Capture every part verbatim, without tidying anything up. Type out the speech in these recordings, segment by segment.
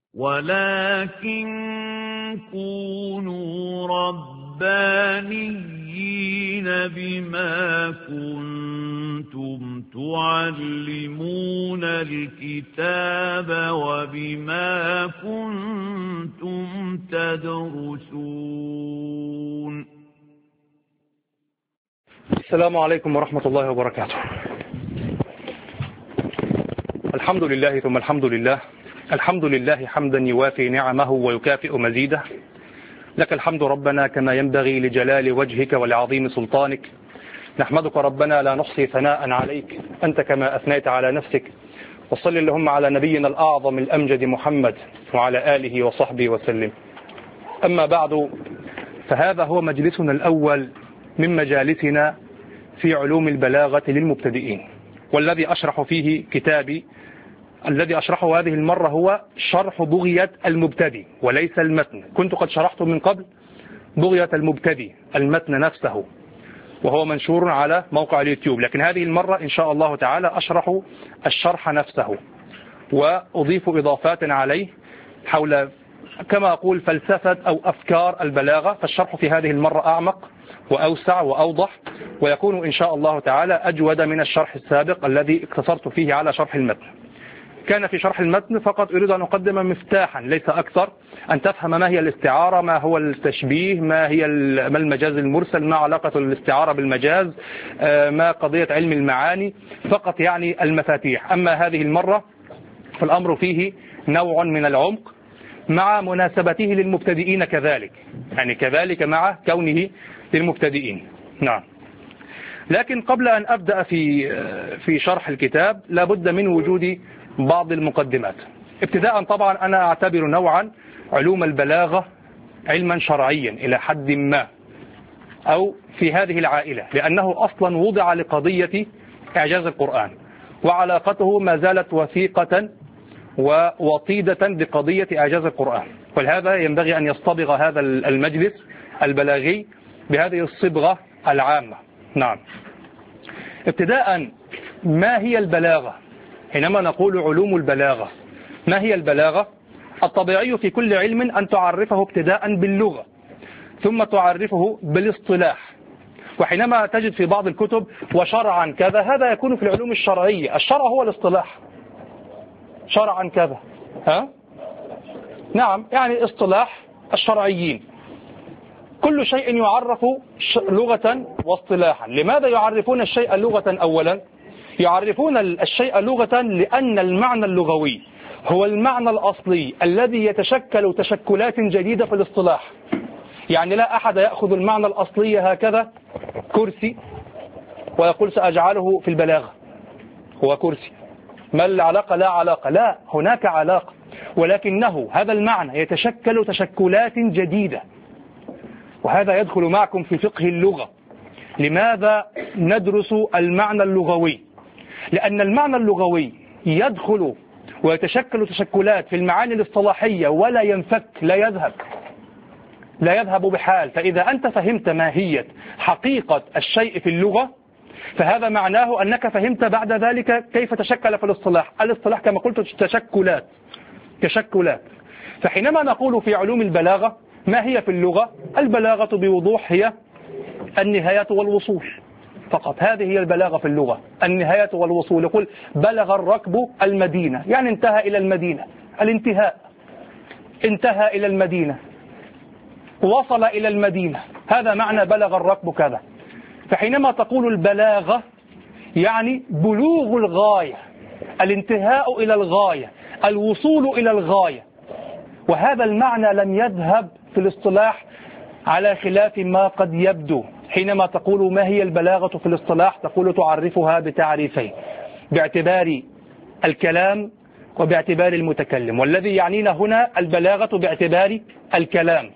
ولكن كونوا ربانيين بما كنتم تعلمون الكتاب وبما كنتم تدرسون. السلام عليكم ورحمة الله وبركاته. الحمد لله ثم الحمد لله، الحمد لله حمدا يوافي نعمه ويكافئ مزيده. لك الحمد ربنا كما ينبغي لجلال وجهك ولعظيم سلطانك. نحمدك ربنا لا نحصي ثناء عليك، أنت كما أثنيت على نفسك. وصل اللهم على نبينا الأعظم الأمجد محمد وعلى آله وصحبه وسلم. أما بعد، فهذا هو مجلسنا الأول من مجالسنا في علوم البلاغة للمبتدئين، والذي أشرح فيه كتابي الذي أشرحه هذه المرة هو شرح بغية المبتدئ وليس المتن. كنت قد شرحت من قبل بغية المبتدئ المتن نفسه، وهو منشور على موقع اليوتيوب، لكن هذه المرة إن شاء الله تعالى أشرح الشرح نفسه وأضيف إضافات عليه حول كما أقول فلسفة أو أفكار البلاغة. فالشرح في هذه المرة أعمق وأوسع وأوضح، ويكون إن شاء الله تعالى أجود من الشرح السابق الذي اقتصرت فيه على شرح المتن. كان في شرح المتن فقط أريد أن أقدم مفتاحا ليس أكثر، أن تفهم ما هي الاستعارة، ما هو التشبيه، ما هي ما المجاز المرسل، ما علاقة الاستعارة بالمجاز، ما قضية علم المعاني، فقط يعني المفاتيح. أما هذه المرة فالأمر فيه نوع من العمق مع مناسبته للمبتدئين كذلك، يعني كذلك مع كونه للمبتدئين. نعم. لكن قبل أن أبدأ في في شرح الكتاب لابد من وجود بعض المقدمات. ابتداء طبعا أنا أعتبر نوعا علوم البلاغة علما شرعيا إلى حد ما، أو في هذه العائلة، لأنه أصلا وضع لقضية إعجاز القرآن، وعلاقته ما زالت وثيقة ووطيدة بقضية إعجاز القرآن، ولهذا ينبغي أن يصطبغ هذا المجلس البلاغي بهذه الصبغة العامة. نعم. ابتداء، ما هي البلاغة؟ حينما نقول علوم البلاغة، ما هي البلاغة؟ الطبيعي في كل علم أن تعرفه ابتداء باللغة، ثم تعرفه بالاصطلاح. وحينما تجد في بعض الكتب وشرعا كذا، هذا يكون في العلوم الشرعية. الشرع هو الاصطلاح، شرعا كذا، ها؟ نعم، يعني اصطلاح الشرعيين. كل شيء يعرف لغة واصطلاحا. لماذا يعرفون الشيء لغة أولا؟ يعرفون الشيء لغة لأن المعنى اللغوي هو المعنى الأصلي الذي يتشكل تشكلات جديدة في الاصطلاح. يعني لا أحد يأخذ المعنى الأصلي هكذا كرسي ويقول سأجعله في البلاغة هو كرسي. ما العلاقة؟ لا علاقة. لا، هناك علاقة، ولكنه هذا المعنى يتشكل تشكلات جديدة، وهذا يدخل معكم في فقه اللغة. لماذا ندرس المعنى اللغوي؟ لأن المعنى اللغوي يدخل ويتشكل تشكلات في المعاني الاصطلاحية ولا ينفك، لا يذهب لا يذهب بحال. فإذا أنت فهمت ماهية حقيقة الشيء في اللغة، فهذا معناه أنك فهمت بعد ذلك كيف تشكل في الاصطلاح. الاصطلاح كما قلت تشكلات تشكلات. فحينما نقول في علوم البلاغة ما هي في اللغة؟ البلاغة بوضوح هي النهاية والوصول فقط. هذه هي البلاغة في اللغة، النهاية والوصول. يقول بلغ الركب المدينة، يعني انتهى إلى المدينة، الانتهاء، انتهى إلى المدينة، وصل إلى المدينة، هذا معنى بلغ الركب كذا. فحينما تقول البلاغة يعني بلوغ الغاية، الانتهاء إلى الغاية، الوصول إلى الغاية. وهذا المعنى لم يذهب في الاصطلاح على خلاف ما قد يبدو. حينما تقول ما هي البلاغة في الاصطلاح تقول تعرفها بتعريفين، باعتبار الكلام وباعتبار المتكلم. والذي يعنينا هنا البلاغة باعتبار الكلام.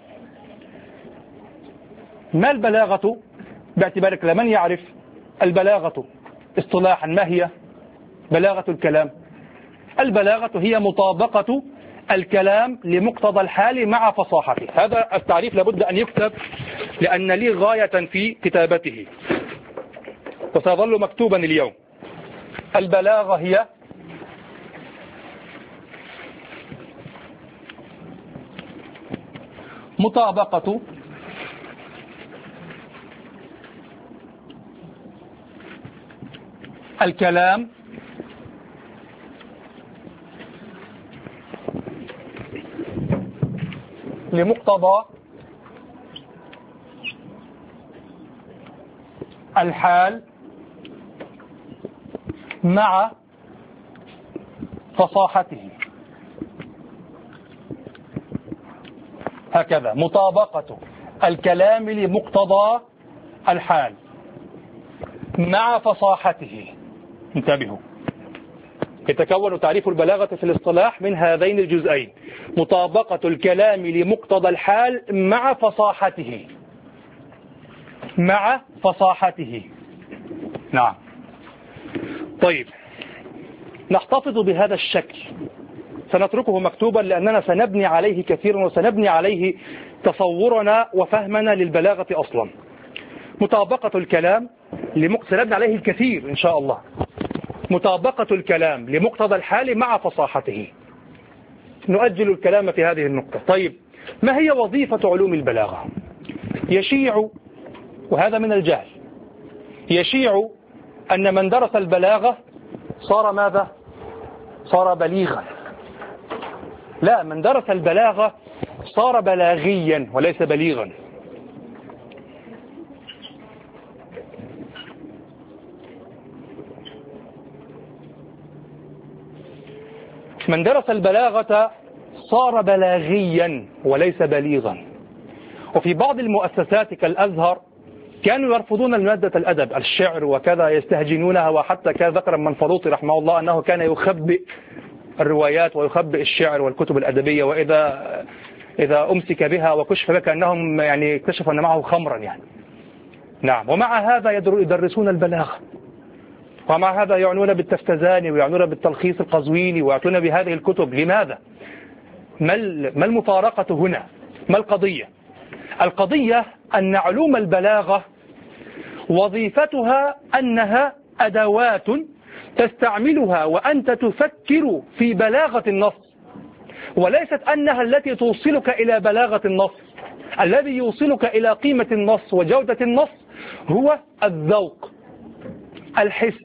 ما البلاغة باعتبار الكلام؟ من يعرف البلاغة اصطلاحا؟ ما هي بلاغة الكلام؟ البلاغة هي مطابقة الكلام لمقتضى الحال مع فصاحته. هذا التعريف لابد أن يكتب، لأن لي غاية في كتابته وسيظل مكتوبا اليوم. البلاغة هي مطابقة الكلام لمقتضى الحال مع فصاحته. هكذا مطابقة الكلام لمقتضى الحال مع فصاحته. انتبهوا، يتكون تعريف البلاغة في الاصطلاح من هذين الجزئين: مطابقة الكلام لمقتضى الحال مع فصاحته. مع فصاحته. نعم. طيب، نحتفظ بهذا الشكل، سنتركه مكتوبا لأننا سنبني عليه كثيرا وسنبني عليه تصورنا وفهمنا للبلاغة أصلا. مطابقة الكلام لمقتضى، سنبني عليه الكثير إن شاء الله. مطابقة الكلام لمقتضى الحال مع فصاحته. نؤجل الكلام في هذه النقطة. طيب، ما هي وظيفة علوم البلاغة؟ يشيع، وهذا من الجهل، يشيع أن من درس البلاغة صار ماذا؟ صار بليغا. لا، من درس البلاغة صار بلاغيا وليس بليغا. من درس البلاغة صار بلاغيا وليس بليغا. وفي بعض المؤسسات كالأزهر كانوا يرفضون المادة الأدب، الشعر وكذا، يستهجنونها. وحتى كان ذكر المنفلوطي رحمه الله أنه كان يخبئ الروايات ويخبئ الشعر والكتب الأدبية، وإذا إذا أمسك بها وكشف بها كأنهم يعني اكتشفوا أن معه خمرا يعني. نعم. ومع هذا يدرسون البلاغة، ومع هذا يعنون بالتفتزاني ويعنون بالتلخيص القزويني ويعطون بهذه الكتب. لماذا؟ ما المفارقة هنا؟ ما القضية؟ القضية أن علوم البلاغة وظيفتها أنها أدوات تستعملها وأنت تفكر في بلاغة النص، وليست أنها التي توصلك إلى بلاغة النص. الذي يوصلك إلى قيمة النص وجودة النص هو الذوق، الحس.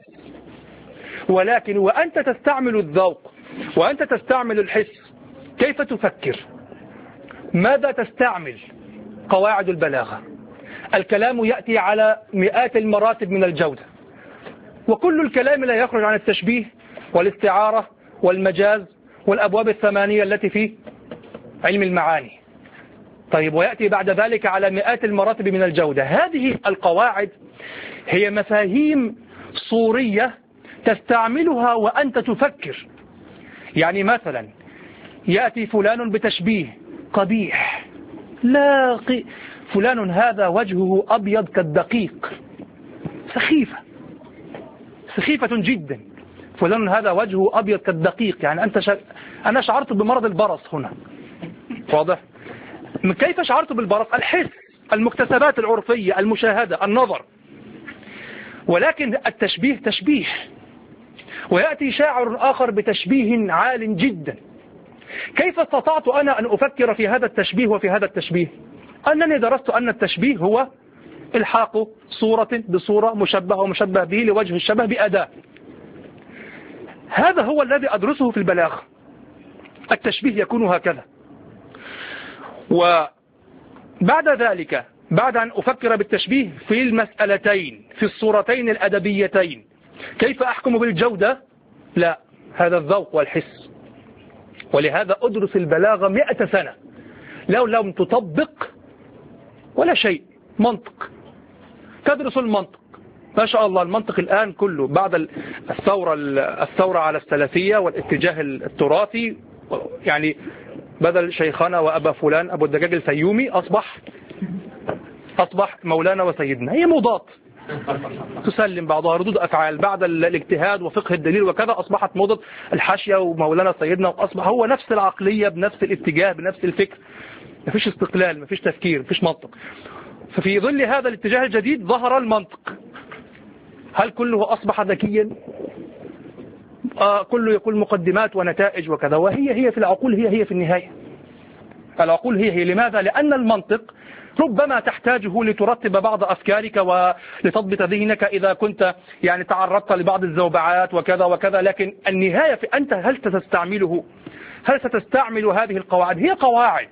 ولكن وأنت تستعمل الذوق وأنت تستعمل الحس، كيف تفكر؟ ماذا تستعمل؟ قواعد البلاغة. الكلام يأتي على مئات المراتب من الجودة، وكل الكلام لا يخرج عن التشبيه والاستعارة والمجاز والأبواب الثمانية التي في علم المعاني. طيب، ويأتي بعد ذلك على مئات المراتب من الجودة. هذه القواعد هي مفاهيم صورية تستعملها وأنت تفكر. يعني مثلا يأتي فلان بتشبيه قبيح، لا قي... فلان هذا وجهه أبيض كالدقيق، سخيفة سخيفة جدا. فلان هذا وجهه أبيض كالدقيق، يعني أنت ش... أنا شعرت بمرض البرص هنا. واضح؟ كيف شعرت بالبرص؟ الحس، المكتسبات العرفية، المشاهدة، النظر. ولكن التشبيه تشبيه. ويأتي شاعر آخر بتشبيه عال جدا. كيف استطعت أنا أن أفكر في هذا التشبيه وفي هذا التشبيه؟ أنني درست أن التشبيه هو إلحاق صورة بصورة، مشبه ومشبه به لوجه الشبه بأداة. هذا هو الذي أدرسه في البلاغة. التشبيه يكون هكذا. وبعد ذلك، بعد أن أفكر بالتشبيه في المسألتين، في الصورتين الأدبيتين، كيف أحكم بالجودة؟ لا، هذا الذوق والحس. ولهذا أدرس البلاغة مئة سنة لو لم تطبق ولا شيء. منطق، تدرس المنطق. ما شاء الله المنطق الآن كله بعد الثورة الثورة على السلفية والاتجاه التراثي، يعني بدل شيخنا وأبا فلان أبو الدجاج الفيومي أصبح أصبح مولانا وسيدنا. هي موضات تسلم بعضها ردود أفعال بعد الاجتهاد وفقه الدليل وكذا، أصبحت موضة الحاشية ومولانا سيدنا، وأصبح هو نفس العقلية بنفس الاتجاه بنفس الفكر. مفيش استقلال، مفيش تفكير، مفيش منطق. ففي ظل هذا الاتجاه الجديد ظهر المنطق. هل كله أصبح ذكيا؟ آه كله يقول مقدمات ونتائج وكذا، وهي هي في العقول، هي هي في النهاية. العقول هي هي. لماذا؟ لأن المنطق ربما تحتاجه لترتب بعض أفكارك ولتضبط ذهنك إذا كنت يعني تعرضت لبعض الزوبعات وكذا وكذا، لكن النهاية في أنت هل ستستعمله؟ هل ستستعمل هذه القواعد؟ هي قواعد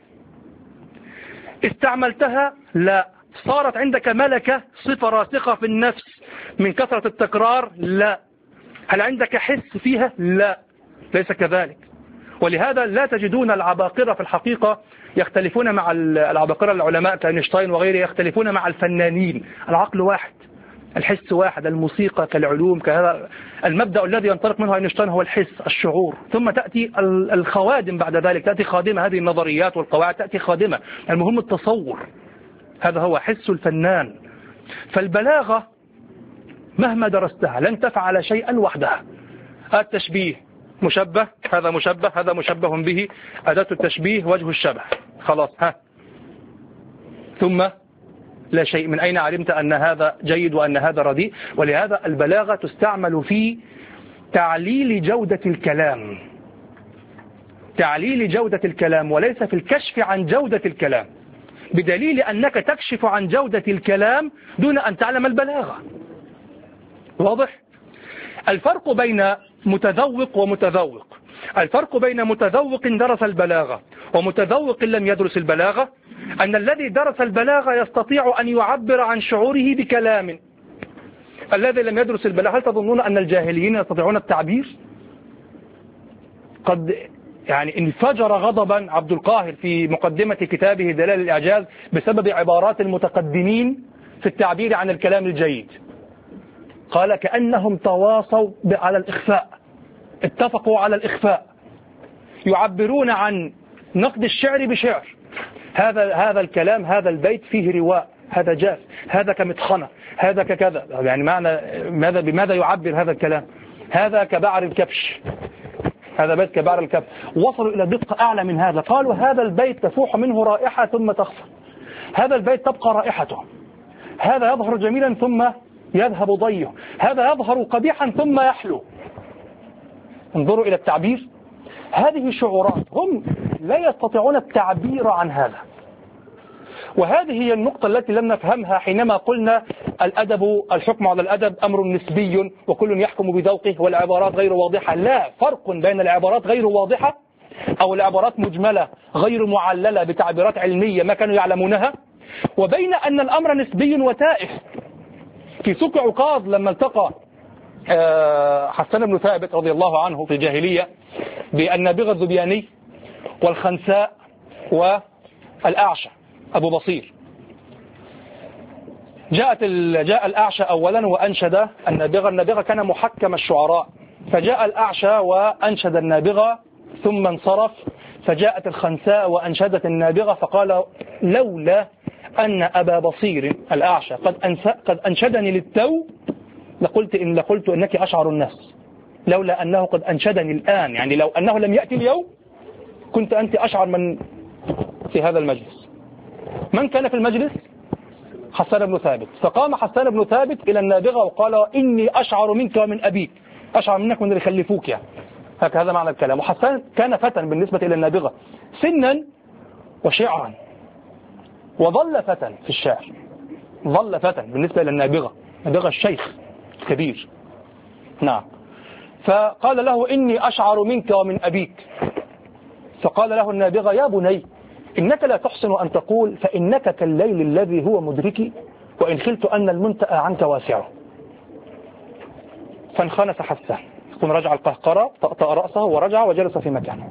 استعملتها؟ لا. صارت عندك ملكة، صفة راسخة في النفس من كثرة التكرار؟ لا. هل عندك حس فيها؟ لا، ليس كذلك. ولهذا لا تجدون العباقرة في الحقيقة يختلفون مع العباقرة العلماء كاينشتاين وغيره، يختلفون مع الفنانين. العقل واحد، الحس واحد، الموسيقى كالعلوم كهذا. المبدأ الذي ينطلق منه اينشتاين هو الحس، الشعور، ثم تأتي الخوادم بعد ذلك، تأتي خادمة هذه النظريات والقواعد، تأتي خادمة. المهم التصور، هذا هو حس الفنان. فالبلاغة مهما درستها لن تفعل شيئا وحدها. التشبيه مشبه، هذا مشبه، هذا مشبه به، أداة التشبيه وجه الشبه، خلاص. ها ثم لا شيء. من أين علمت أن هذا جيد وأن هذا رديء؟ ولهذا البلاغة تستعمل في تعليل جودة الكلام، تعليل جودة الكلام، وليس في الكشف عن جودة الكلام، بدليل أنك تكشف عن جودة الكلام دون أن تعلم البلاغة. واضح؟ الفرق بين متذوق ومتذوق، الفرق بين متذوق درس البلاغة ومتذوق لم يدرس البلاغة، أن الذي درس البلاغة يستطيع أن يعبر عن شعوره بكلام. الذي لم يدرس البلاغة، هل تظنون أن الجاهليين يستطيعون التعبير؟ قد يعني انفجر غضبا عبد القاهر في مقدمة كتابه دلائل الإعجاز بسبب عبارات المتقدمين في التعبير عن الكلام الجيد. قال كأنهم تواصوا على الإخفاء، اتفقوا على الإخفاء، يعبرون عن نقد الشعر بشعر. هذا هذا الكلام، هذا البيت فيه رواء، هذا جاف، هذا كمطحنة، هذا ككذا. يعني معنى ماذا بماذا يعبر هذا الكلام؟ هذا كبعر الكبش، هذا بيت كبعر الكبش. وصلوا إلى دقة أعلى من هذا، قالوا هذا البيت تفوح منه رائحة ثم تخفى، هذا البيت تبقى رائحته، هذا يظهر جميلا ثم يذهب ضيه، هذا يظهر قبيحا ثم يحلو. انظروا إلى التعبير. هذه شعورات، هم لا يستطيعون التعبير عن هذا. وهذه هي النقطة التي لم نفهمها حينما قلنا الأدب، الحكم على الأدب أمر نسبي وكل يحكم بذوقه والعبارات غير واضحة. لا فرق بين العبارات غير واضحة أو العبارات مجملة غير معللة بتعبيرات علمية ما كانوا يعلمونها، وبين أن الأمر نسبي وتائه. في سوق عكاظ لما التقى حسان بن ثابت رضي الله عنه في الجاهلية بالنابغة الذبياني والخنساء والأعشى أبو بصير، جاءت جاء الأعشى أولا وأنشد النابغة. النابغة كان محكم الشعراء، فجاء الأعشى وأنشد النابغة ثم انصرف، فجاءت الخنساء وأنشدت النابغة، فقال لولا أن أبا بصير الأعشى قد قد أنشدني للتو لقلت إن لقلت إنك أشعر الناس، لولا أنه قد أنشدني الآن، يعني لو أنه لم يأتي اليوم كنت أنت أشعر من في هذا المجلس. من كان في المجلس؟ حسان بن ثابت. فقام حسان بن ثابت إلى النابغة وقال إني أشعر منك ومن أبيك، أشعر منك من اللي يخلفوك يعني. هكذا معنى الكلام. وحسان كان فتى بالنسبة إلى النابغة سنا وشعرا، وظل فتى في الشعر، ظل فتى بالنسبة إلى النابغة، نابغة الشيخ كبير. نعم. فقال له إني أشعر منك ومن أبيك، فقال له النابغة يا بني إنك لا تحسن أن تقول فإنك كالليل الذي هو مدركي وإن خلت أن المنتأى عنك واسعه. فانخنس حسان، ثم رجع القهقرة، طأطأ رأسه ورجع وجلس في مكانه.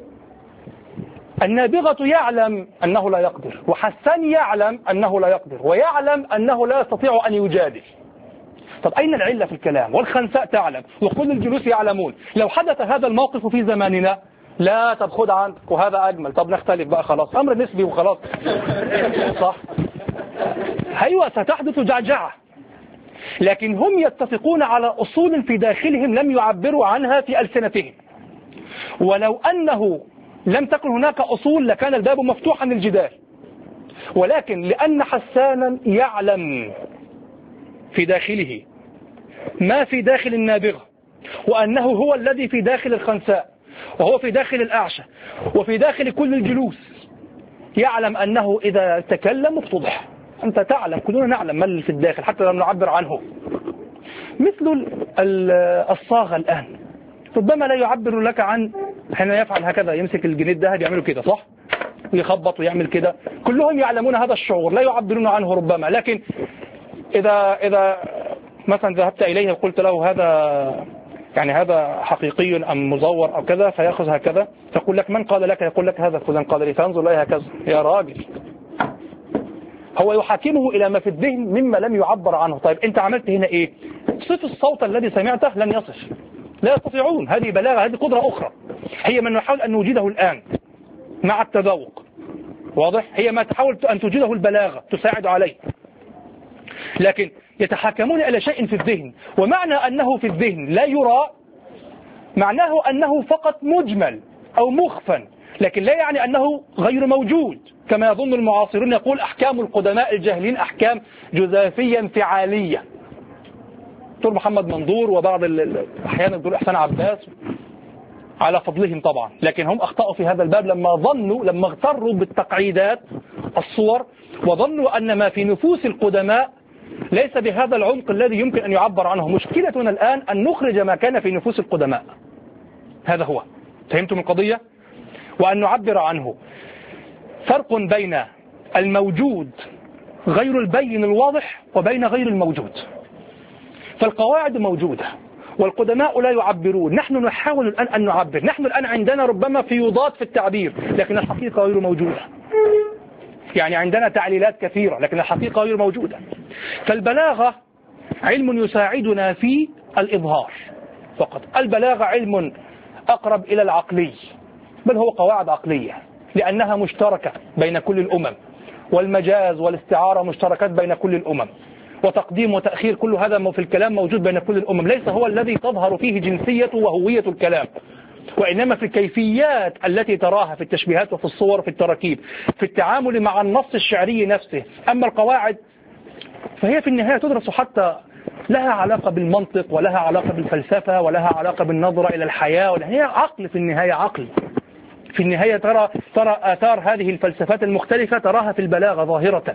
النابغة يعلم أنه لا يقدر، وحسان يعلم أنه لا يقدر، ويعلم أنه لا يستطيع أن يجادل. طب أين العلة في الكلام؟ والخنساء تعلم وكل الجلوس يعلمون. لو حدث هذا الموقف في زماننا لا طب خد عنك وهذا أجمل، طب نختلف بقى خلاص، أمر نسبي وخلاص. صح؟ أيوة ستحدث جعجعة، لكن هم يتفقون على أصول في داخلهم لم يعبروا عنها في ألسنتهم. ولو أنه لم تكن هناك أصول لكان الباب مفتوحا للجدال، ولكن لأن حسانا يعلم في داخله ما في داخل النابغة، وأنه هو الذي في داخل الخنساء، وهو في داخل الأعشى، وفي داخل كل الجلوس، يعلم أنه إذا تكلم افتضح. أنت تعلم، كلنا نعلم ما اللي في الداخل حتى لم نعبر عنه. مثل الصاغة الآن ربما لا يعبر لك عن حين يفعل هكذا، يمسك الجنيه الذهب يعمله كده صح، ويخبط ويعمل كده، كلهم يعلمون هذا الشعور لا يعبرون عنه ربما. لكن إذا إذا مثلا ذهبت إليه وقلت له هذا يعني هذا حقيقي أم مزور أو كذا، فيأخذ هكذا، تقول لك من قال لك؟ يقول لك هذا فلان قال لي، فينظر إليه هكذا. يا راجل، هو يحاكمه إلى ما في الذهن مما لم يعبر عنه. طيب أنت عملت هنا إيه؟ صف الصوت الذي سمعته لن يصف، لا يستطيعون. هذه بلاغة، هذه قدرة أخرى، هي من نحاول أن نوجده الآن مع التذوق. واضح؟ هي ما تحاول أن توجده البلاغة تساعد عليه. لكن يتحاكمون إلى شيء في الذهن، ومعنى أنه في الذهن لا يرى معناه أنه فقط مجمل أو مخفى، لكن لا يعني أنه غير موجود كما يظن المعاصرون. يقول أحكام القدماء الجاهلين أحكام جزافية انفعالية، دكتور محمد منظور وبعض أحيانا الدكتور إحسان عباس على فضلهم طبعا، لكن هم أخطأوا في هذا الباب لما ظنوا لما اغتروا بالتقعيدات الصور، وظنوا أن ما في نفوس القدماء ليس بهذا العمق الذي يمكن أن يعبر عنه. مشكلتنا الآن أن نخرج ما كان في نفوس القدماء، هذا هو. فهمتم القضية؟ وأن نعبر عنه. فرق بين الموجود غير البين الواضح وبين غير الموجود. فالقواعد موجودة والقدماء لا يعبرون، نحن نحاول الآن أن نعبر. نحن الآن عندنا ربما فيوضات في التعبير لكن الحقيقة غير موجودة، يعني عندنا تعليلات كثيرة لكن الحقيقة غير موجودة. فالبلاغة علم يساعدنا في الإظهار فقط. البلاغة علم أقرب إلى العقلي، بل هو قواعد عقلية لأنها مشتركة بين كل الأمم، والمجاز والاستعارة مشتركات بين كل الأمم، وتقديم وتأخير كل هذا في الكلام موجود بين كل الأمم. ليس هو الذي تظهر فيه جنسية وهوية الكلام، وإنما في الكيفيات التي تراها في التشبيهات وفي الصور وفي التراكيب، في التعامل مع النص الشعري نفسه. أما القواعد فهي في النهاية تدرس حتى لها علاقة بالمنطق ولها علاقة بالفلسفة ولها علاقة بالنظرة إلى الحياة، هي عقل في النهاية، عقل في النهاية. ترى ترى آثار هذه الفلسفات المختلفة تراها في البلاغة ظاهرة،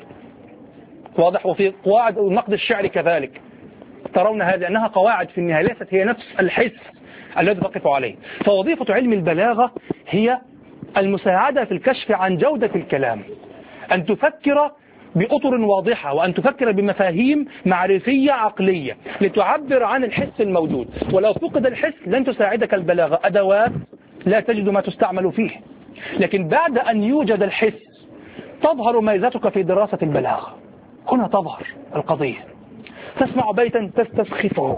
واضح. وفي قواعد النقد الشعري كذلك ترون هذه أنها قواعد في النهاية، ليست هي نفس الحس الذي تقف عليه. فوظيفة علم البلاغة هي المساعدة في الكشف عن جودة الكلام، أن تفكر بأطر واضحة وأن تفكر بمفاهيم معرفية عقلية لتعبر عن الحس الموجود. ولو فقد الحس لن تساعدك البلاغة، أدوات لا تجد ما تستعمل فيه. لكن بعد أن يوجد الحس تظهر ميزتك في دراسة البلاغة. هنا تظهر القضية. تسمع بيتا تستسخفه،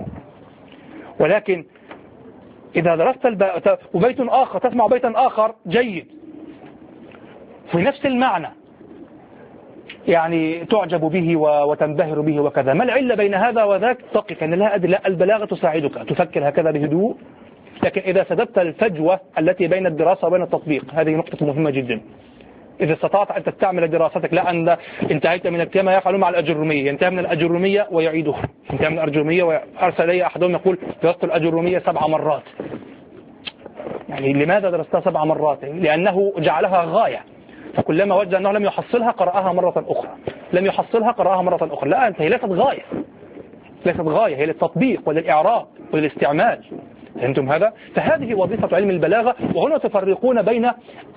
ولكن إذا درست الب... وبيت آخر تسمع بيتا آخر جيد في نفس المعنى، يعني تعجب به وتنبهر به وكذا. ما العلة بين هذا وذاك؟ دقق أن لا أدري. لا، البلاغة تساعدك تفكر هكذا بهدوء، لكن إذا سددت الفجوة التي بين الدراسة وبين التطبيق، هذه نقطة مهمة جدا. إذا استطعت أن تستعمل دراستك، لا أن انتهيت من كما يفعلون مع الأجرومية، ينتهي من الأجرومية ويعيدها، ينتهي من الأجرومية وأرسل لي أحدهم يقول درست الأجرومية سبع مرات. يعني لماذا درستها سبع مرات؟ لأنه جعلها غاية، فكلما وجد أنه لم يحصلها قرأها مرة أخرى، لم يحصلها قرأها مرة أخرى. لا، أنت هي ليست غاية، ليست غاية، هي للتطبيق وللإعراب وللاستعمال. فهمتم هذا؟ فهذه وظيفة علم البلاغة. وهنا تفرقون بين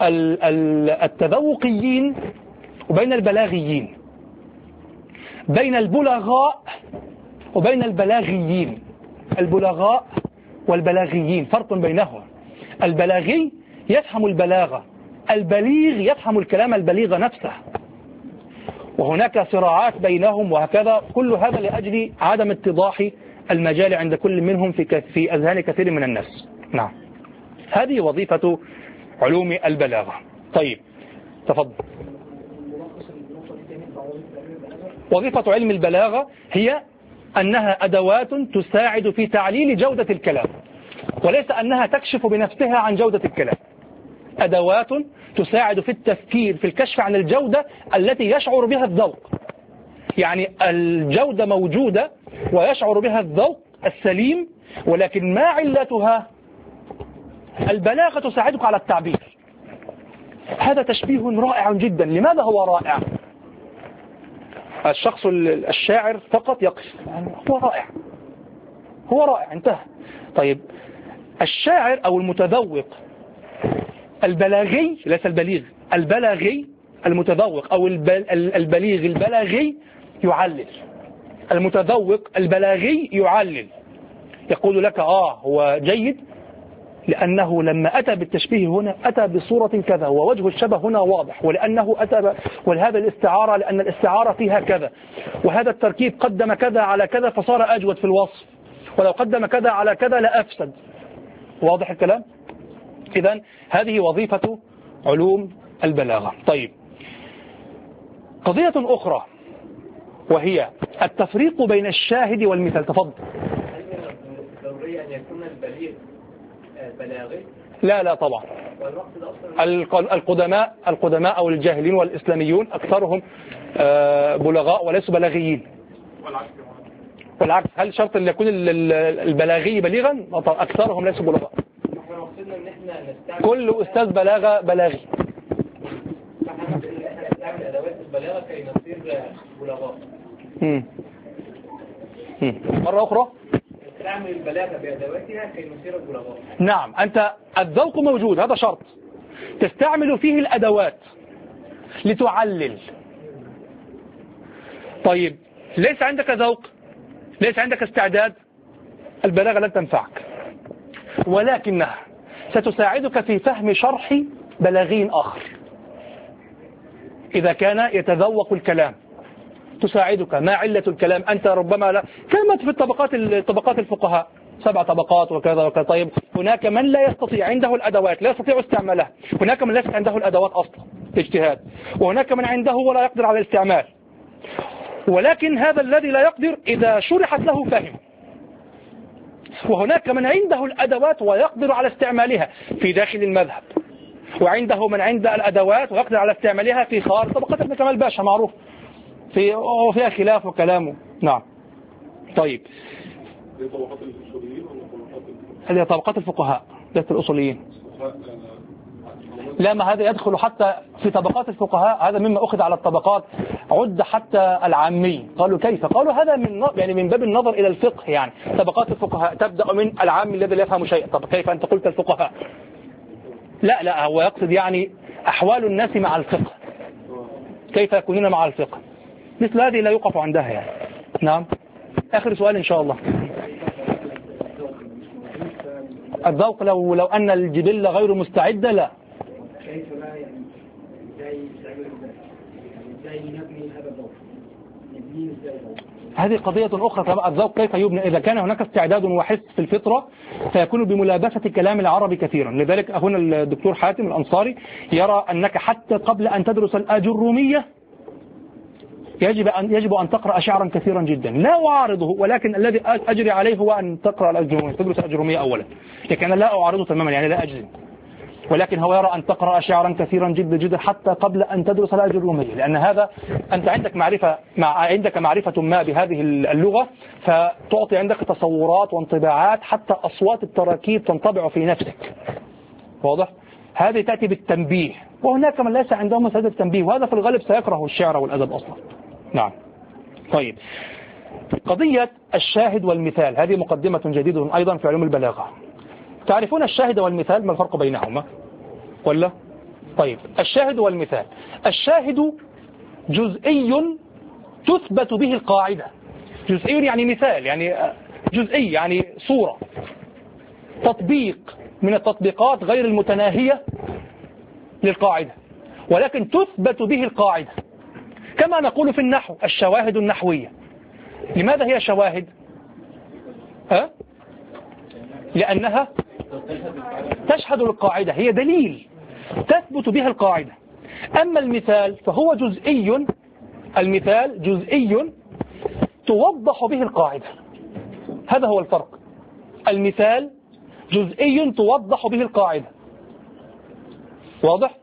التذوقيين وبين البلاغيين، بين البلغاء وبين البلاغيين. البلغاء والبلاغيين فرق بينهم. البلاغي يفهم البلاغة، البليغ يفهم الكلام البليغ نفسه، وهناك صراعات بينهم وهكذا. كل هذا لأجل عدم اتضاح المجال عند كل منهم في في أذهان كثير من الناس. نعم، هذه وظيفة علوم البلاغة. طيب تفضل. وظيفة علم البلاغة هي أنها أدوات تساعد في تعليل جودة الكلام، وليس أنها تكشف بنفسها عن جودة الكلام. أدوات تساعد في التفكير في الكشف عن الجودة التي يشعر بها الذوق. يعني الجودة موجودة ويشعر بها الذوق السليم، ولكن ما علتها؟ البلاغة تساعدك على التعبير. هذا تشبيه رائع جدا. لماذا هو رائع؟ الشخص الشاعر فقط يقف، يعني هو رائع، هو رائع، انتهى. طيب الشاعر أو المتذوق البلاغي، ليس البليغ، البلاغي المتذوق أو البليغ البلاغي يعلل. المتذوق البلاغي يعلل، يقول لك آه هو جيد لأنه لما أتى بالتشبيه هنا أتى بصورة كذا، ووجه الشبه هنا واضح، ولأنه أتى ولهذا الاستعارة لأن الاستعارة فيها كذا، وهذا التركيب قدم كذا على كذا فصار أجود في الوصف، ولو قدم كذا على كذا لأفسد. واضح الكلام؟ إذن هذه وظيفة علوم البلاغة. طيب قضية أخرى وهي التفريق بين الشاهد والمثال. تفضل. ضروري أن يكون البليغ بلاغي؟ لا لا طبعا. القدماء القدماء أو الجاهلين والإسلاميون أكثرهم بلغاء وليسوا بلاغيين. والعكس، هل شرط أن يكون البلاغي بليغا؟ أكثرهم ليسوا بلغاء. كل أستاذ بلاغة بلاغي. نستعمل أدوات البلاغة كي نصير بلغاء. مرة أخرى نستعمل البلاغة بأدواتها كي نصير بلغاء. نعم، أنت الذوق موجود، هذا شرط، تستعمل فيه الأدوات لتعلل. طيب ليس عندك ذوق، ليس عندك استعداد، البلاغة لن تنفعك، ولكنها ستساعدك في فهم شرح بلاغي آخر إذا كان يتذوق الكلام، تساعدك. ما علة الكلام؟ أنت ربما لا كلمة في الطبقات طبقات الفقهاء سبع طبقات وكذا وكذا. طيب هناك من لا يستطيع، عنده الأدوات لا يستطيع استعمالها، هناك من ليست عنده الأدوات أصلا اجتهاد، وهناك من عنده ولا يقدر على الاستعمال، ولكن هذا الذي لا يقدر إذا شرحت له فهم، وهناك من عنده الأدوات ويقدر على استعمالها في داخل المذهب، وعنده من عنده الأدوات ويقدر على استعمالها في خارج. طبقات ابن كمال باشا معروف في وفيها خلاف وكلامه. نعم. طيب هذه طبقات الفقهاء ليست الأصوليين. لا، ما هذا يدخل حتى في طبقات الفقهاء، هذا مما أخذ على الطبقات، عد حتى العامي. قالوا كيف؟ قالوا هذا من يعني من باب النظر إلى الفقه، يعني طبقات الفقهاء تبدأ من العامي الذي لا يفهم شيئا. طب كيف أنت قلت الفقهاء؟ لا لا، هو يقصد يعني أحوال الناس مع الفقه، كيف يكونون مع الفقه، مثل هذه لا يوقف عندها يعني. نعم. آخر سؤال إن شاء الله. الذوق لو لو أن الجبلة غير مستعدة لا. كيف لا يعني ازاي ازاي نبني هذا الذوق؟ نبنيه ازاي؟ هذه قضية أخرى. الذوق كيف يبنى؟ إذا كان هناك استعداد وحس في الفطرة فيكون بملابسة الكلام العربي كثيرا. لذلك هنا الدكتور حاتم الأنصاري يرى أنك حتى قبل أن تدرس الأجرومية يجب أن يجب أن تقرأ شعرا كثيرا جدا. لا أعارضه، ولكن الذي أجري عليه هو أن تقرأ الأجرومية، تدرس الأجرومية أولا، لكن أنا لا أعارضه تماما، يعني لا أجزم، ولكن هو يرى أن تقرأ شعرا كثيرا جدا جدا حتى قبل أن تدرس الأجرومية، لأن هذا أنت عندك معرفة مع عندك معرفة ما بهذه اللغة، فتعطي عندك تصورات وانطباعات، حتى أصوات التراكيب تنطبع في نفسك. واضح؟ هذه تأتي بالتنبيه، وهناك من ليس عندهم مسألة التنبيه، وهذا في الغالب سيكره الشعر والأدب أصلا. نعم. طيب قضية الشاهد والمثال، هذه مقدمة جديدة أيضا في علوم البلاغة. تعرفون الشاهد والمثال، ما الفرق بينهما ولا؟ طيب الشاهد والمثال، الشاهد جزئي تثبت به القاعدة. جزئي يعني مثال، يعني جزئي يعني صورة، تطبيق من التطبيقات غير المتناهية للقاعدة، ولكن تثبت به القاعدة، كما نقول في النحو الشواهد النحوية. لماذا هي شواهد؟ أه؟ لأنها تشهد للقاعدة، هي دليل تثبت بها القاعدة. أما المثال فهو جزئي، المثال جزئي توضح به القاعدة، هذا هو الفرق. المثال جزئي توضح به القاعدة، واضح؟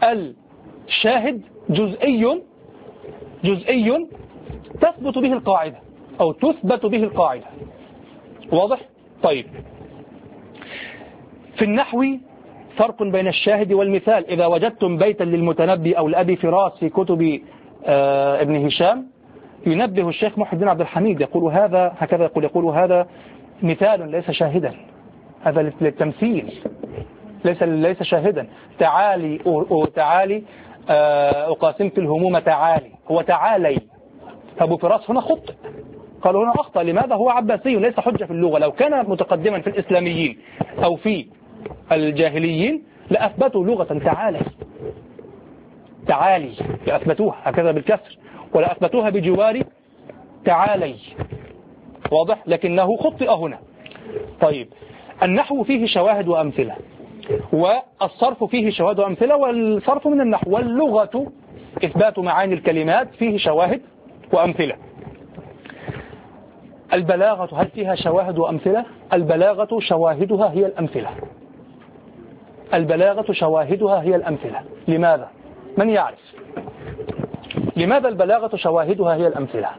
الشاهد جزئي جزئي تثبت به القاعدة أو تثبت به القاعدة، واضح؟ طيب في النحو فرق بين الشاهد والمثال. إذا وجدتم بيتا للمتنبي أو لأبي فراس في كتب آه ابن هشام ينبه الشيخ محي الدين عبد الحميد يقول هذا هكذا يقول يقول هذا مثال ليس شاهدا، هذا للتمثيل ليس ليس شاهدا. تعالي أو تعالي أقاسمك الهموم تعالي، هو تعالي. أبو فراس هنا خطئ، قالوا هنا أخطأ. لماذا؟ هو عباسي ليس حجة في اللغة. لو كان متقدما في الإسلاميين أو في الجاهليين لأثبتوا لغة تعالي تعالي لأثبتوها هكذا بالكسر، ولا أثبتوها بجوار تعالي، واضح؟ لكنه خطئ هنا. طيب النحو فيه شواهد وأمثلة، والصرف فيه شواهد وأمثلة، والصرف من النحو. واللغة إثبات معاني الكلمات فيه شواهد وأمثلة. البلاغة هل فيها شواهد وأمثلة؟ البلاغة شواهدها هي الأمثلة. البلاغة شواهدها هي الأمثلة. لماذا؟ من يعرف لماذا البلاغة شواهدها هي الأمثلة؟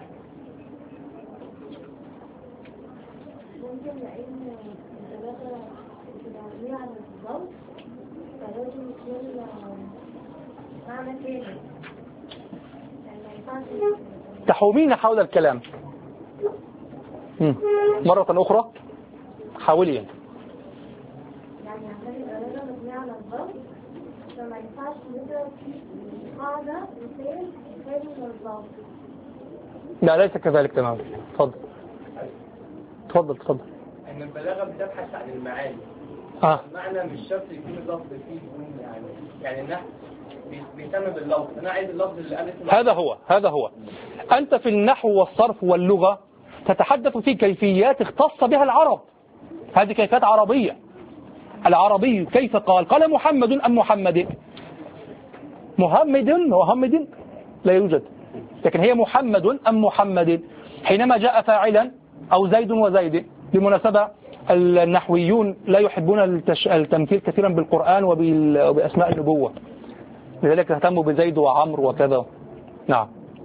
تحومين حول الكلام مم. مرة أخرى حاولي. يعني البلاغة مبنية على الضبط، فما ينفعش نضرب قاعدة مثال خارج من الضبط. لا ليس كذلك تماما. تفضل تفضل تفضل. ان البلاغه بتبحث عن المعاني. اه المعنى مش شرط يكون اللفظ فيه يكون يعني يعني النحو بيهتم باللفظ. انا عايز اللفظ اللي قال هذا هو هذا هو انت في النحو والصرف واللغه تتحدث في كيفيات اختص بها العرب. هذه كيفيات عربيه. العربي كيف قال؟ قال محمد ام محمد؟ محمد محمد لا يوجد، لكن هي محمد ام محمد. حينما جاء فاعلا او زيد وزيد، بالمناسبه النحويون لا يحبون التمثيل كثيرا بالقرآن وبأسماء النبوة، لذلك اهتموا بزيد وعمر وكذا. نعم.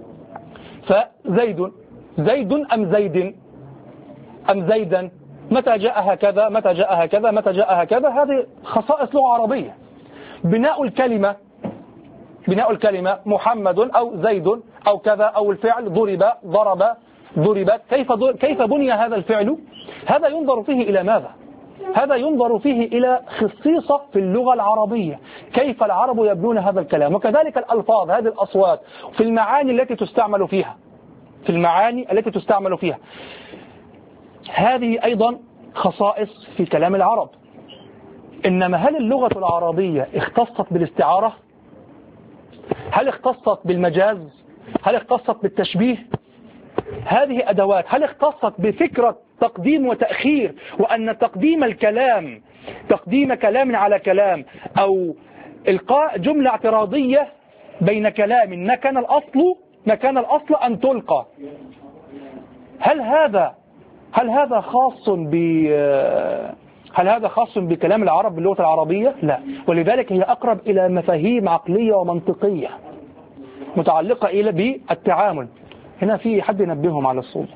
فزيد زيد أم زيد أم زيدا، متى جاء هكذا متى جاء هكذا متى جاء هكذا، هذه خصائص لغة عربية. بناء الكلمة بناء الكلمة محمد أو زيد أو كذا، أو الفعل ضرب ضرب ضربت، كيف كيف بني هذا الفعل؟ هذا ينظر فيه إلى ماذا؟ هذا ينظر فيه إلى خصيصة في اللغة العربية، كيف العرب يبنون هذا الكلام. وكذلك الألفاظ، هذه الأصوات في المعاني التي تستعمل فيها في المعاني التي تستعمل فيها هذه أيضا خصائص في كلام العرب. إنما هل اللغة العربية اختصت بالاستعارة؟ هل اختصت بالمجاز؟ هل اختصت بالتشبيه؟ هذه أدوات. هل اختصت بفكرة تقديم وتأخير، وأن تقديم الكلام تقديم كلام على كلام، أو إلقاء جملة اعتراضية بين كلام ما كان الأصل ما كان الأصل أن تلقى؟ هل هذا هل هذا خاص ب هل هذا خاص بكلام العرب باللغة العربية؟ لا. ولذلك هي أقرب إلى مفاهيم عقلية ومنطقية متعلقة إلى بالتعامل. هنا في حد ينبههم على الصوت.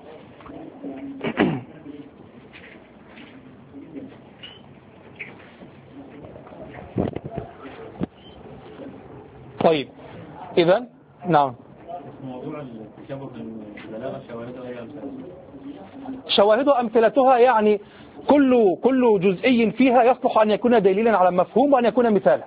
طيب إذا نعم. موضوع التشابه بين البلاغه شواهدها هي أمثلتها. شواهدها أمثلتها، يعني كل كل جزئي فيها يصلح أن يكون دليلا على مفهوم وأن يكون مثالا.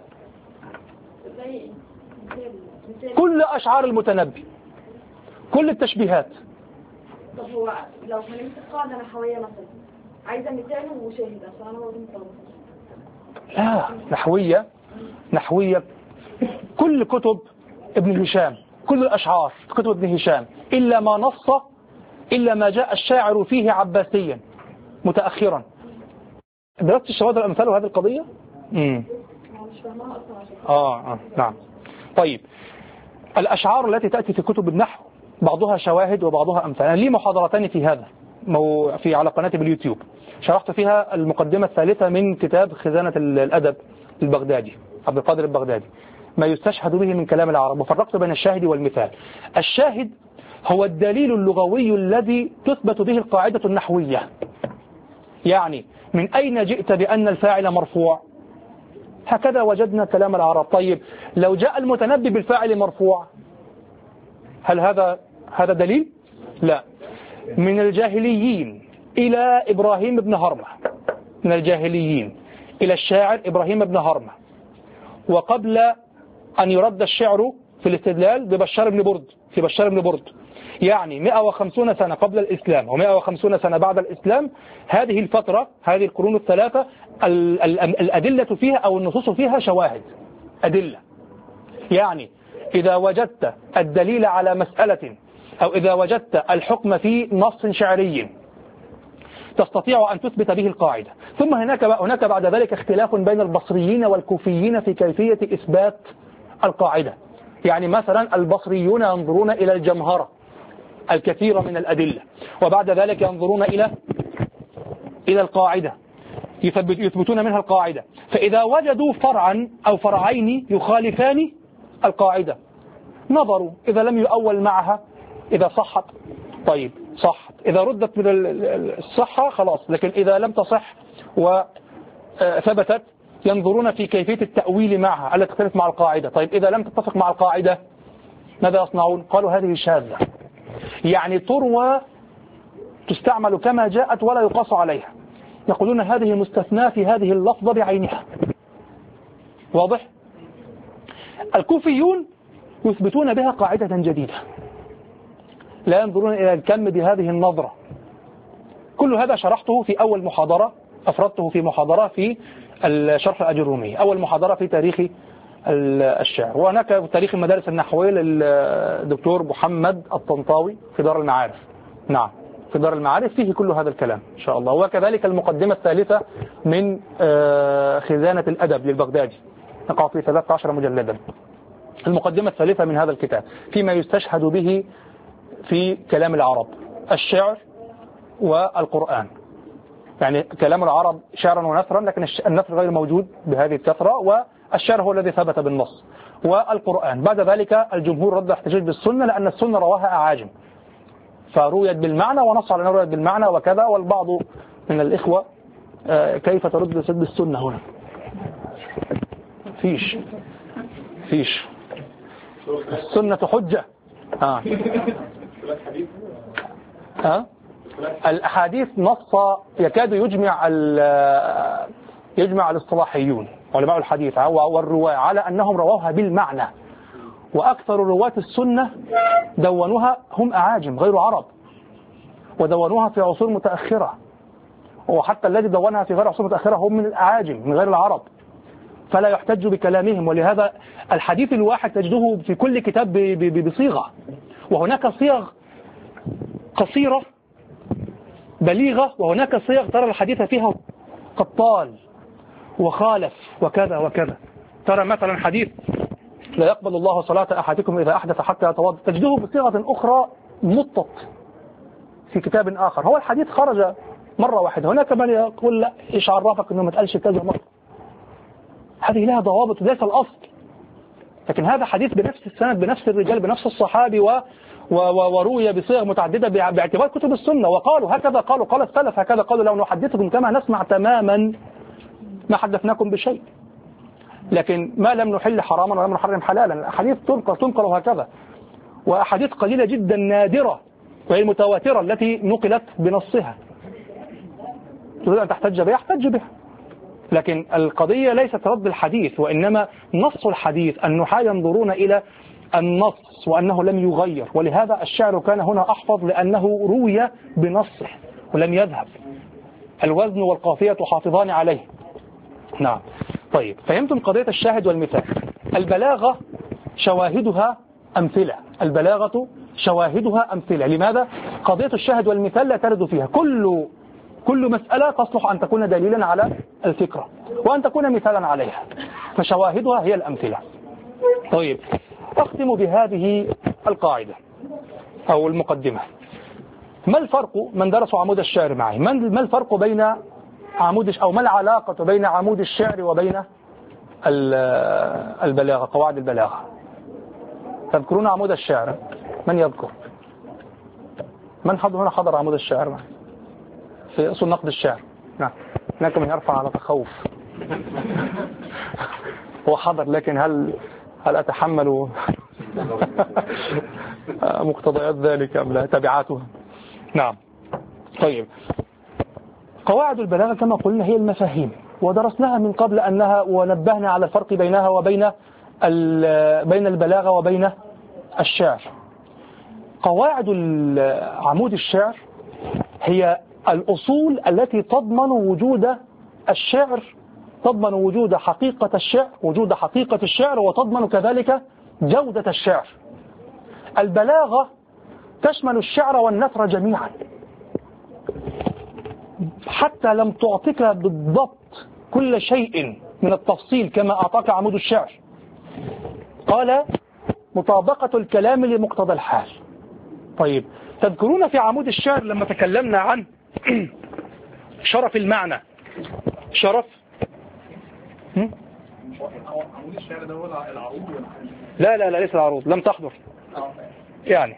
كل أشعار المتنبي، كل التشبيهات. طب هو لو هنمسك قاعدة نحوية مثلا عايزة مثال وشاهد عشان أنا موجود مطلوب. لا، نحوية نحوية كل كتب ابن هشام، كل الأشعار في كتب ابن هشام إلا ما نص إلا ما جاء الشاعر فيه عباسيا متأخرا. درست الشواهد والأمثال وهذه القضية؟ امم مش فاهمها أصلا عشان آه, آه نعم. طيب الأشعار التي تأتي في كتب النحو بعضها شواهد وبعضها أمثال. أنا لي محاضرتان في هذا في على قناتي باليوتيوب، شرحت فيها المقدمة الثالثة من كتاب خزانة الأدب البغدادي عبد القادر البغدادي، ما يستشهد به من كلام العرب، وفرقت بين الشاهد والمثال. الشاهد هو الدليل اللغوي الذي تثبت به القاعدة النحوية. يعني من أين جئت بأن الفاعل مرفوع؟ هكذا وجدنا كلام العرب. طيب لو جاء المتنبي بالفاعل مرفوع هل هذا هذا دليل؟ لا. من الجاهليين إلى إبراهيم بن هرمة، من الجاهليين إلى الشاعر إبراهيم بن هرمة، وقبل أن يرد الشعر في الاستدلال ببشار بن برد، في بشار بن برد، يعني مئة وخمسين سنة قبل الإسلام ومئة وخمسين سنة بعد الإسلام، هذه الفترة، هذه القرون الثلاثة ال ال الأدلة فيها أو النصوص فيها شواهد أدلة. يعني إذا وجدت الدليل على مسألة أو إذا وجدت الحكم في نص شعري تستطيع أن تثبت به القاعدة. ثم هناك هناك بعد ذلك اختلاف بين البصريين والكوفيين في كيفية إثبات القاعدة. يعني مثلا البصريون ينظرون إلى الجمهرة الكثير من الأدلة، وبعد ذلك ينظرون إلى إلى القاعدة يثبتون منها القاعدة. فإذا وجدوا فرعا أو فرعين يخالفان القاعدة نظروا، إذا لم يؤول معها، إذا صحت طيب صحت، إذا ردت من الصحة خلاص، لكن إذا لم تصح وثبتت ينظرون في كيفية التأويل معها التي تختلف مع القاعدة. طيب إذا لم تتفق مع القاعدة ماذا يصنعون؟ قالوا هذه شاذة، يعني تروى تستعمل كما جاءت ولا يقاس عليها. يقولون هذه مستثناة في هذه اللفظة بعينها. واضح؟ الكوفيون يثبتون بها قاعدة جديدة، لا ينظرون إلى الكم بهذه النظرة. كل هذا شرحته في أول محاضرة، أفردته في محاضرة في الشرح الأجرومي، أول محاضرة في تاريخ الشعر. وهناك تاريخ المدارس النحوية للدكتور محمد الطنطاوي في دار المعارف. نعم في دار المعارف فيه كل هذا الكلام إن شاء الله. وكذلك المقدمة الثالثة من خزانة الأدب للبغدادي، نقع في ثلاثة عشر مجلدا. المقدمة الثالثة من هذا الكتاب فيما يستشهد به في كلام العرب، الشعر والقرآن. يعني كلام العرب شعرا ونثرا، لكن النثر غير موجود بهذه الكثرة، والشعر هو الذي ثبت بالنص. والقرآن بعد ذلك الجمهور رد احتجاج بالسنة، لأن السنة رواها أعاجم فرويت بالمعنى ونص على أنها رويت بالمعنى وكذا. والبعض من الإخوة كيف ترد سد السنة هنا؟ فيش فيش السنة حجة. آه. آه. الأحاديث نص يكاد يجمع يجمع الاصطلاحيون علماء الحديث والرواة على أنهم رواها بالمعنى، وأكثر رواة السنة دونوها هم أعاجم غير عرب، ودونوها في عصور متأخرة، وحتى الذي دونها في غير عصور متأخرة هم من الأعاجم من غير العرب، فلا يحتج بكلامهم. ولهذا الحديث الواحد تجده في كل كتاب بصيغة، وهناك صيغ قصيرة بليغة، وهناك صيغ ترى الحديث فيها قد طال وخالف وكذا وكذا. ترى مثلا حديث لا يقبل الله صلاة أحدكم إذا أحدث حتى يتوضأ، تجده بصيغة أخرى مطط في كتاب آخر. هو الحديث خرج مرة واحدة، هناك من يقول لا إيش عرفك إنه ما تقالش كذا مرة. هذه لها ضوابط وليس الأصل، لكن هذا حديث بنفس السند بنفس الرجال بنفس الصحابي و وروي بصيغ متعددة باعتبار كتب السنة، وقالوا هكذا قالوا قال السلف هكذا قالوا، لو نحدثكم كما نسمع تماما ما حدثناكم بشيء. لكن ما لم نحل حراما ولم نحرم حلالا، الأحاديث تنقل تنقل هكذا، وأحاديث قليلة جدا نادرة وهي المتواترة التي نقلت بنصها. تريد أن تحتج بها احتج بها، لكن القضية ليست رد الحديث وإنما نص الحديث. النحاة ينظرون إلى النص وأنه لم يغير، ولهذا الشعر كان هنا أحفظ لأنه روي بنصه ولم يذهب. الوزن والقافية حافظان عليه. نعم. طيب فهمتم قضية الشاهد والمثال. البلاغة شواهدها أمثلة، البلاغة شواهدها أمثلة. لماذا؟ قضية الشاهد والمثال لا ترد فيها كل كل مسألة تصلح أن تكون دليلا على الفكرة وأن تكون مثالا عليها، فشواهدها هي الأمثلة. طيب أختم بهذه القاعدة أو المقدمة. ما الفرق، من درسوا عمود الشعر معي، ما الفرق بين عمود أو ما العلاقة بين عمود الشعر وبين البلاغة، قواعد البلاغة؟ تذكرون عمود الشعر؟ من يذكر؟ من حضر هنا حضر عمود الشعر معي في أصول نقد الشعر؟ نعم. هناك من يرفع على تخوف. هو حضر، لكن هل هل أتحمل مقتضيات ذلك أم لا، تبعاتها؟ نعم. طيب، قواعد البلاغة كما قلنا هي المفاهيم، ودرسناها من قبل أنها، ونبهنا على الفرق بينها وبين بين البلاغة وبين الشعر. قواعد عمود الشعر هي الأصول التي تضمن وجود الشعر، تضمن وجود حقيقة الشعر، وجود حقيقة الشعر، وتضمن كذلك جودة الشعر. البلاغة تشمل الشعر والنثر جميعا، حتى لم تعطيك بالضبط كل شيء من التفصيل كما أعطاك عمود الشعر. قال مطابقة الكلام لمقتضى الحال. طيب، تذكرون في عمود الشعر لما تكلمنا عن شرف المعنى، شرف عمود الشعر ده هو العروض؟ لا لا لا ليس العروض، لم تحضر يعني.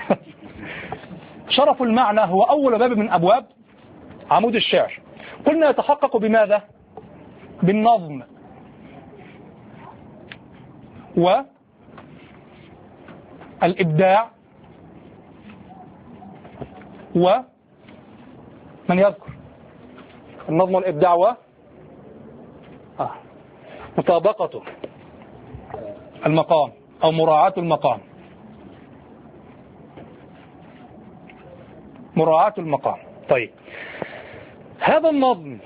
شرف المعنى هو أول باب من أبواب عمود الشعر. قلنا يتحقق بماذا؟ بالنظم والإبداع ومن يذكر النظم والإبداع و آه. مطابقة المقام أو مراعاة المقام، مراعاة المقام. طيب، هذا النظم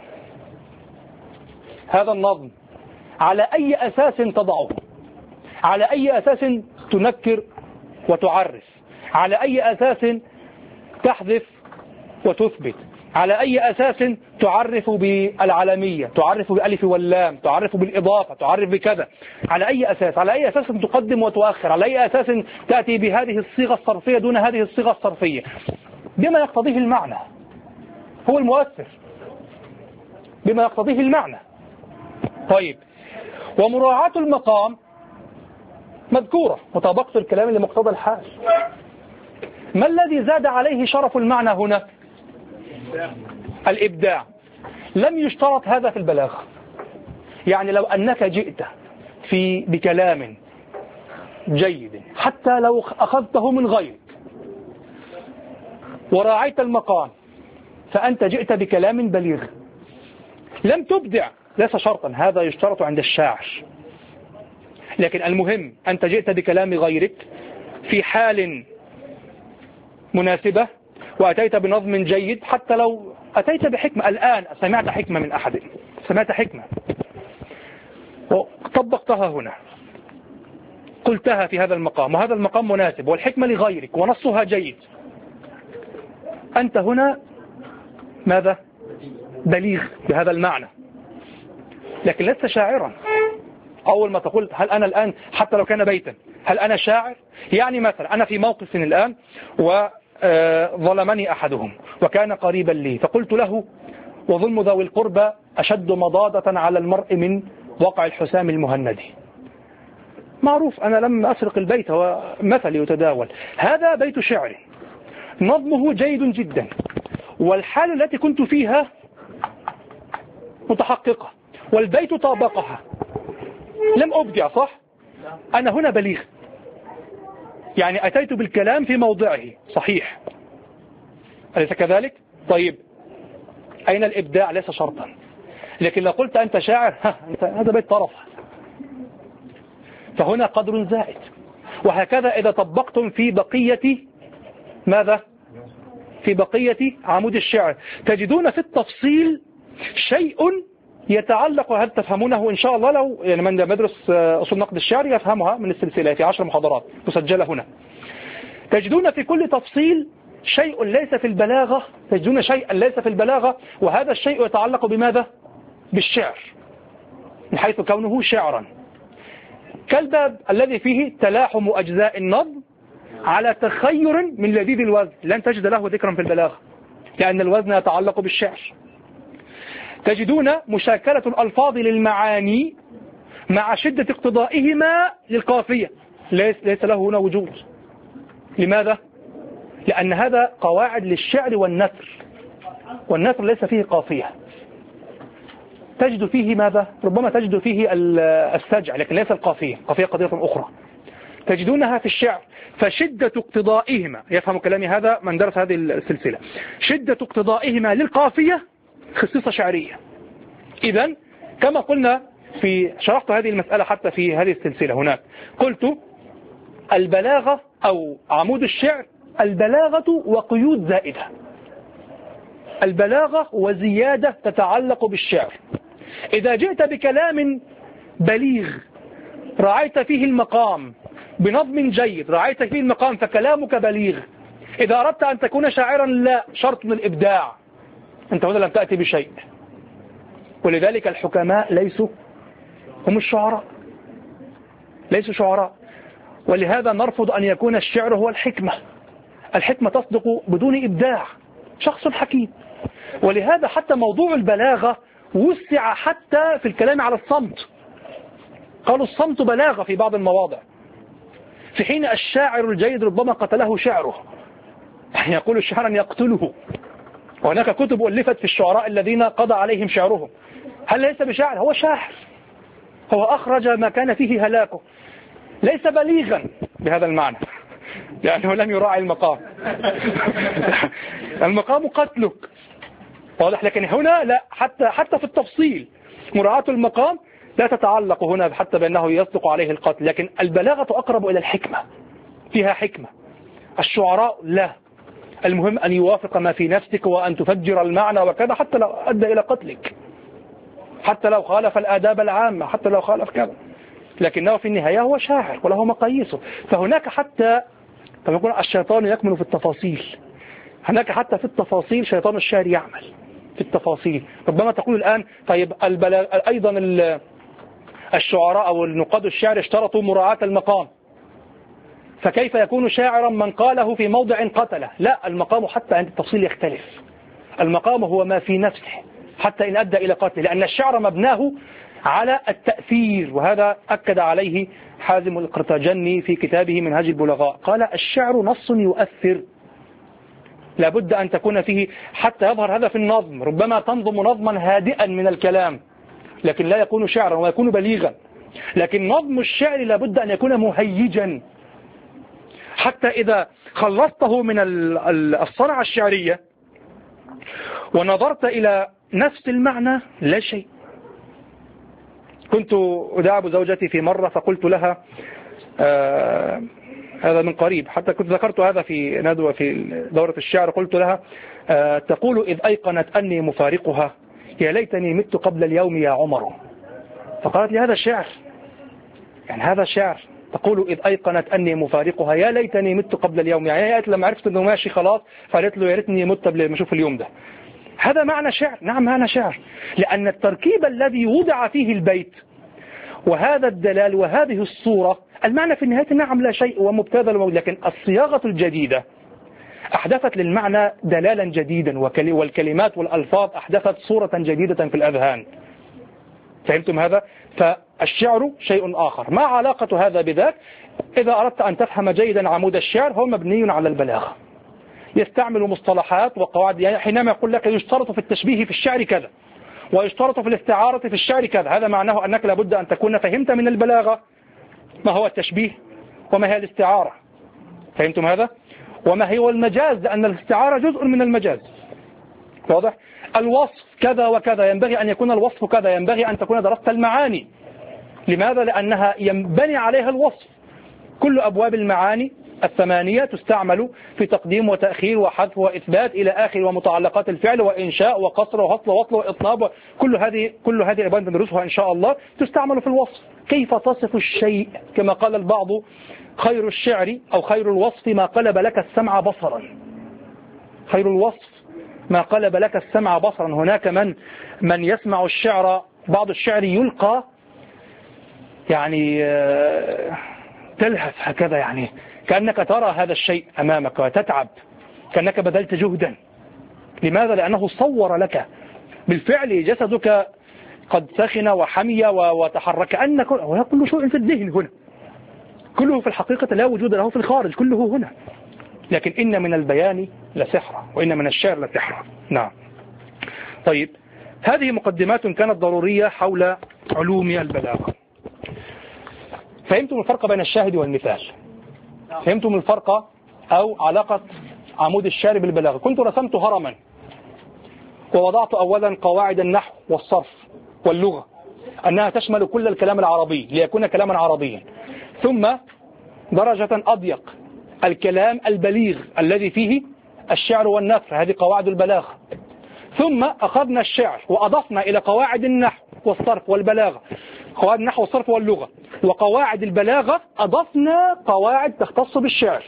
هذا النظم على أي أساس تضعه؟ على أي أساس تنكر وتعرف؟ على أي أساس تحذف وتثبت؟ على أي أساس تعرف بالعلمية، تعرف بالألف واللام، تعرف بالإضافة، تعرف بكذا؟ على أي أساس؟ على أي أساس تقدم وتؤخر؟ على أي أساس تأتي بهذه الصيغة الصرفية دون هذه الصيغة الصرفية؟ بما يقتضيه المعنى، هو المؤثر بما يقتضيه المعنى. طيب، ومراعاة المقام مذكورة، مطابقة الكلام لمقتضى الحال. ما الذي زاد عليه شرف المعنى هنا؟ الإبداع. لم يشترط هذا في البلاغة. يعني لو أنك جئت في بكلام جيد حتى لو أخذته من غيرك وراعيت المقام، فأنت جئت بكلام بليغ، لم تبدع، ليس شرطا، هذا يشترط عند الشاعر. لكن المهم أنت جئت بكلام غيرك في حال مناسبة وأتيت بنظم جيد، حتى لو أتيت بحكمة. الآن سمعت حكمة من أحد، سمعت حكمة وطبقتها هنا، قلتها في هذا المقام، وهذا المقام مناسب والحكمة لغيرك ونصها جيد. أنت هنا ماذا؟ بليغ بهذا المعنى، لكن لست شاعرا. أول ما تقول هل أنا الآن، حتى لو كان بيتا، هل أنا شاعر؟ يعني مثلا أنا في موقف الآن وظلمني أحدهم وكان قريبا لي، فقلت له وظلم ذوي القربى أشد مضادة على المرء من وقع الحسام المهندي. معروف، أنا لم أسرق البيت، هو مثل يتداول. هذا بيت شعر نظمه جيد جدا، والحال التي كنت فيها متحققة، والبيت طابقها، لم أبدع، صح؟ أنا هنا بليغ، يعني أتيت بالكلام في موضعه، صحيح، أليس كذلك؟ طيب، أين الإبداع؟ ليس شرطا. لكن لو قلت أنت شاعر، هذا بيت طرف، فهنا قدر زائد. وهكذا إذا طبقتم في بقية ماذا؟ في بقية عمود الشعر تجدون في التفصيل شيء يتعلق، وهل تفهمونه إن شاء الله، لو يعني من يدرس أصول نقد الشعر يفهمها من السلسلة في عشر محاضرات مسجلة هنا. تجدون في كل تفصيل شيء ليس في البلاغة، تجدون شيئا ليس في البلاغة، وهذا الشيء يتعلق بماذا؟ بالشعر، من حيث كونه شعرا، كالباب الذي فيه تلاحم أجزاء النظم على تخير من لذيذ الوزن، لن تجد له ذكرا في البلاغة، لأن الوزن يتعلق بالشعر. تجدون مشاكلة الألفاظ للمعاني مع شدة اقتضائهما للقافية، ليس, ليس له هنا وجود. لماذا؟ لأن هذا قواعد للشعر والنثر، والنثر ليس فيه قافية. تجد فيه ماذا؟ ربما تجد فيه السجع لكن ليس القافية. القافية قضية أخرى تجدونها في الشعر. فشدة اقتضائهما، يفهم كلامي هذا من درس هذه السلسلة، شدة اقتضائهما للقافية خصيصة شعرية. إذن كما قلنا في شرحت هذه المسألة حتى في هذه السلسلة هناك، قلت البلاغة أو عمود الشعر البلاغة وقيود زائدة، البلاغة وزيادة تتعلق بالشعر. إذا جئت بكلام بليغ رعيت فيه المقام بنظم جيد، رعيت فيه المقام فكلامك بليغ. إذا أردت أن تكون شاعرا لا، شرط من الإبداع، أنت هنا لم تأتي بشيء. ولذلك الحكماء ليسوا هم الشعراء، ليسوا شعراء. ولهذا نرفض أن يكون الشعر هو الحكمة. الحكمة تصدق بدون إبداع، شخص حكيم. ولهذا حتى موضوع البلاغة وسع حتى في الكلام على الصمت، قالوا الصمت بلاغة في بعض المواضع، في حين الشاعر الجيد ربما قتله شعره، يعني يقول شعرا يقتله. وهناك كتب ألفت في الشعراء الذين قضى عليهم شعرهم. هل ليس بشاعر؟ هو شاعر، هو أخرج ما كان فيه هلاكه، ليس بليغا بهذا المعنى لأنه لم يراعي المقام المقام قتلك، واضح. لكن هنا لا، حتى حتى في التفصيل مراعاة المقام لا تتعلق هنا حتى بأنه يصدق عليه القتل. لكن البلاغة أقرب إلى الحكمة، فيها حكمة. الشعراء لا، المهم أن يوافق ما في نفسك وأن تفجر المعنى وكذا، حتى لو أدى إلى قتلك، حتى لو خالف الآداب العامة، حتى لو خالف كذا، لكنه في النهاية هو شاعر وله مقاييسه. فهناك حتى كما يقول الشيطان يكمن في التفاصيل، هناك حتى في التفاصيل شيطان الشاعر يعمل في التفاصيل. ربما تقول الآن طيب البلاغ أيضا الشعراء أو النقاد الشعر اشترطوا مراعاة المقام، فكيف يكون شاعرا من قاله في موضع قتله؟ لا، المقام حتى عند التفصيل يختلف. المقام هو ما في نفسه حتى إن أدى إلى قتله، لأن الشعر مبناه على التأثير، وهذا أكد عليه حازم القرطاجني في كتابه منهاج البلغاء، قال الشعر نص يؤثر، لابد أن تكون فيه حتى يظهر هذا في النظم. ربما تنظم نظما هادئا من الكلام لكن لا يكون شعرا ويكون بليغا. لكن نظم الشعر لابد أن يكون مهيجا، حتى إذا خلصته من الصنعة الشعرية ونظرت إلى نفس المعنى لا شيء. كنت أداعب زوجتي في مرة فقلت لها آه هذا من قريب، حتى كنت ذكرت هذا في ندوة في دورة الشعر، قلت لها آه تقول إذ أيقنت أني مفارقها يا ليتني مت قبل اليوم يا عمر. فقالت لي هذا شعر، يعني هذا شعر، تقول إذ أيقنت أني مفارقها يا ليتني مت قبل اليوم، يعني قالت لما عرفت أنه ماشي خلاص فقالت له يا ريتني مت قبل ما أشوف اليوم ده. هذا معنى شعر، نعم معنى شعر، لأن التركيب الذي وضع فيه البيت وهذا الدلال وهذه الصورة، المعنى في النهاية نعم لا شيء ومبتذل، لكن الصياغة الجديدة أحدثت للمعنى دلالا جديدا، والكلمات والألفاظ أحدثت صورة جديدة في الأذهان. فهمتم هذا؟ فالشعر شيء آخر. ما علاقة هذا بذاك؟ إذا أردت أن تفهم جيدا عمود الشعر هو مبني على البلاغة، يستعمل مصطلحات وقواعد. يعني حينما يقول لك يشترط في التشبيه في الشعر كذا ويشترط في الاستعارة في الشعر كذا، هذا معناه أنك لابد أن تكون فهمت من البلاغة ما هو التشبيه وما هي الاستعارة. فهمتم هذا؟ وما هو المجاز، لأن الاستعارة جزء من المجاز. واضح؟ الوصف كذا وكذا، ينبغي أن يكون الوصف كذا، ينبغي أن تكون درست المعاني. لماذا؟ لأنها ينبني عليها الوصف. كل أبواب المعاني الثمانية تستعمل في تقديم وتأخير وحذف وإثبات إلى آخر، ومتعلقات الفعل وإنشاء وقصر وفصل ووصل وإطناب، كل هذه كل هذه الأبواب ندرسها إن شاء الله تستعمل في الوصف. كيف تصف الشيء؟ كما قال البعض خير الشعر أو خير الوصف ما قلب لك السمع بصرا. خير الوصف ما قلب لك السمع بصرا. هناك من من يسمع الشعر، بعض الشعر يلقى يعني تلهث هكذا، يعني كأنك ترى هذا الشيء أمامك وتتعب، كأنك بذلت جهدا. لماذا؟ لأنه صور لك بالفعل جسدك قد سخن وحمي وتحرك، أن كل شيء في الذهن هنا، كله في الحقيقة لا وجود له في الخارج، كله هنا. لكن إن من البيان لسحرا وإن من الشعر لسحرا. نعم. طيب هذه مقدمات كانت ضرورية حول علوم البلاغة. فهمتم الفرق بين الشاهد والمثال؟ فهمتم الفرق أو علاقة عمود الشارب بالبلاغة؟ كنت رسمت هرما ووضعت أولا قواعد النحو والصرف واللغة أنها تشمل كل الكلام العربي ليكون كلاما عربيا، ثم درجة أضيق الكلام البليغ الذي فيه الشعر والنثر، هذه قواعد البلاغة. ثم أخذنا الشعر وأضفنا إلى قواعد النحو والصرف والبلاغة قواعد النحو والصرف واللغة، وقواعد البلاغة أضفنا قواعد تختص بالشعر.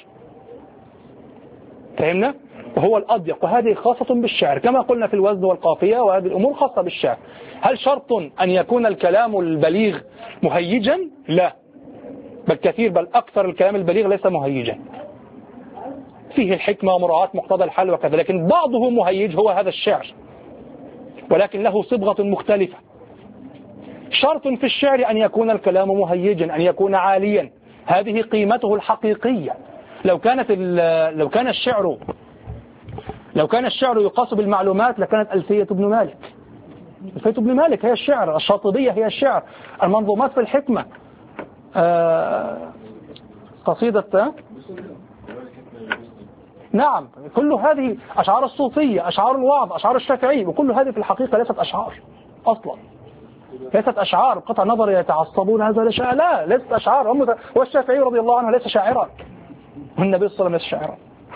فهمنا؟ وهو الأضيق، وهذه خاصة بالشعر كما قلنا في الوزن والقافية، وهذه الأمور خاصة بالشعر. هل شرط أن يكون الكلام البليغ مهيجا؟ لا، بل كثير بل أكثر الكلام البليغ ليس مهيجا، فيه الحكمة ومراعاة مقتضى الحال وكذا، لكن بعضه مهيج هو هذا الشعر، ولكن له صبغة مختلفة. شرط في الشعر أن يكون الكلام مهيجا، أن يكون عاليا، هذه قيمته الحقيقية. لو كانت لو كان الشعر لو كان الشعر يقاس بالمعلومات لكانت ألفية ابن مالك. ألفية ابن مالك هي الشعر، الشاطبية هي الشعر، المنظومات في الحكمة، آه قصيدة نعم، كل هذه أشعار الصوفية، أشعار الوعظ، أشعار الشافعي، وكل هذه في الحقيقة ليست أشعار أصلا، ليست أشعار قطع نظر يتعصبون هذا لشاء، لا، ليست أشعار. هم والشافعي رضي الله عنه ليس شاعرا، والنبي صلى الله عليه وسلم ليس شاعرا.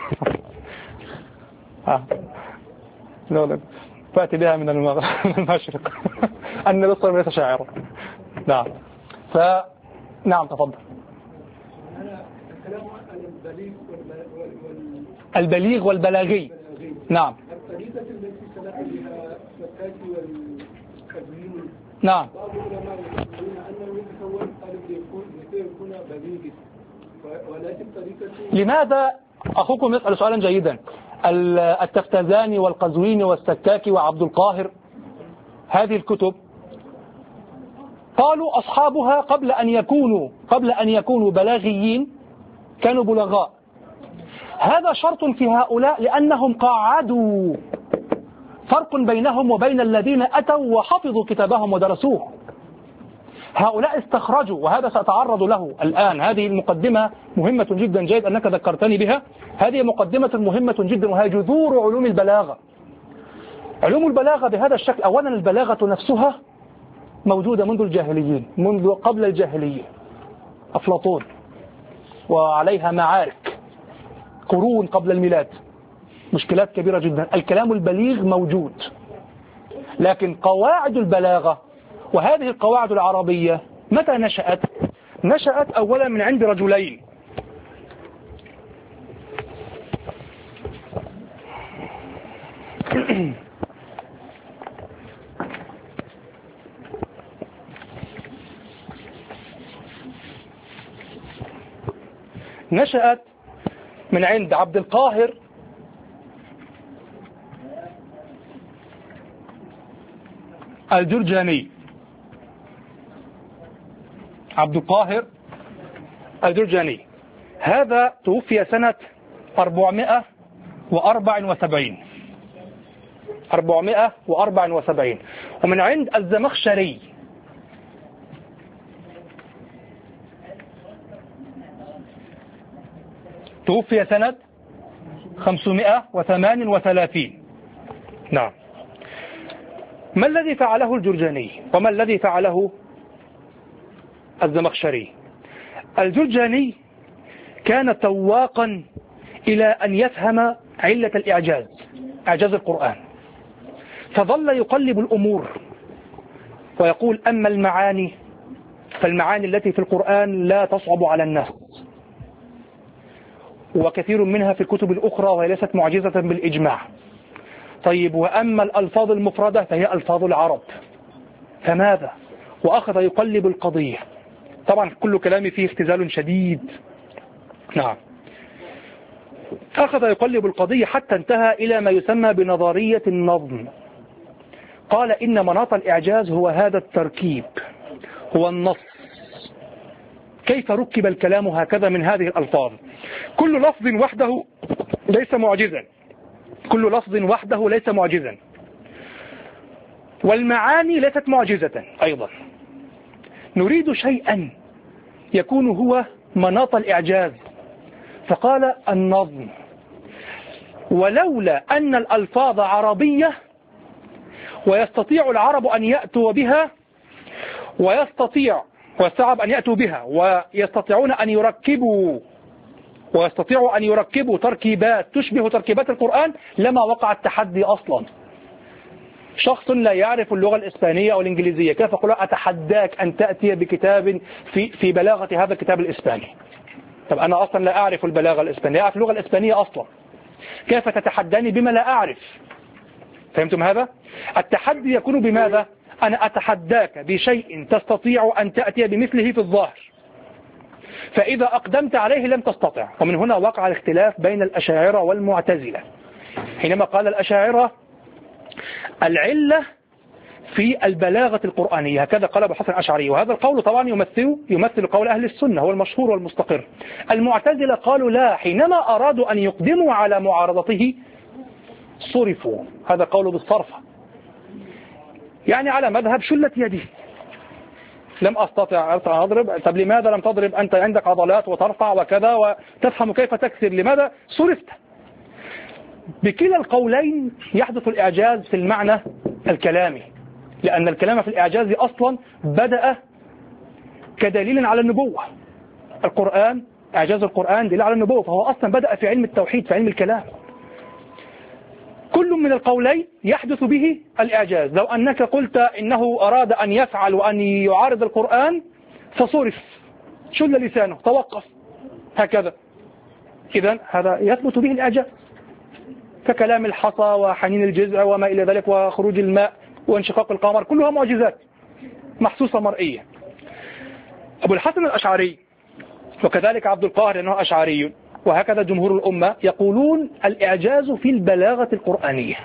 لا لا فأتي بها من المشرق. النبي صلى الله عليه وسلم ليس شاعرا. نعم، فنعم تفضل. البليغ والبلاغي، نعم الطريقة التي سلك بها السكاكي والكبير، نعم، بعض العلماء يقولون أنه يتكون ألف يكون لكي يكون بليغ، ولكن طريقة. لماذا أخوكم يسأل سؤالا جيدا؟ التفتزاني والقزويني والسكاكي وعبد القاهر، هذه الكتب قالوا أصحابها قبل أن يكونوا قبل أن يكونوا بلاغيين كانوا بلغاء. هذا شرط في هؤلاء لأنهم قاعدوا، فرق بينهم وبين الذين أتوا وحفظوا كتابهم ودرسوه. هؤلاء استخرجوا، وهذا سأتعرض له الآن. هذه المقدمة مهمة جدا، جيد أنك ذكرتني بها. هذه مقدمة مهمة جدا، وهي جذور علوم البلاغة. علوم البلاغة بهذا الشكل. أولا البلاغة نفسها موجودة منذ الجاهليين، منذ قبل الجاهلية، أفلاطون، وعليها معارك قرون قبل الميلاد، مشكلات كبيرة جدا. الكلام البليغ موجود، لكن قواعد البلاغة وهذه القواعد العربية متى نشأت؟ نشأت أولا من عند رجلين، نشأت من عند عبد القاهر الجرجاني. عبد القاهر الجرجاني هذا توفي سنة أربعمائة وأربعة وسبعين أربعمائة وأربعة وسبعين. ومن عند الزمخشري توفي سنة خمسمائة وثمانية وثلاثين. نعم. ما الذي فعله الجرجاني وما الذي فعله الزمخشري؟ الجرجاني كان تواقا إلى أن يفهم علة الإعجاز، إعجاز القرآن، فظل يقلب الأمور ويقول أما المعاني فالمعاني التي في القرآن لا تصعب على الناس، وكثير منها في الكتب الأخرى وهي ليست معجزة بالإجماع. طيب، وأما الألفاظ المفردة فهي ألفاظ العرب، فماذا؟ وأخذ يقلب القضية. طبعا كل كلامي فيه اختزال شديد. نعم. أخذ يقلب القضية حتى انتهى إلى ما يسمى بنظرية النظم. قال إن مناط الإعجاز هو هذا التركيب، هو النص، كيف ركب الكلام هكذا من هذه الألفاظ. كل لفظ وحده ليس معجزا، كل لفظ وحده ليس معجزا. والمعاني ليست معجزة أيضا. نريد شيئا يكون هو مناط الإعجاز، فقال النظم. ولولا أن الألفاظ عربية ويستطيع العرب أن يأتوا بها ويستطيع ويستعب أن يأتوا بها ويستطيعون أن يركبوا ويستطيعوا أن يركبوا تركيبات تشبه تركيبات القرآن لما وقع التحدي أصلا. شخص لا يعرف اللغة الإسبانية أو الإنجليزية كيف يقول أتحداك أن تأتي بكتاب في في بلاغة هذا الكتاب الإسباني؟ طب أنا أصلا لا أعرف البلاغة الإسبانية، أعرف اللغة الإسبانية أصلا، كيف تتحداني بما لا أعرف؟ فهمتم هذا؟ التحدي يكون بماذا؟ أنا أتحداك بشيء تستطيع أن تأتي بمثله في الظاهر، فإذا أقدمت عليه لم تستطع. ومن هنا وقع الاختلاف بين الأشاعرة والمعتزلة، حينما قال الأشاعرة العلة في البلاغة القرآنية، هكذا قال أبو حسن الأشعري، وهذا القول طبعا يمثل يمثل قول أهل السنة، هو المشهور والمستقر. المعتزلة قالوا لا، حينما أرادوا أن يقدموا على معارضته صرفوا، هذا قوله بالصرفة، يعني على مذهب شلت يدي، لم أستطع أن أضرب. طب لماذا لم تضرب؟ أنت عندك عضلات وترفع وكذا وتفهم كيف تكسر، لماذا صرفت؟ بكلا القولين يحدث الإعجاز في المعنى الكلامي، لأن الكلام في الإعجاز أصلا بدأ كدليل على النبوة. القرآن، إعجاز القرآن دليل على النبوة، فهو أصلا بدأ في علم التوحيد، في علم الكلام. كل من القولين يحدث به الإعجاز. لو أنك قلت إنه أراد أن يفعل وأن يعارض القرآن فصرف، شل لسانه، توقف هكذا، إذن هذا يثبت به الإعجاز، ككلام الحصى وحنين الجذع وما إلى ذلك وخروج الماء وانشقاق القمر، كلها معجزات محسوسة مرئية. أبو الحسن الأشعري وكذلك عبد القاهر أنه أشعري وهكذا جمهور الأمة يقولون الإعجاز في البلاغة القرآنية.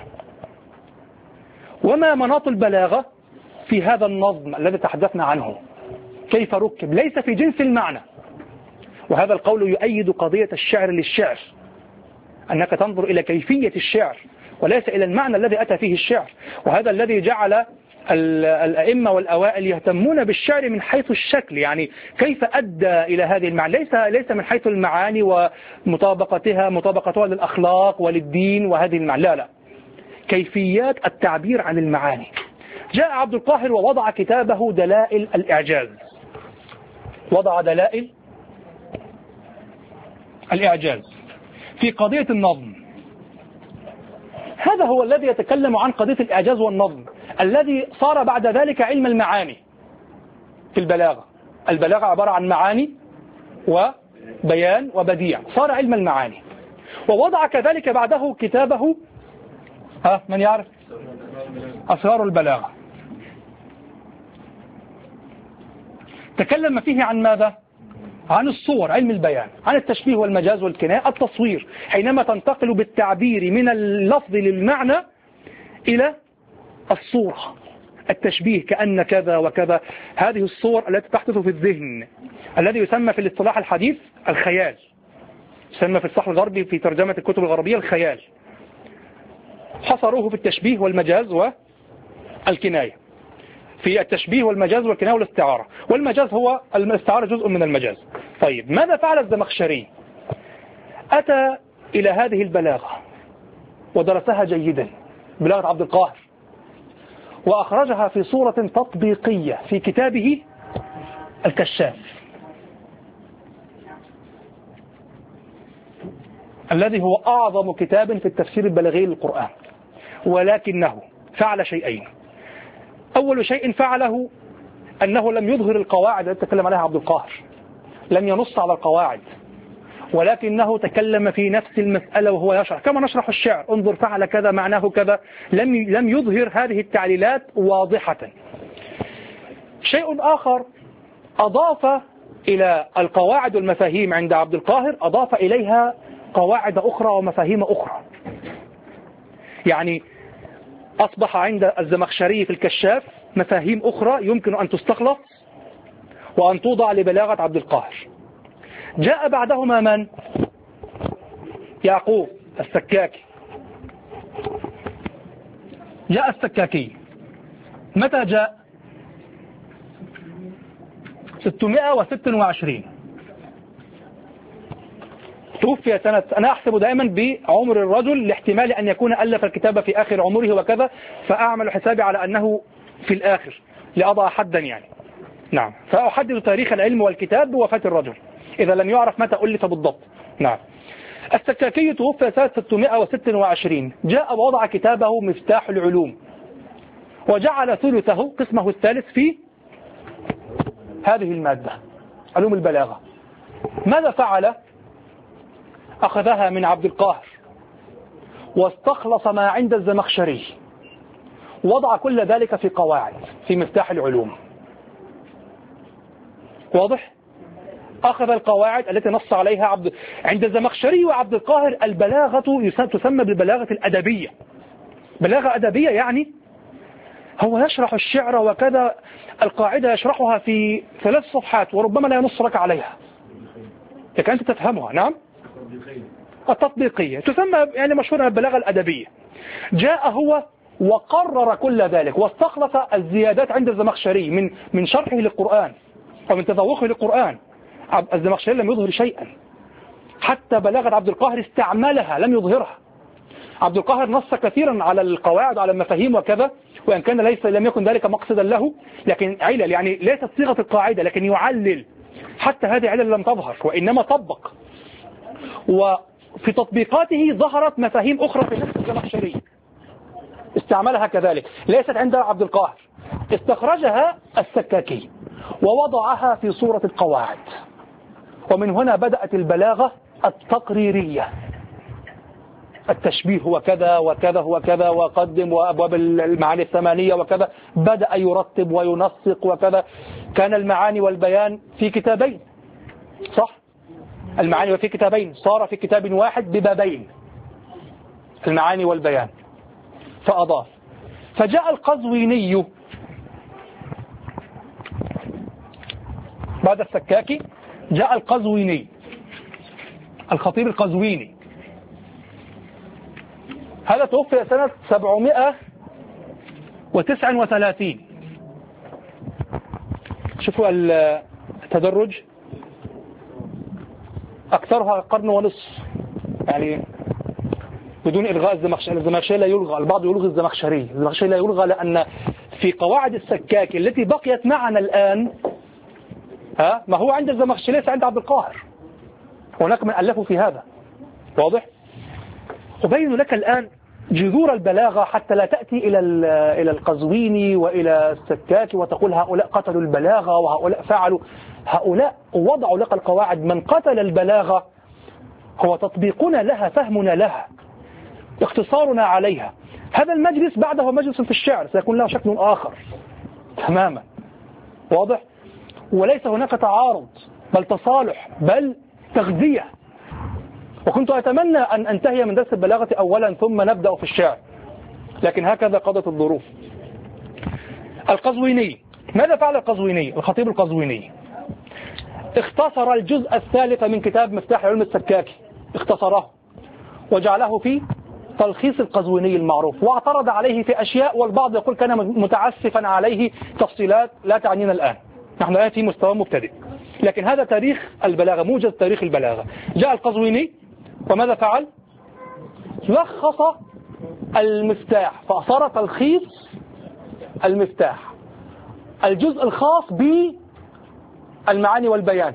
وما مناط البلاغة في هذا النظم الذي تحدثنا عنه، كيف ركب، ليس في جنس المعنى. وهذا القول يؤيد قضية الشعر للشعر، أنك تنظر إلى كيفية الشعر وليس إلى المعنى الذي أتى فيه الشعر. وهذا الذي جعل الأئمة والأوائل يهتمون بالشعر من حيث الشكل، يعني كيف أدى إلى هذه المعنى، ليس ليس من حيث المعاني ومطابقتها مطابقتها للأخلاق وللدين وهذه المعنى، لا لا، كيفيات التعبير عن المعاني. جاء عبد القاهر ووضع كتابه دلائل الإعجاز، وضع دلائل الإعجاز في قضية النظم. هذا هو الذي يتكلم عن قضية الإعجاز والنظم، الذي صار بعد ذلك علم المعاني في البلاغة. البلاغة عبارة عن معاني وبيان وبديع، صار علم المعاني. ووضع كذلك بعده كتابه، ها من يعرف؟ أسرار البلاغة. تكلم فيه عن ماذا؟ عن الصور، علم البيان، عن التشبيه والمجاز والكناية، التصوير، حينما تنتقل بالتعبير من اللفظ للمعنى إلى الصورة، التشبيه كأن كذا وكذا. هذه الصور التي تحدث في الذهن، الذي يسمى في الاصطلاح الحديث الخيال، يسمى في الصح الغربي في ترجمة الكتب الغربية الخيال. حصروه في التشبيه والمجاز والكناية، في التشبيه والمجاز والكناية والاستعارة. والمجاز هو الاستعارة جزء من المجاز. طيب ماذا فعل الزمخشري؟ أتى إلى هذه البلاغة ودرسها جيدا، بلاغة عبد القاهر، وأخرجها في صورة تطبيقية في كتابه الكشاف، الذي هو أعظم كتاب في التفسير البلاغي للقرآن. ولكنه فعل شيئين. أول شيء فعله أنه لم يظهر القواعد التي تكلم عليها عبد القاهر، لم ينص على القواعد، ولكنه تكلم في نفس المسألة وهو يشرح كما نشرح الشعر، انظر فعل كذا معناه كذا، لم لم يظهر هذه التعليلات واضحة. شيء آخر، أضاف إلى القواعد والمفاهيم عند عبد القاهر، أضاف إليها قواعد أخرى ومفاهيم أخرى. يعني أصبح عند الزمخشري في الكشاف مفاهيم أخرى يمكن أن تستخلص وأن توضع لبلاغة عبد القاهر. جاء بعدهما من؟ يعقوب السكاكي. جاء السكاكي متى جاء؟ ستمائة وستة وعشرين. توفي سنة، أنا أحسب دائما بعمر الرجل لاحتمال أن يكون ألف الكتاب في آخر عمره وكذا، فأعمل حسابي على أنه في الآخر لأضع حدا يعني. نعم، فأحدد تاريخ العلم والكتاب بوفاة الرجل إذا لم يعرف متى ألف بالضبط. نعم. السكاكي توفي سنة ستمائة وستة وعشرين، جاء ووضع كتابه مفتاح العلوم، وجعل ثلثه قسمه الثالث في هذه المادة علوم البلاغة. ماذا فعل؟ أخذها من عبد القاهر واستخلص ما عند الزمخشري، وضع كل ذلك في قواعد في مفتاح العلوم. واضح؟ أخذ القواعد التي نص عليها عبد عند الزمخشري وعبد القاهر. البلاغة تسمى بالبلاغة الأدبية. بلاغة أدبية يعني هو يشرح الشعر وكذا، القاعدة يشرحها في ثلاث صفحات وربما لا ينص لك عليها لكن أنت تفهمها. نعم، التطبيقية تسمى يعني مشهورة البلاغة الأدبية. جاء هو وقرر كل ذلك واستخلص الزيادات عند الزمخشري من من شرحه للقرآن ومن تذوقه للقرآن. الزمخشري لم يظهر شيئا، حتى بلاغة عبد القاهر استعملها لم يظهرها. عبد القاهر نص كثيرا على القواعد وعلى المفاهيم وكذا، وإن كان ليس لم يكن ذلك مقصدا له، لكن علل يعني ليست صيغة القاعدة لكن يعلل. حتى هذه علل لم تظهر وإنما طبق، وفي تطبيقاته ظهرت مفاهيم أخرى في نفس الزمخشري استعملها كذلك، ليست عند عبد القاهر. استخرجها السكاكي ووضعها في صورة القواعد، ومن هنا بدأت البلاغة التقريرية. التشبيه وكذا وكذا وكذا وقدم وأبواب المعاني الثمانية وكذا، بدأ يرتب وينسق وكذا. كان المعاني والبيان في كتابين، صح؟ المعاني في كتابين، صار في كتاب واحد ببابين، المعاني والبيان، فأضاف. فجاء القزويني بعد السكاكي، جاء القزويني الخطيب القزويني. هذا توفي سنة سبعمائة وتسعة وثلاثين. شوفوا التدرج، أكثرها قرن ونصف يعني بدون إلغاء الزمخشري. الزمخشري لا يلغى، البعض يلغي الزمخشري، الزمخشري لا يلغى لأن في قواعد السكاكي التي بقيت معنا الآن ها ما هو عند الزمخشري ليس عند عبد القاهر، هناك من ألفوا في هذا. واضح؟ أبين لك الآن جذور البلاغة حتى لا تأتي إلى إلى القزويني وإلى السكاكي وتقول هؤلاء قتلوا البلاغة وهؤلاء فعلوا. هؤلاء وضعوا لك القواعد. من قتل البلاغة هو تطبيقنا لها، فهمنا لها، اختصارنا عليها. هذا المجلس بعده مجلس في الشعر سيكون له شكل آخر تماما. واضح؟ وليس هناك تعارض بل تصالح بل تغذية. وكنت أتمنى أن أنتهي من درس البلاغة أولا ثم نبدأ في الشعر، لكن هكذا قضت الظروف. القزويني، ماذا فعل القزويني؟ الخطيب القزويني اختصر الجزء الثالث من كتاب مفتاح علم السكاكي، اختصره وجعله في تلخيص القزويني المعروف، واعترض عليه في أشياء، والبعض يقول كان متعسفا عليه، تفصيلات لا تعنينا الآن، نحن الآن في مستوى مبتدئ، لكن هذا تاريخ البلاغة، موجز تاريخ البلاغة. جاء القزويني وماذا فعل؟ لخص المفتاح فصار تلخيص المفتاح، الجزء الخاص بالمعاني والبيان،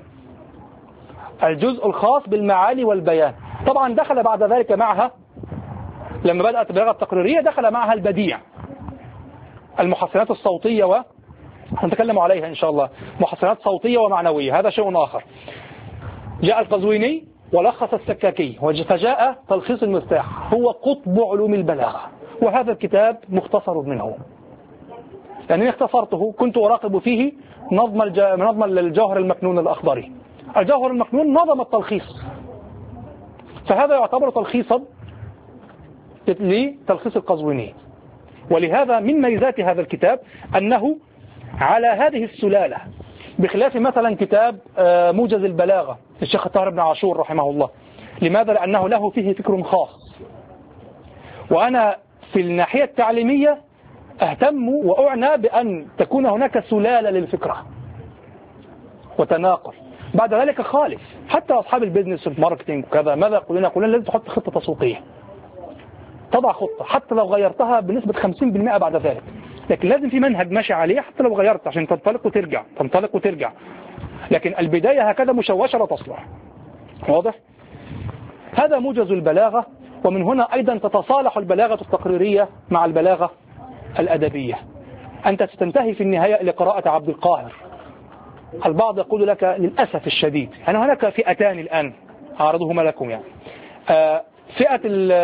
الجزء الخاص بالمعاني والبيان. طبعا دخل بعد ذلك معها لما بدأت البلاغة التقريرية دخل معها البديع، المحسنات الصوتية، ونتكلم عليها إن شاء الله، محسنات صوتية ومعنوية، هذا شيء آخر. جاء القزويني ولخص السكاكي فجاء تلخيص المفتاح، هو قطب علوم البلاغة، وهذا الكتاب مختصر منه يعني اختصرته. كنت أراقب فيه نظم نظم الجوهر المكنون الأخضري. الجوهر المكنون نظم التلخيص، فهذا يعتبر تلخيصا لتلخيص القزويني. ولهذا من ميزات هذا الكتاب أنه على هذه السلالة، بخلاف مثلا كتاب موجز البلاغة الشيخ طاهر بن عاشور رحمه الله. لماذا؟ لأنه له فيه فكر خاص، وأنا في الناحية التعليمية اهتم وأعنى بأن تكون هناك سلالة للفكرة وتناقل. بعد ذلك خالف. حتى أصحاب البيزنس والماركتينج وكذا ماذا يقولون؟ يقولون لازم تحط خطة تسويقية، تضع خطة حتى لو غيرتها بنسبة خمسين بالمئة بعد ذلك، لكن لازم في منهج ماشي عليه حتى لو غيرت عشان تنطلق وترجع تنطلق وترجع. لكن البداية هكذا مشوشة لا تصلح. واضح؟ هذا موجز البلاغة. ومن هنا أيضا تتصالح البلاغة التقريرية مع البلاغة الأدبية. أنت ستنتهي في النهاية لقراءة عبد القاهر. البعض يقول لك للأسف الشديد، يعني هناك فئتان الآن أعرضهما لكم، يعني فئة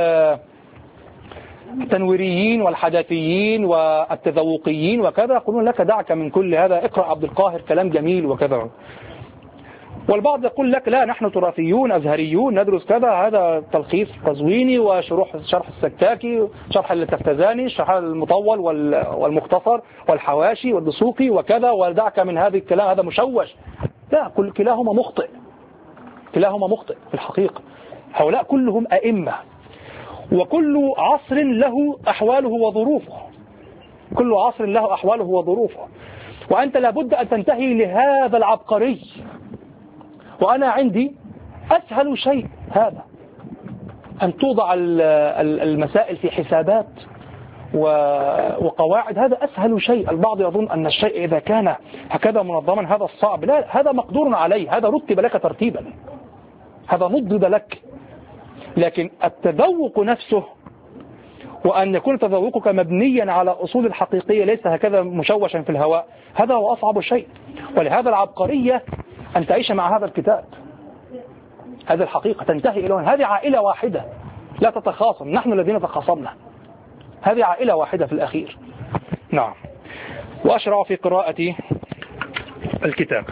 التنويريين والحداثيين والتذوقيين وكذا يقولون لك دعك من كل هذا، اقرأ عبد القاهر كلام جميل وكذا. والبعض يقول لك لا، نحن تراثيون أزهريون ندرس كذا، هذا تلخيص قزويني وشروح شرح السكاكي، شرح التفتزاني، شرح المطول والمختصر والحواشي والدسوقي وكذا، ودعك من هذا الكلام هذا مشوش. لا، كل كلاهما مخطئ، كلاهما مخطئ في الحقيقة. هؤلاء كلهم أئمة، وكل عصر له أحواله وظروفه، كل عصر له أحواله وظروفه. وأنت لابد أن تنتهي لهذا العبقري. وأنا عندي أسهل شيء هذا، أن توضع المسائل في حسابات وقواعد، هذا أسهل شيء. البعض يظن أن الشيء إذا كان هكذا منظما هذا الصعب. لا، هذا مقدور عليه، هذا رتب لك ترتيبا، هذا نضد لك. لكن التذوق نفسه، وأن يكون تذوقك مبنيا على أصول الحقيقية ليس هكذا مشوشا في الهواء، هذا هو أصعب شيء. ولهذا العبقرية أن تعيش مع هذا الكتاب. هذه الحقيقة تنتهي إلى هذه عائلة واحدة لا تتخاصم، نحن الذين تخاصمنا، هذه عائلة واحدة في الأخير. نعم. وأشرع في قراءة الكتاب.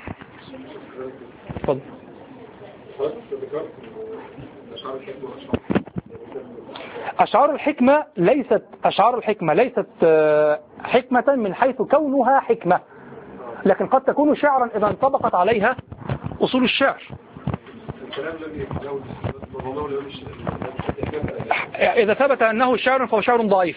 تفضل. أشعار الحكمة ليست أشعار الحكمة ليست حكمة من حيث كونها حكمة، لكن قد تكون شعرا إذا انطبقت عليها أصول الشعر. إذا ثبت أنه شعر فهو شعر ضعيف.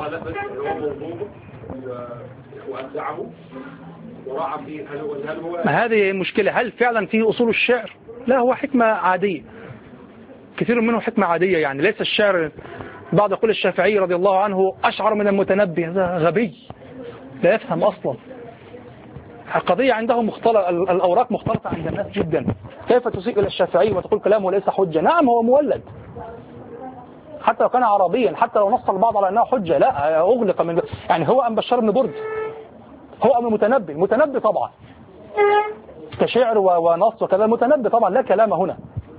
ما هذه مشكلة، هل فعلا فيه أصول الشعر؟ لا، هو حكمة عادية، كثير منه حكمة عادية، يعني ليس الشعر. بعض يقول الشافعي رضي الله عنه أشعر من المتنبي، هذا غبي لا يفهم أصلا. القضية عنده مختلط، الأوراق مختلطة عند الناس جدا. كيف تسيء إلى الشافعي وتقول كلامه ليس حجة؟ نعم هو مولد، حتى لو كان عربيا، حتى لو نص البعض على أنه حجة، لا، أغلق من، يعني هو أم بشار بن برد، هو أم المتنبي. المتنبي طبعا كشعر ونص وكذا، المتنبي طبعا لا كلام هنا.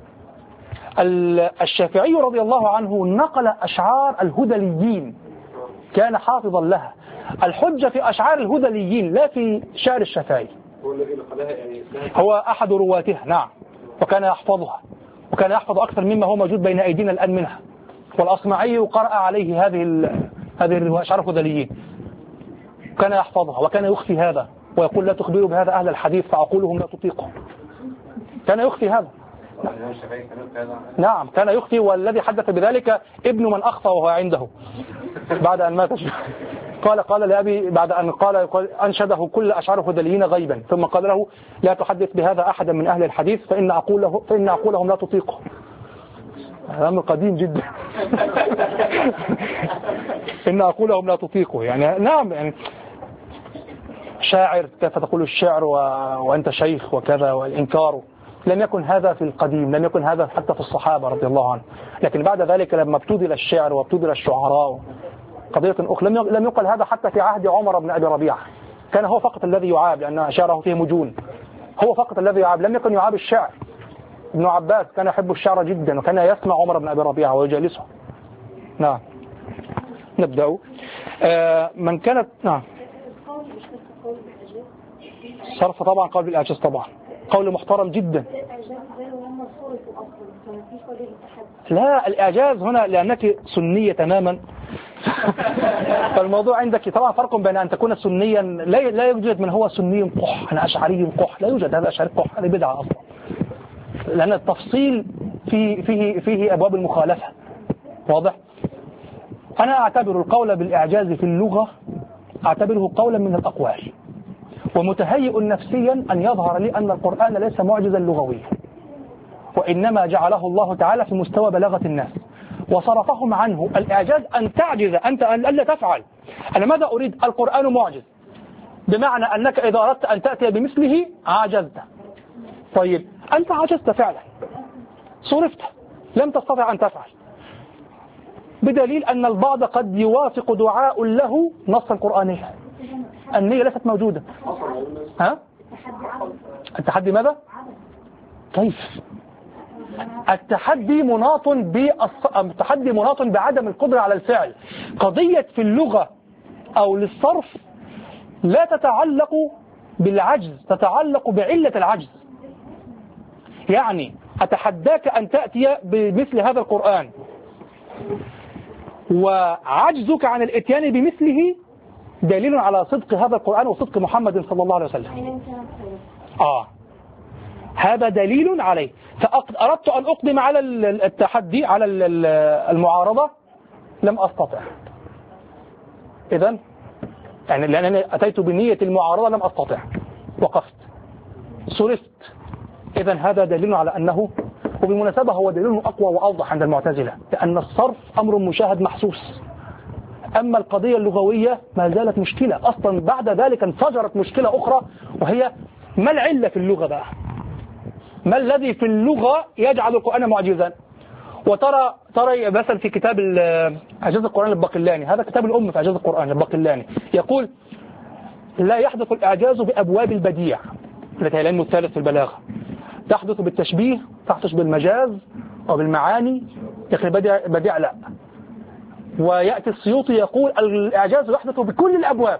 الشافعي رضي الله عنه نقل أشعار الهذليين، كان حافظا لها. الحجة في أشعار الهذليين لا في شعر الشافعي. هو أحد رواتها، نعم، وكان يحفظها، وكان يحفظ أكثر مما هو موجود بين أيدينا الآن منها. والأصمعي قرأ عليه هذه هذه أشعار الهذليين، كان يحفظها وكان يخفي هذا ويقول لا تخبروا بهذا أهل الحديث فعقولهم لا تطيقه. كان يخفي هذا. نعم كان يخفي، والذي حدث بذلك ابن من أخفى وهو عنده بعد أن مات. قال قال لأبي بعد أن قال أنشده كل أشعار الهذليين غيبا، ثم قال له لا تحدث بهذا أحدا من أهل الحديث فإن عقوله فإن عقولهم لا تطيقه. هذا أمر قديم جدا. إن عقولهم لا تطيقه، يعني نعم، يعني شاعر كيف تقول الشعر و... وأنت شيخ وكذا، والإنكار. لم يكن هذا في القديم، لم يكن هذا حتى في الصحابة رضي الله عنهم. لكن بعد ذلك لما ابتدل الشعر وابتدل الشعراء قضية أخرى، لم يقل هذا حتى في عهد عمر بن أبي ربيعة. كان هو فقط الذي يعاب لأن شعره فيه مجون، هو فقط الذي يعاب، لم يكن يعاب الشعر. ابن عباس كان يحب الشعر جدا وكان يسمع عمر بن أبي ربيعة ويجالسه. نعم نبدأ. آه من كانت نعم صرف طبعا، قول بالإعجاز طبعا قول محترم جدا. لا الإعجاز هنا لأنك سنية تماما. فالموضوع عندك طبعا فرق بين أن تكون سنيا، لا لا يوجد من هو سني قح أنا أشعري قح، لا يوجد هذا أشعري قح، هذه بدعة أصلا، لأن التفصيل فيه فيه فيه أبواب المخالفة. واضح؟ أنا أعتبر القول بالإعجاز في اللغة أعتبره قولا من الأقوال، ومتهيئ نفسيا أن يظهر لي أن القرآن ليس معجزا لغويا، وإنما جعله الله تعالى في مستوى بلاغة الناس وصرفهم عنه. الإعجاز أن تعجز أنت أن ألا تفعل. أنا ماذا أريد؟ القرآن معجز، بمعنى أنك إذا أردت أن تأتي بمثله عجزت. طيب أنت عجزت فعلا، صرفت، لم تستطع أن تفعل، بدليل أن البعض قد يوافق دعاء له نصا قرآنيا، النية ليست موجودة. ها؟ التحدي ماذا؟ كيف؟ التحدي مناط بالص... التحدي مناط بعدم القدرة على الفعل. قضية في اللغة أو للصرف لا تتعلق بالعجز، تتعلق بعلة العجز. يعني أتحداك أن تأتي بمثل هذا القرآن، وعجزك عن الاتيان بمثله دليل على صدق هذا القرآن وصدق محمد صلى الله عليه وسلم. آه هذا دليل عليه. فأردت أن أقدم على التحدي، على المعارضة، لم أستطع. إذن يعني لأنني أتيت بنية المعارضة لم أستطع، وقفت، صرفت. إذن هذا دليل على أنه، وبالمناسبة هو دليل أقوى وأوضح عند المعتزلة، لأن الصرف أمر مشاهد محسوس. أما القضية اللغوية ما زالت مشكلة أصلا، بعد ذلك انفجرت مشكلة أخرى، وهي ما العلة في اللغة بقى؟ ما الذي في اللغة يجعل القرآن معجزا؟ وترى ترى مثلا في كتاب إعجاز القرآن الباقلاني، هذا كتاب الأم في إعجاز القرآن الباقلاني، يقول لا يحدث الإعجاز بأبواب البديع التي هي العلم الثالث في البلاغة، تحدث بالتشبيه، تحدث بالمجاز وبالمعاني، لكن البديع بديع لا. ويأتي السيوطي يقول الإعجاز يحدث بكل الأبواب.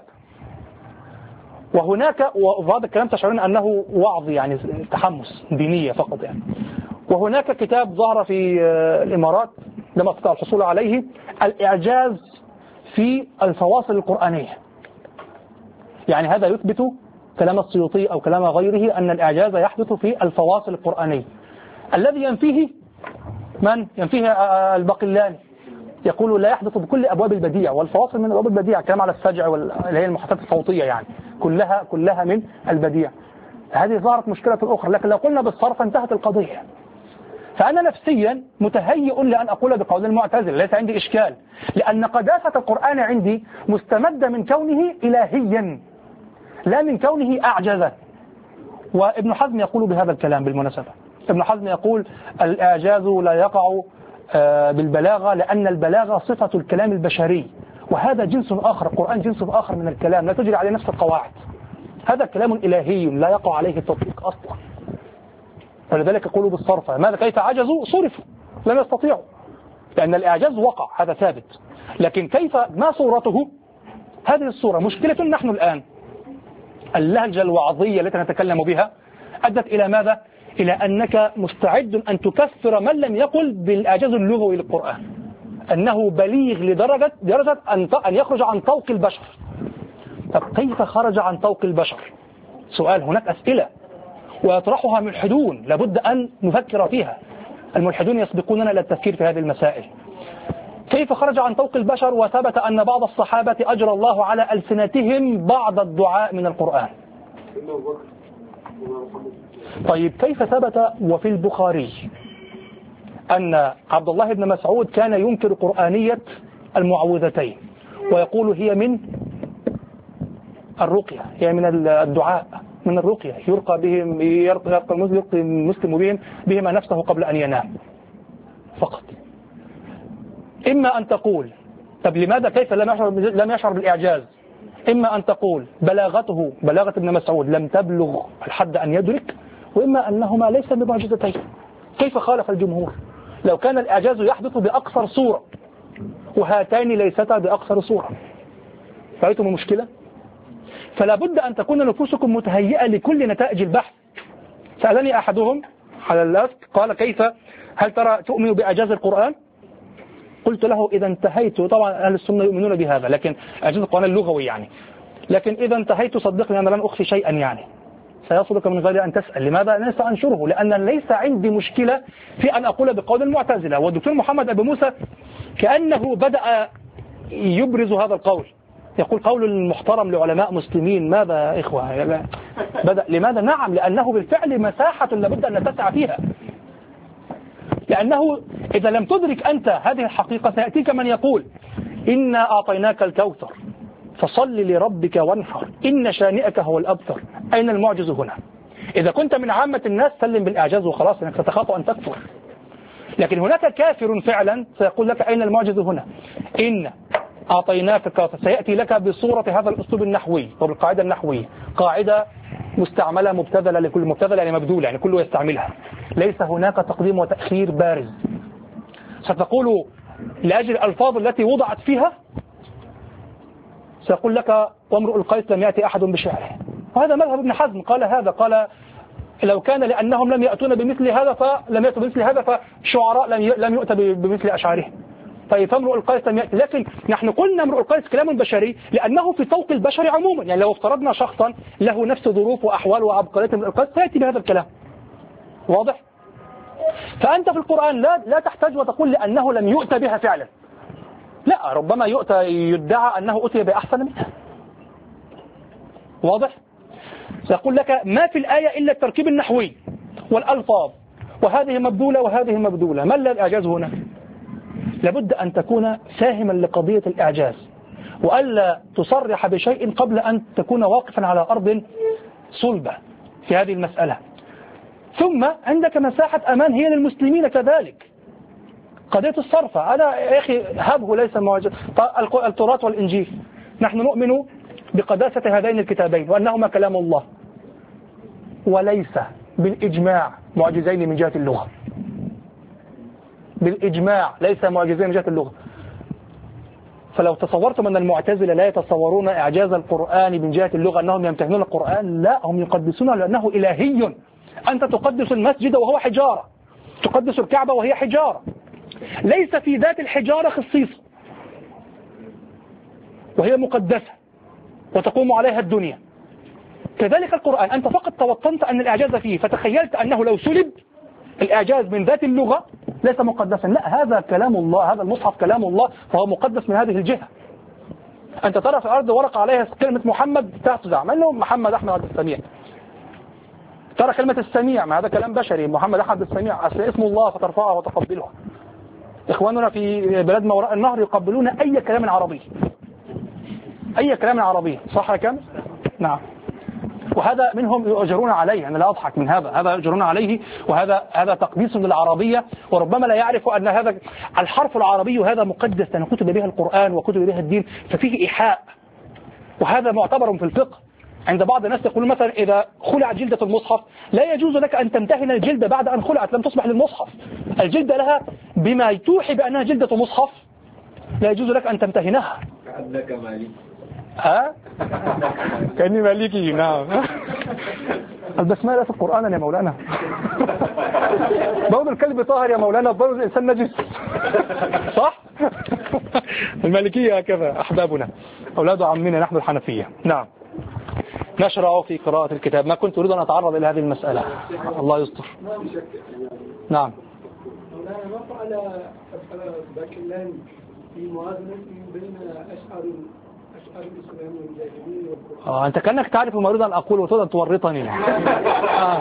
وهناك، وهذا الكلام تشعرون أنه وعظ يعني تحمس دينية فقط يعني. وهناك كتاب ظهر في الإمارات لما استطاع الحصول عليه، الإعجاز في الفواصل القرآنية. يعني هذا يثبت كلام السيوطي أو كلام غيره أن الإعجاز يحدث في الفواصل القرآنية، الذي ينفيه من؟ ينفيه الباقلاني، يقول لا يحدث بكل أبواب البديع، والفواصل من أبواب البديع، كلام على السجع اللي هي المحطات الصوتية يعني، كلها كلها من البديع. هذه ظهرت مشكلة أخرى، لكن لو قلنا بالصرف انتهت القضية. فأنا نفسيا متهيئ لأن أقول بقول المعتزلة، ليس عندي إشكال، لأن قداسة القرآن عندي مستمدة من كونه إلهيا لا من كونه أعجزا. وابن حزم يقول بهذا الكلام بالمناسبة. ابن حزم يقول الإعجاز لا يقع بالبلاغة لأن البلاغة صفة الكلام البشري، وهذا جنس آخر، القرآن جنس آخر من الكلام لا تجري عليه نفس القواعد. هذا كلام إلهي لا يقع عليه التطبيق أصلا. فلذلك يقولوا بالصرف. ماذا كيف عجزوا؟ صرفوا، لم يستطيعوا، لأن الإعجاز وقع، هذا ثابت. لكن كيف، ما صورته؟ هذه الصورة مشكلة. نحن الآن اللهجة الوعظية التي نتكلم بها أدت إلى ماذا؟ إلى أنك مستعد أن تكفر من لم يقل بالإعجاز اللغوي للقرآن، أنه بليغ لدرجة درجة أن يخرج عن طوق البشر. طب كيف خرج عن طوق البشر؟ سؤال. هناك أسئلة ويطرحها ملحدون لابد أن نفكر فيها. الملحدون يسبقوننا إلى التفكير في هذه المسائل. كيف خرج عن طوق البشر وثبت أن بعض الصحابة أجرى الله على ألسنتهم بعض الدعاء من القرآن؟ طيب كيف ثبت وفي البخاري أن عبد الله بن مسعود كان ينكر قرآنية المعوذتين ويقول هي من الرقية، هي من الدعاء، من الرقية، يرقى بهم، يرقى المسلم بهم بهما نفسه قبل أن ينام فقط. إما أن تقول طب لماذا كيف لم يشعر لم يشعر بالإعجاز؟ إما أن تقول بلاغته بلاغة ابن مسعود لم تبلغ الحد أن يدرك، وإما أنهما ليس بمعجزتين. كيف خالف الجمهور؟ لو كان الإعجاز يحدث بأقصر صورة وهاتين ليستا بأقصر صورة. رأيتم المشكلة؟ فلا بد أن تكون نفوسكم متهيئة لكل نتائج البحث. سألني أحدهم على الأسك قال كيف، هل ترى تؤمن بإعجاز القرآن؟ قلت له إذا انتهيت، طبعا أهل السنة يؤمنون بهذا، لكن إعجاز القرآن اللغوي يعني، لكن إذا انتهيت صدقني أنا لن أخفي شيئا يعني، سيصلك من غير أن تسأل. لماذا؟ أنا سأنشره، لأن ليس عندي مشكلة في أن أقول بقول المعتزلة. والدكتور محمد أبو موسى كأنه بدأ يبرز هذا القول، يقول قول المحترم لعلماء مسلمين. ماذا يا إخوة؟ بدأ لماذا؟ نعم، لأنه بالفعل مساحة لابد أن نتسع فيها، لأنه إذا لم تدرك أنت هذه الحقيقة سيأتيك من يقول إنا أعطيناك الكوثر فصل لربك وانحر إن شانئك هو الأبتر. أين المعجز هنا؟ إذا كنت من عامة الناس سلم بالإعجاز وخلاص، إنك ستخاف أن تكفر. لكن هناك كافر فعلا سيقول لك أين المعجز هنا؟ إن أعطيناك الكوثر، سيأتي لك بصورة هذا الأسلوب النحوي وبالقاعدة النحوية، قاعدة مستعملة مبتذلة، لكل مبتذلة يعني مبذولة، يعني كله يستعملها، ليس هناك تقديم وتأخير بارز. ستقول لأجل الألفاظ التي وضعت فيها، سيقول لك وامرؤ القيس لم يأتي أحد بشعره، وهذا مذهب ابن حزم، قال هذا، قال لو كان لأنهم لم يأتون بمثل هذا فلم يأتوا بمثل هذا فشعراء لم يؤتى بمثل أشعارهم. طيب فامرؤ القيس لم يأتي، لكن نحن قلنا امرؤ القيس كلام بشري لأنه في فوق البشر عموما، يعني لو افترضنا شخصا له نفس ظروف وأحوال وعبقرية امرؤ القيس سيأتي بهذا الكلام. واضح؟ فأنت في القرآن لا لا تحتاج وتقول لأنه لم يؤتى بها فعلا، لا، ربما يؤتى يدعى أنه أتي بأحسن منها. واضح؟ سأقول لك ما في الآية إلا التركيب النحوي والألفاظ، وهذه مبذولة وهذه مبذولة. ما الذي الإعجاز هنا؟ لابد أن تكون فاهما لقضية الإعجاز، وألا تصرح بشيء قبل أن تكون واقفا على أرض صلبة في هذه المسألة. ثم عندك مساحة أمان هي للمسلمين كذلك. قضية الصرف، أنا يا أخي هبه ليس معجز. التوراة والإنجيل نحن نؤمن بقداسة هذين الكتابين وأنهما كلام الله، وليس بالإجماع معجزين من جهة اللغة، بالإجماع ليس معجزين من جهة اللغة. فلو تصورتم أن المعتزلة لا يتصورون إعجاز القرآن من جهة اللغة أنهم يمتهنون القرآن، لا، هم يقدسونه لأنه إلهي. أنت تقدس المسجد وهو حجارة، تقدس الكعبة وهي حجارة، ليس في ذات الحجارة خصيصة، وهي مقدسة وتقوم عليها الدنيا. كذلك القرآن، أنت فقط توطنت أن الإعجاز فيه، فتخيلت أنه لو سلب الإعجاز من ذات اللغة ليس مقدسا. لا، هذا كلام الله، هذا المصحف كلام الله، فهو مقدس من هذه الجهة. أنت ترى في الأرض ورقة عليها كلمة محمد تفزع، ما أنه محمد أحمد عبد السميع. ترى كلمة السميع، ما هذا كلام بشري، محمد أحمد السميع، أصل اسم الله فترفعه وتقبله. إخواننا في بلاد ما وراء النهر يقبلون أي كلام عربي، أي كلام عربي، صح يا كامل؟ نعم. وهذا منهم يؤجرون عليه، أنا لا أضحك من هذا، هذا يؤجرون عليه، وهذا هذا تقديس للعربية، وربما لا يعرف أن هذا الحرف العربي هذا مقدس، لأن كتب به القرآن وكتب به الدين، ففيه إيحاء، وهذا معتبر في الفقه. عند بعض الناس يقولون مثلا إذا خلعت جلدة المصحف لا يجوز لك أن تمتهن الجلدة بعد أن خلعت، لم تصبح للمصحف، الجلدة لها بما توحي بأنها جلدة مصحف، لا يجوز لك أن تمتهنها. كأنك مالك. ها؟ كأني مالكي، نعم. البسملة في القرآن يا مولانا. بول الكلب طاهر يا مولانا، بول الإنسان نجس، صح؟ المالكية هكذا أحبابنا، أولاد عمنا نحن الحنفية. نعم. نشرع في قراءة الكتاب. ما كنت أريد أن أتعرض إلى هذه المسألة، الله يستر. نعم. مولانا، ما فعل باكلان في موازنة بين أشعار أشعار الإسلام والجاهلية والقرآن؟ آه أنت كأنك تعرف ما أريد أن أقول وتريد أن تورطني. آه.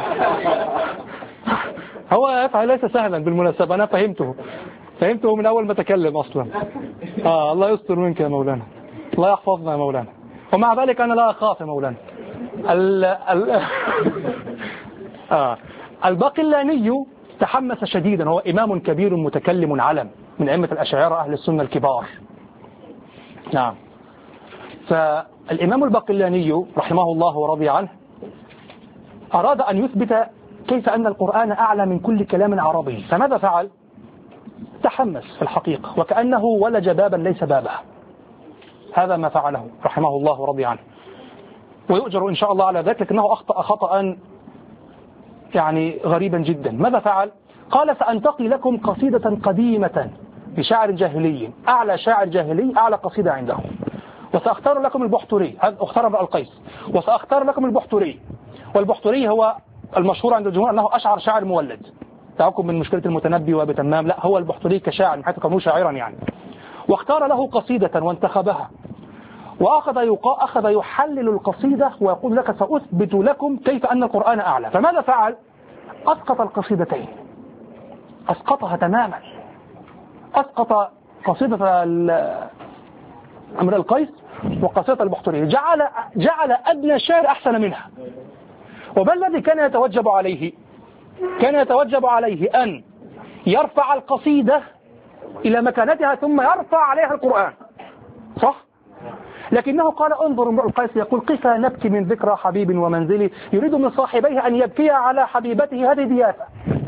هو يفعل ليس سهلا بالمناسبة، أنا فهمته فهمته من أول ما تكلم أصلا. آه الله يستر منك يا مولانا، الله يحفظنا يا مولانا، ومع ذلك أنا لا أخاف يا مولانا. ال ال آه. الباقلاني تحمس شديدا، هو إمام كبير متكلم علم من أئمة الأشاعرة أهل السنة الكبار. نعم. فالإمام الباقلاني رحمه الله ورضي عنه أراد أن يثبت كيف أن القرآن أعلى من كل كلام عربي، فماذا فعل؟ تحمس في الحقيقة وكأنه ولج بابا ليس بابه. هذا ما فعله رحمه الله ورضي عنه، ويؤجر إن شاء الله على ذلك، لكنه أخطأ خطأ يعني غريبا جدا. ماذا فعل؟ قال سأنتقي لكم قصيدة قديمة لشاعر جاهلي، أعلى شاعر جاهلي، أعلى قصيدة عنده، وسأختار لكم البحتري، هذا اختار ابن القيس، وسأختار لكم البحتري. والبحتري هو المشهور عند الجمهور أنه أشعر شاعر مولد، تعقب من مشكلة المتنبي وبتمام، لا، هو البحتري كشاعر من حيث كونه شاعرا يعني. واختار له قصيدة وانتخبها، وأخذ يقا... أخذ يحلل القصيدة ويقول لك سأثبت لكم كيف أن القرآن أعلى. فماذا فعل؟ أسقط القصيدتين، أسقطها تماما، أسقط قصيدة امرئ القيس وقصيدة البحتري، جعل جعل أدنى الشعر أحسن منها. وما الذي كان يتوجب عليه؟ كان يتوجب عليه أن يرفع القصيدة إلى مكانتها ثم يرفع عليها القرآن، صح؟ لكنه قال انظر امرؤ القيس يقول قفا نبكي من ذكرى حبيب ومنزلي، يريد من صاحبيه أن يبكي على حبيبته هذه ديافة.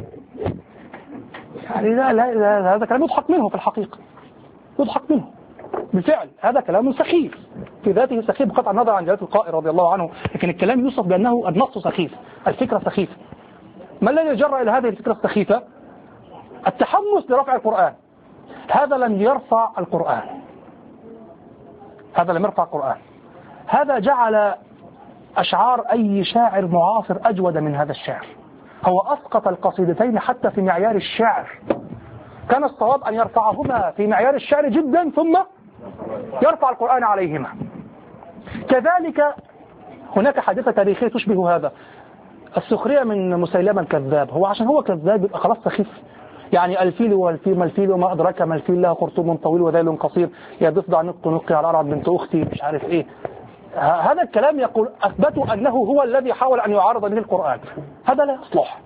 يعني لا لا لا هذا كلام يضحك منه في الحقيقة، يضحك منه بالفعل، هذا كلام سخيف في ذاته، سخيف بقطع النظر عن جلالة القائل رضي الله عنه، لكن الكلام يوصف بأنه النص سخيف، الفكرة سخيفة. ما الذي جرى إلى هذه الفكرة السخيفة؟ التحمس لرفع القرآن. هذا لم يرفع القرآن، هذا لم يرفع القرآن، هذا جعل أشعار أي شاعر معاصر أجود من هذا الشعر. هو أسقط القصيدتين حتى في معيار الشعر، كان الصواب أن يرفعهما في معيار الشعر جدا ثم يرفع القرآن عليهما. كذلك هناك حادثة تاريخية تشبه هذا، السخرية من مسيلمة الكذاب. هو عشان هو كذاب يبقى خلاص سخيف، يعني الفيل والفيل ما الفيل وما أدرك ما الفيل له خرطوم طويل وذيل قصير يا ضفدع نق نقي على أرعد بنت أختي مش عارف إيه. هذا الكلام يقول أثبتوا أنه هو الذي حاول أن يعارض به القرآن، هذا لا يصلح.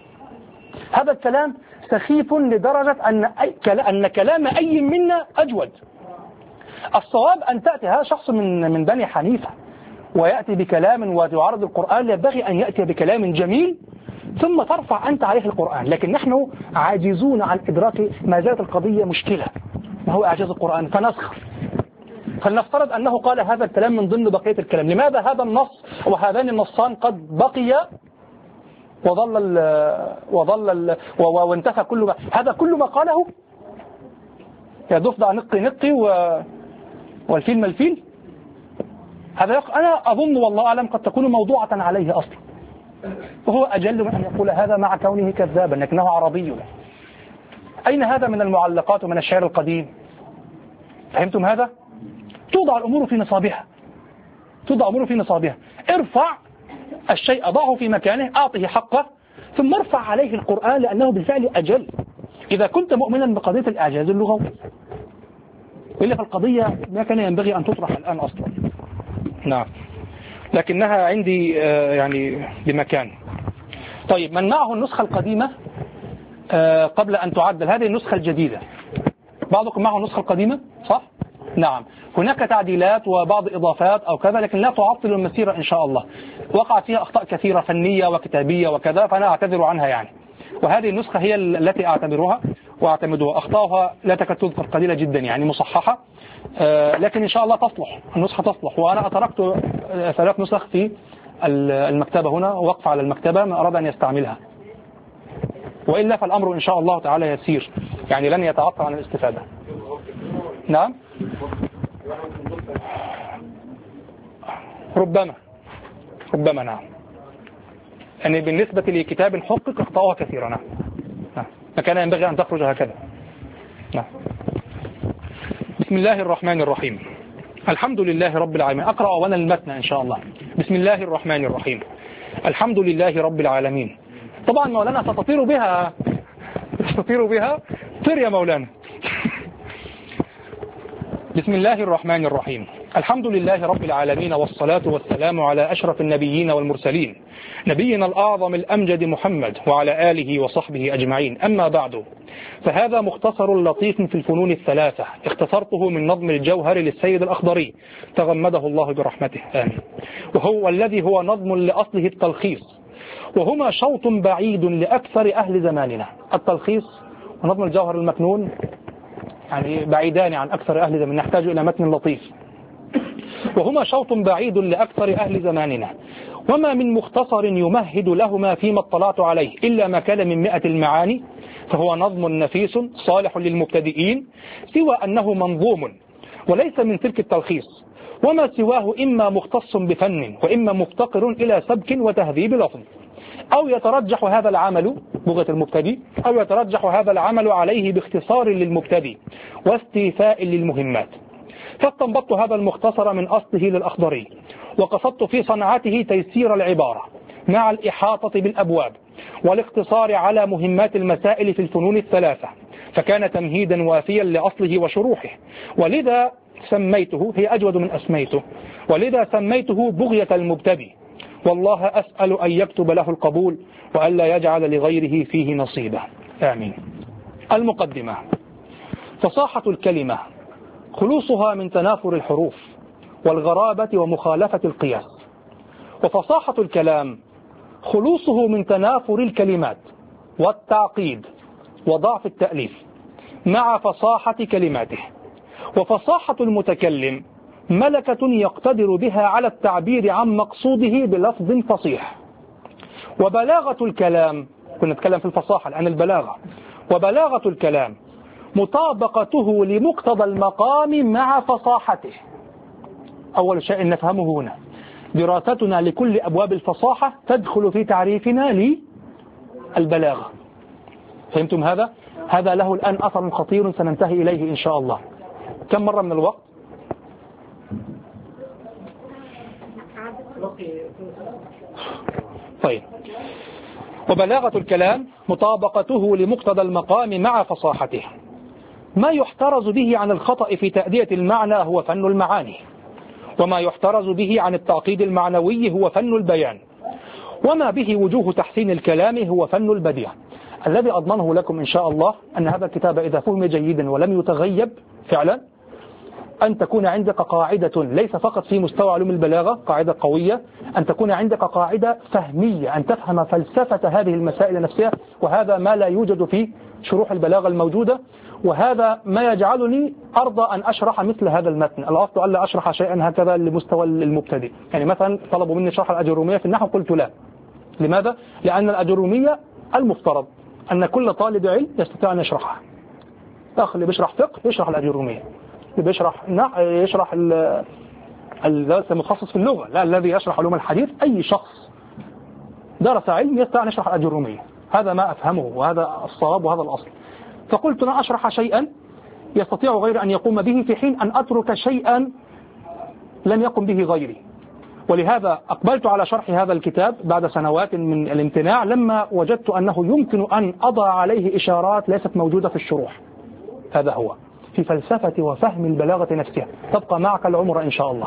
هذا الكلام سخيف لدرجة أن أي أن كلام أي منا أجود. الصواب أن تأتي هذا شخص من من بني حنيفة ويأتي بكلام ويعارض القرآن، ينبغي أن يأتي بكلام جميل ثم ترفع أنت عليه القرآن. لكن نحن عاجزون عن إدراك ما زالت القضية مشكلة، ما هو إعجاز القرآن، فنسخر. فلنفترض أنه قال هذا الكلام من ضمن بقية الكلام، لماذا هذا النص وهذان النصان قد بقي وظل ال وظل ال وانتهى كل ما هذا كل ما قاله يا ضفدع نقي نقي والفيل ما الفيل. هذا أنا أظن والله أعلم قد تكون موضوعة عليه أصلا، وهو أجل من أن يقول هذا مع كونه كذابا لكنه عربي. أين هذا من المعلقات ومن الشعر القديم؟ فهمتم هذا؟ توضع الأمور في نصابها، توضع الأمور في نصابها. ارفع الشيء، ضعه في مكانه، أعطه حقه، ثم ارفع عليه القرآن لأنه بالفعل أجل. إذا كنت مؤمنا بقضية الإعجاز اللغوي، وإلا فالقضية ما كان ينبغي أن تطرح الآن أصلا. نعم، لكنها عندي يعني بمكان. طيب، من معه النسخة القديمة قبل أن تعدل، هذه النسخة الجديدة، بعضكم معه النسخة القديمة صح؟ نعم، هناك تعديلات وبعض إضافات أو كذا، لكن لا تعطل المسيرة إن شاء الله. وقعت فيها أخطاء كثيرة فنية وكتابية وكذا، فأنا أعتذر عنها يعني. وهذه النسخة هي التي أعتبرها وأعتمدها. أخطاءها لا تكاد تذكر، قليلة جدا يعني، مصححة، لكن إن شاء الله تصلح، النسخة تصلح. وأنا أتركت ثلاث نسخ في المكتبة هنا، ووقف على المكتبة من أراد أن يستعملها، وإلا فالأمر إن شاء الله تعالى يسير، يعني لن يتعطل عن الاستفادة. نعم، ربما ربما نعم، يعني بالنسبة لكتاب حقق أخطاءها كثيرة. نعم نعم، فكان ينبغي أن تخرج هكذا. نعم. بسم الله الرحمن الرحيم، الحمد لله رب العالمين. أقرأ وانا المتن إن شاء الله. بسم الله الرحمن الرحيم، الحمد لله رب العالمين. طبعا مولانا ستطير بها، ستطير بها، طير يا مولانا. بسم الله الرحمن الرحيم، الحمد لله رب العالمين، والصلاة والسلام على أشرف النبيين والمرسلين، نبينا الأعظم الأمجد محمد وعلى آله وصحبه أجمعين. أما بعد، فهذا مختصر لطيف في الفنون الثلاثة، اختصرته من نظم الجوهر للسيد الأخضري تغمده الله برحمته، آمين. وهو الذي هو نظم لأصله التلخيص، وهما شوط بعيد لأكثر أهل زماننا. التلخيص ونظم الجوهر المكنون يعني بعيدان عن أكثر أهل زماننا، نحتاج إلى متن لطيف. وهما شوط بعيد لأكثر أهل زماننا، وما من مختصر يمهد لهما فيما اطلعت عليه إلا ما كان من مئة المعاني، فهو نظم نفيس صالح للمبتدئين، سوى أنه منظوم وليس من تلك التلخيص، وما سواه إما مختص بفن وإما مفتقر إلى سبك وتهذيب لفظ، أو يترجح هذا العمل بغية المبتدئ، أو يترجح هذا العمل عليه باختصار للمبتدئ واستيفاء للمهمات. فاستنبطت هذا المختصر من أصله للأخضري، وقصدت في صنعته تيسير العبارة مع الإحاطة بالأبواب والاقتصار على مهمات المسائل في الفنون الثلاثة، فكان تمهيدا وافيا لأصله وشروحه، ولذا سميته، هي أجود من أسميته، ولذا سميته بغية المبتدئ، والله أسأل أن يكتب له القبول وألا يجعل لغيره فيه نصيبا، آمين. المقدمة: فصاحة الكلمة خلوصها من تنافر الحروف والغرابة ومخالفة القياس، وفصاحة الكلام خلوصه من تنافر الكلمات والتعقيد وضعف التأليف مع فصاحة كلماته. وفصاحة المتكلم ملكة يقتدر بها على التعبير عن مقصوده بلفظ فصيح. وبلاغة الكلام، كنا نتكلم في الفصاحة الآن البلاغة، وبلاغة الكلام مطابقته لمقتضى المقام مع فصاحته. أول شيء نفهمه هنا، دراستنا لكل أبواب الفصاحة تدخل في تعريفنا للبلاغة. فهمتم هذا؟ هذا له الآن أثر خطير سننتهي إليه إن شاء الله. كم مرة من الوقت؟ طيب. وبلاغة الكلام مطابقته لمقتضى المقام مع فصاحته. ما يحترز به عن الخطأ في تأدية المعنى هو فن المعاني، وما يحترز به عن التعقيد المعنوي هو فن البيان، وما به وجوه تحسين الكلام هو فن البديع. الذي أضمنه لكم إن شاء الله أن هذا الكتاب إذا فهم جيدا ولم يتغيب فعلا، أن تكون عندك قاعدة ليس فقط في مستوى علوم البلاغة قاعدة قوية، أن تكون عندك قاعدة فهمية، أن تفهم فلسفة هذه المسائل نفسها، وهذا ما لا يوجد في شروح البلاغة الموجودة، وهذا ما يجعلني أرضى أن أشرح مثل هذا المتن. الأفضل ألا أشرح شيئا هكذا لمستوى المبتدئ. يعني مثلا طلبوا مني شرح الأجرومية في النحو، قلت لا. لماذا؟ لأن الأجرومية المفترض أن كل طالب علم يستطيع أن يشرحها. الأخ اللي بيشرح فقه يشرح الأجرومية، اللي بيشرح يشرح الدرس المتخصص في اللغة، لا الذي يشرح علوم الحديث أي شخص درس علم يستطيع أن يشرح الأجرومية. هذا ما أفهمه وهذا الصواب وهذا الأصل. فقلت أنا أشرح شيئا يستطيع غير أن يقوم به، في حين أن أترك شيئا لم يقم به غيري. ولهذا أقبلت على شرح هذا الكتاب بعد سنوات من الامتناع، لما وجدت أنه يمكن أن أضع عليه إشارات ليست موجودة في الشروح. هذا هو في فلسفة وفهم البلاغة نفسها، تبقى معك العمر إن شاء الله.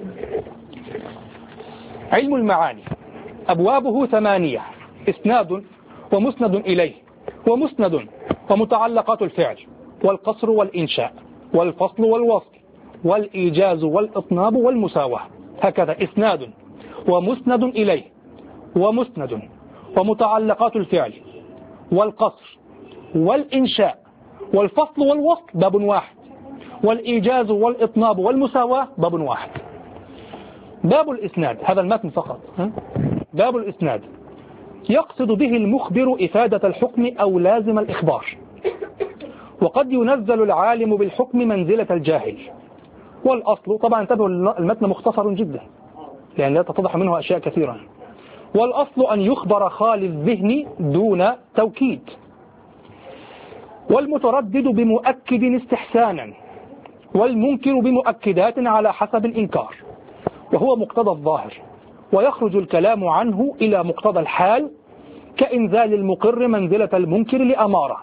علم المعاني أبوابه ثمانية: إسناد ومسند إليه ومسند ومتعلقات الفعل والقصر والإنشاء والفصل والوصل والإيجاز والإطناب والمساواة. هكذا إسناد ومسند إليه ومسند ومتعلقات الفعل والقصر والإنشاء والفصل والوصل باب واحد، والإيجاز والإطناب والمساواة باب واحد. باب الإسناد هذا المتن فقط. باب الإسناد يقصد به المخبر إفادة الحكم أو لازم الإخبار، وقد ينزل العالم بالحكم منزلة الجاهل. والأصل طبعا انتبهوا المتن مختصر جدا لأن لا تتضح منه أشياء كثيرة. والأصل أن يخبر خالي الذهن دون توكيد، والمتردد بمؤكد استحسانا، والمنكر بمؤكدات على حسب الإنكار، وهو مقتضى الظاهر. ويخرج الكلام عنه إلى مقتضى الحال كإنزال المقر منزلة المنكر لأمارة.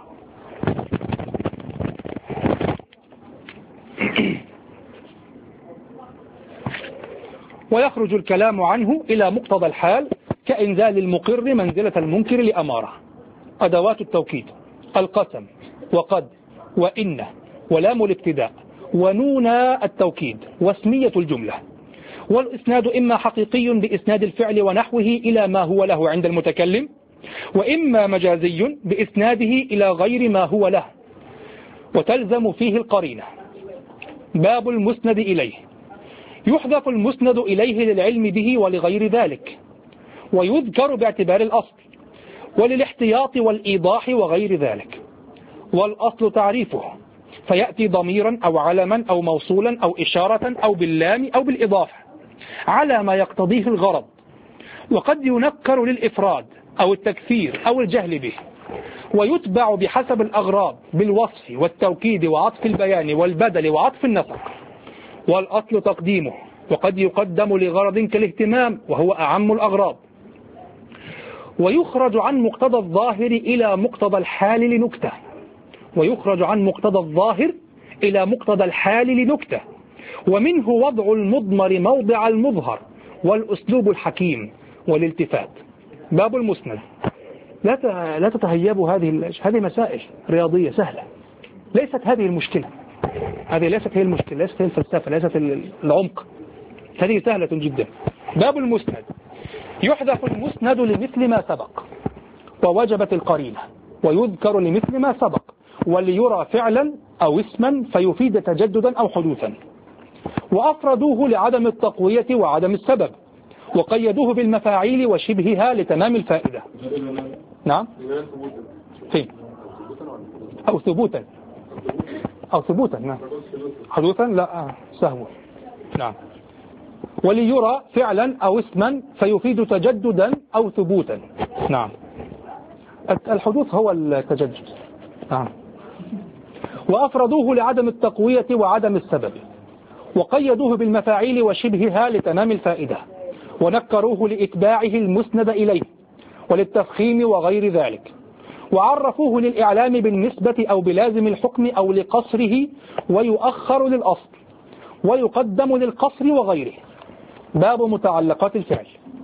ويخرج الكلام عنه إلى مقتضى الحال كإنزال المقر منزلة المنكر لأمارة. أدوات التوكيد: القسم وقد وإن ولام الابتداء ونون التوكيد واسمية الجملة. والإسناد إما حقيقي بإسناد الفعل ونحوه إلى ما هو له عند المتكلم، وإما مجازي بإسناده إلى غير ما هو له، وتلزم فيه القرينة. باب المسند إليه: يحذف المسند إليه للعلم به ولغير ذلك، ويذكر باعتبار الأصل وللاحتياط والإيضاح وغير ذلك. والأصل تعريفه، فيأتي ضميرا أو علما أو موصولا أو إشارة أو باللام أو بالإضافة على ما يقتضيه الغرض، وقد ينكر للإفراد أو التكثير أو الجهل به، ويتبع بحسب الأغراض بالوصف والتوكيد وعطف البيان والبدل وعطف النسق، والأصل تقديمه، وقد يقدم لغرض كالاهتمام وهو أعم الأغراض. ويخرج عن مقتضى الظاهر إلى مقتضى الحال لنكتة ويخرج عن مقتضى الظاهر إلى مقتضى الحال لنكتة ومنه وضع المضمر موضع المظهر والأسلوب الحكيم والالتفات. باب المسند. لا لا تتهيبوا هذه هذه مسائل رياضية سهلة، ليست هذه المشكلة، هذه ليست هي المشكلة، ليست هي الفلسفة، ليست العمق، هذه سهلة جدا. باب المسند. يحذف المسند لمثل ما سبق ووجبت القرينة، ويذكر لمثل ما سبق وليرى فعلا أو اسما فيفيد تجددا أو حدوثا، وأفردوه لعدم التقوية وعدم السبب، وقيدوه بالمفاعيل وشبهها لتمام الفائدة. نعم فين أو ثبوتا أو ثبوتا نعم حدوثا لا سهوا نعم وليرى فعلا أو اسما فيفيد تجددا أو ثبوتا. نعم الحدوث هو التجدد. نعم وأفردوه لعدم التقوية وعدم السبب، وقيدوه بالمفاعيل وشبهها لتمام الفائدة، ونكروه لإتباعه المسند إليه وللتفخيم وغير ذلك، وعرفوه للإعلام بالنسبة أو بلازم الحكم أو لقصره، ويؤخر للأصل ويقدم للقصر وغيره. باب متعلقات الفعل.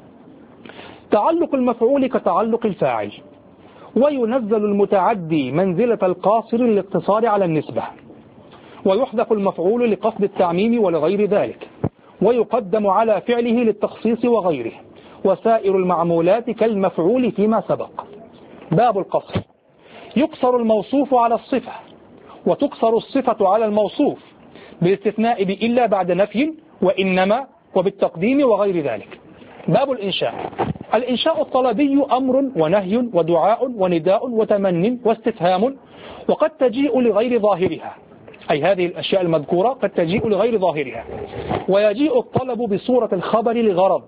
تعلق المفعول كتعلق الفاعل، وينزل المتعدي منزلة القاصر للاقتصار على النسبة، ويحذف المفعول لقصد التعميم ولغير ذلك، ويقدم على فعله للتخصيص وغيره، وسائر المعمولات كالمفعول فيما سبق. باب القصر. يقصر الموصوف على الصفة، وتقصر الصفة على الموصوف، بالاستثناء بإلا بعد نفي وإنما وبالتقديم وغير ذلك. باب الإنشاء. الإنشاء الطلبي أمر ونهي ودعاء ونداء وتمن واستفهام، وقد تجيء لغير ظاهرها، أي هذه الأشياء المذكورة قد تجيء لغير ظاهرها، ويجيء الطلب بصورة الخبر لغرض.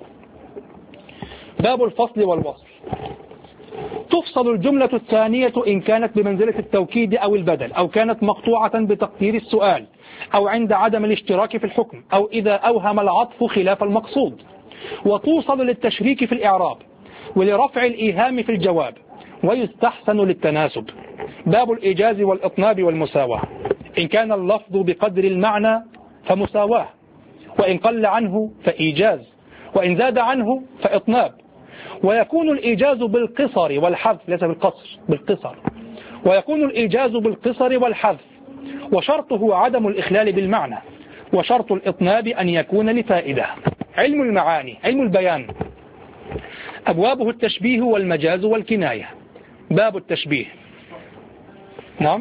باب الفصل والوصل. تفصل الجملة الثانية إن كانت بمنزلة التوكيد أو البدل، أو كانت مقطوعة بتقدير السؤال، أو عند عدم الاشتراك في الحكم، أو إذا أوهم العطف خلاف المقصود، وتوصل للتشريك في الإعراب ولرفع الإيهام في الجواب، ويستحسن للتناسب. باب الإيجاز والإطناب والمساواة. إن كان اللفظ بقدر المعنى فمساواة، وإن قل عنه فإيجاز، وإن زاد عنه فإطناب. ويكون الإيجاز بالقصر والحذف، ليس بالقصر، بالقصر. ويكون الإيجاز بالقصر والحذف، وشرطه عدم الإخلال بالمعنى، وشرط الإطناب أن يكون لفائدة. علم المعاني. علم البيان. أبوابه التشبيه والمجاز والكناية. باب التشبيه. نعم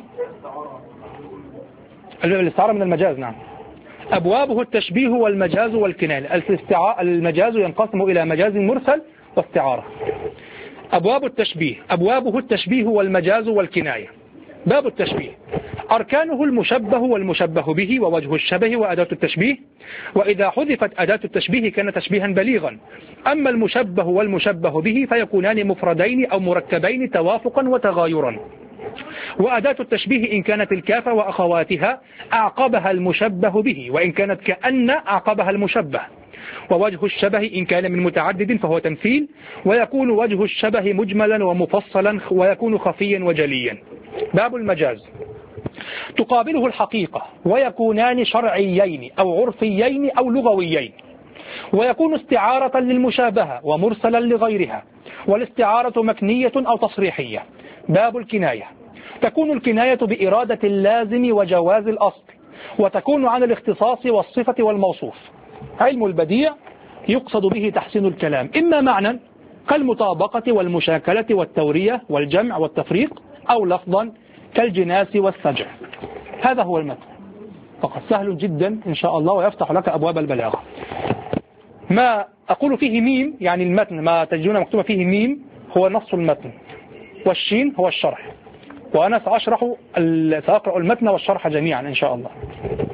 الاستعارة من المجاز. نعم أبوابه التشبيه والمجاز والكناية. المجاز ينقسم إلى مجاز مرسل واستعارة. أبواب التشبيه. أبوابه التشبيه والمجاز والكناية. باب التشبيه. أركانه المشبه والمشبه به ووجه الشبه وأداة التشبيه، وإذا حذفت أداة التشبيه كان تشبيها بليغا. أما المشبه والمشبه به فيكونان مفردين أو مركبين توافقا وتغايرا. وأداة التشبيه إن كانت الكاف وأخواتها أعقبها المشبه به، وإن كانت كأن أعقبها المشبه. ووجه الشبه إن كان من متعدد فهو تمثيل، ويكون وجه الشبه مجملا ومفصلا، ويكون خفيا وجليا. باب المجاز. تقابله الحقيقة، ويكونان شرعيين أو عرفيين أو لغويين، ويكون استعارة للمشابهة ومرسلا لغيرها، والاستعارة مكنية أو تصريحية. باب الكناية. تكون الكناية بإرادة اللازم وجواز الأصل، وتكون عن الاختصاص والصفة والموصوف. علم البديع. يقصد به تحسين الكلام، إما معنى كالمطابقة والمشاكلة والتورية والجمع والتفريق، أو لفظا كالجناس والسجع. هذا هو المتن فقط، سهل جدا إن شاء الله، ويفتح لك أبواب البلاغة. ما أقول فيه ميم يعني المتن، ما تجدون مكتوبة فيه ميم هو نص المتن، والشين هو الشرح، وأنا سأشرح سأقرأ المتن والشرح جميعا إن شاء الله.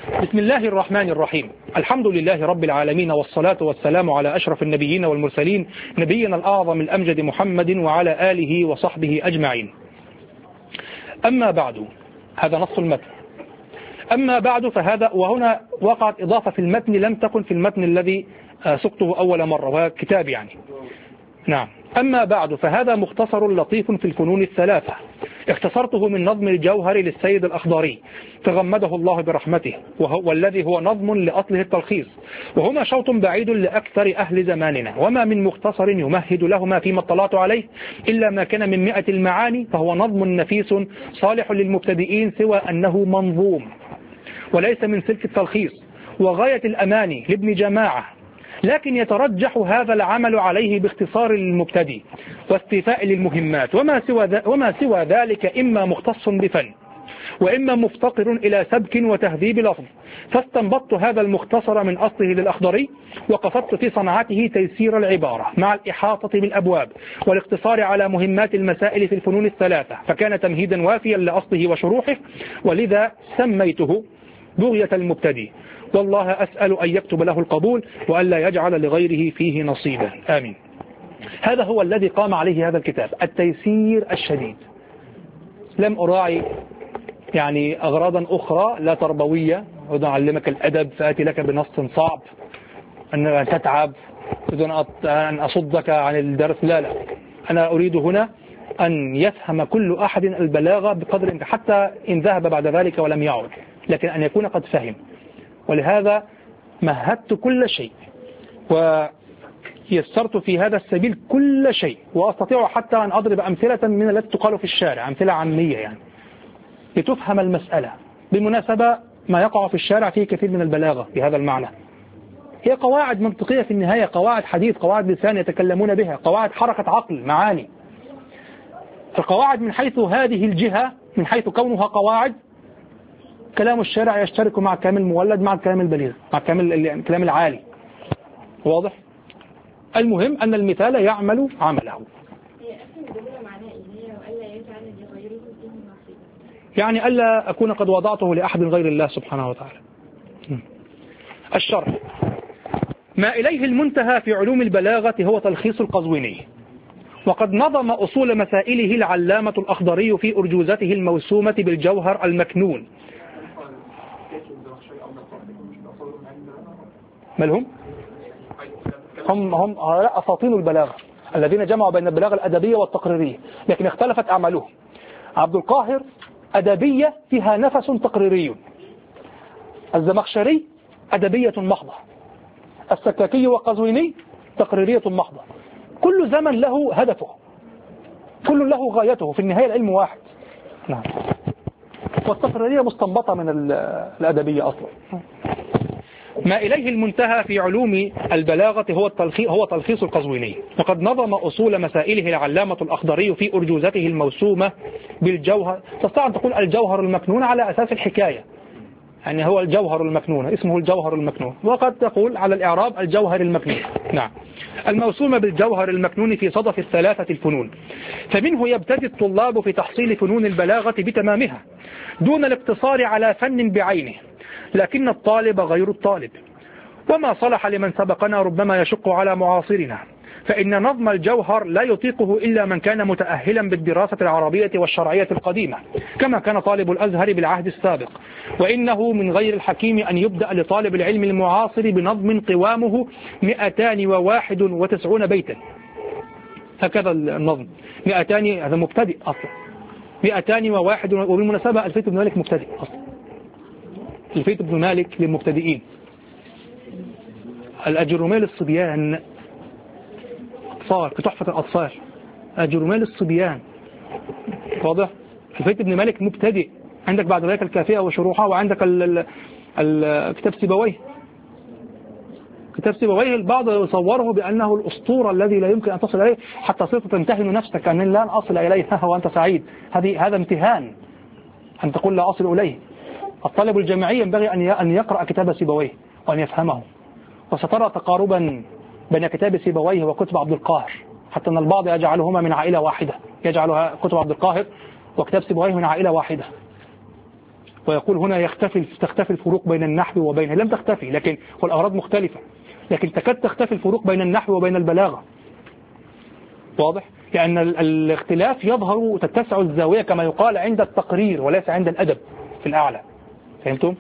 بسم الله الرحمن الرحيم. الحمد لله رب العالمين، والصلاة والسلام على أشرف النبيين والمرسلين، نبينا الأعظم الأمجد محمد وعلى آله وصحبه أجمعين. أما بعد، هذا نص المتن. أما بعد فهذا، وهنا وقعت إضافة في المتن لم تكن في المتن الذي سقته أول مرة، وهو كتاب يعني. نعم. أما بعد فهذا مختصر لطيف في الفنون الثلاثة، اختصرته من نظم الجوهر للسيد الأخضري تغمده الله برحمته، وهو والذي هو نظم لأصله التلخيص، وهما شوط بعيد لأكثر أهل زماننا، وما من مختصر يمهد لهما فيما اطلعت عليه إلا ما كان من مئة المعاني، فهو نظم نفيس صالح للمبتدئين، سوى أنه منظوم وليس من سلك التلخيص، وغاية الأماني لابن جماعة، لكن يترجح هذا العمل عليه باختصار للمبتدئ واستيفاء للمهمات، وما سوى وما سوى ذلك إما مختص بفن، وإما مفتقر إلى سبك وتهذيب لفظ، فاستنبطت هذا المختصر من أصله للأخضري، وقصدت في صنعته تيسير العبارة مع الإحاطة بالأبواب والاقتصار على مهمات المسائل في الفنون الثلاثة، فكان تمهيدا وافيا لأصله وشروحه، ولذا سميته بغية المبتدئ، والله أسأل أن يكتب له القبول وألا يجعل لغيره فيه نصيبا، آمين. هذا هو الذي قام عليه هذا الكتاب، التيسير الشديد. لم أراعي يعني أغراضا أخرى لا تربوية، أريد أن أعلمك الأدب فأتي لك بنص صعب، أن تتعب، أريد أن أصدك عن الدرس، لا لا، أنا أريد هنا أن يفهم كل أحد البلاغة بقدر، حتى إن ذهب بعد ذلك ولم يعد، لكن أن يكون قد فهم. ولهذا مهدت كل شيء ويسرت في هذا السبيل كل شيء، وأستطيع حتى أن أضرب أمثلة من التي تقال في الشارع، أمثلة عامية يعني لتفهم المسألة. بالمناسبة ما يقع في الشارع فيه كثير من البلاغة بهذا المعنى، هي قواعد منطقية في النهاية، قواعد حديث، قواعد لسان يتكلمون بها، قواعد حركة عقل، معاني. القواعد من حيث هذه الجهة، من حيث كونها قواعد، كلام الشارع يشترك مع كلام المولد مع الكلام البليغ، مع الكلام العالي، واضح؟ المهم أن المثال يعمل عمله. يعني ألا أكون قد وضعته لأحد غير الله سبحانه وتعالى. الشرح: ما إليه المنتهى في علوم البلاغة هو تلخيص القزويني، وقد نظم أصول مسائله العلامة الأخضري في أرجوزته الموسومة بالجوهر المكنون. ما هم؟ هم هم أساطين البلاغة الذين جمعوا بين البلاغة الأدبية والتقريرية، لكن اختلفت أعمالهم. عبد القاهر أدبية فيها نفس تقريري، الزمخشري أدبية محضة، السكاكي والقزويني تقريرية محضة. كل زمن له هدفه، كل له غايته، في النهاية العلم واحد. نعم. والتقريرية مستنبطة من الأدبية أصلا. ما إليه المنتهى في علوم البلاغة هو التلخيص هو تلخيص القزويني، وقد نظم أصول مسائله العلامة الأخضري في أرجوزته الموسومة بالجوهر. تستطيع أن تقول الجوهر المكنون على أساس الحكاية، يعني هو الجوهر المكنون، اسمه الجوهر المكنون، وقد تقول على الإعراب الجوهر المكنون. نعم. الموسومة بالجوهر المكنون في صدف الثلاثة الفنون، فمنه يبتدي الطلاب في تحصيل فنون البلاغة بتمامها دون الاقتصار على فن بعينه، لكن الطالب غير الطالب، وما صلح لمن سبقنا ربما يشق على معاصرنا، فإن نظم الجوهر لا يطيقه إلا من كان متأهلا بالدراسة العربية والشرعية القديمة، كما كان طالب الأزهر بالعهد السابق، وإنه من غير الحكيم أن يبدأ لطالب العلم المعاصر بنظم قوامه مئتان وواحد وتسعون بيتا، هكذا النظم مئتان، هذا مبتدئ أصلا، مئتان وواحد. وبالمناسبة ألفية بن مالك مبتدئ أصلا، ألفية بن مالك للمبتدئين، الأجروميل الصبيان أطفال في تحفة الأطفال، أجروميل الصبيان، واضح؟ ألفية بن مالك مبتدئ. عندك بعد ذلك الكافية وشروحها، وعندك ال ال كتاب سيبويه، كتاب سيبويه البعض يصوره بأنه الأسطورة الذي لا يمكن أن تصل إليه حتى صرت تمتهن نفسك أن لن أصل إليه وأنت سعيد. هذه هذا امتهان أن تقول لا أصل إليه. الطالب الجامعي ينبغي أن يقرأ كتاب سيبويه وأن يفهمه، وسترى تقاربا بين كتاب سيبويه وكتب عبد القاهر، حتى أن البعض يجعلهما من عائلة واحدة، يجعل كتب عبد القاهر وكتاب سيبويه من عائلة واحدة. ويقول هنا يختفي تختفي الفروق بين النحو وبين، لم تختفي، لكن والأغراض مختلفة، لكن تكاد تختفي الفروق بين النحو وبين البلاغة. واضح؟ لأن الاختلاف يظهر وتتسع الزاوية كما يقال عند التقرير وليس عند الأدب في الأعلى. فهمتم؟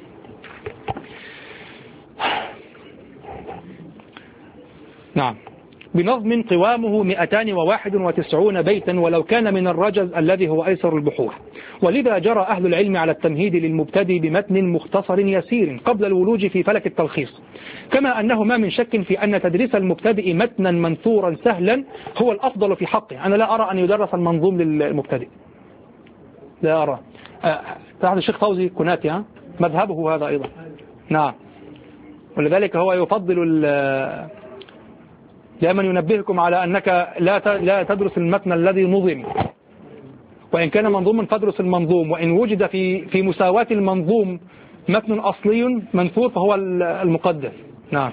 نعم. بنظم قوامه مئتان وواحد وتسعون بيتا ولو كان من الرجز الذي هو أيسر البحور. ولذا جرى أهل العلم على التمهيد للمبتدئ بمتن مختصر يسير قبل الولوج في فلك التلخيص، كما أنه ما من شك في أن تدريس المبتدئ متنا منثورا سهلا هو الأفضل في حقه. أنا لا أرى أن يدرس المنظوم للمبتدئ، لا أرى. تحت الشيخ فوزي كناتي ها مذهبه هذا أيضا. نعم. ولذلك هو يفضل دائما ينبهكم على أنك لا لا تدرس المتن الذي نظم، وإن كان منظوما فادرس المنظوم، وإن وجد في في مساواة المنظوم متن أصلي منثور فهو المقدس. نعم.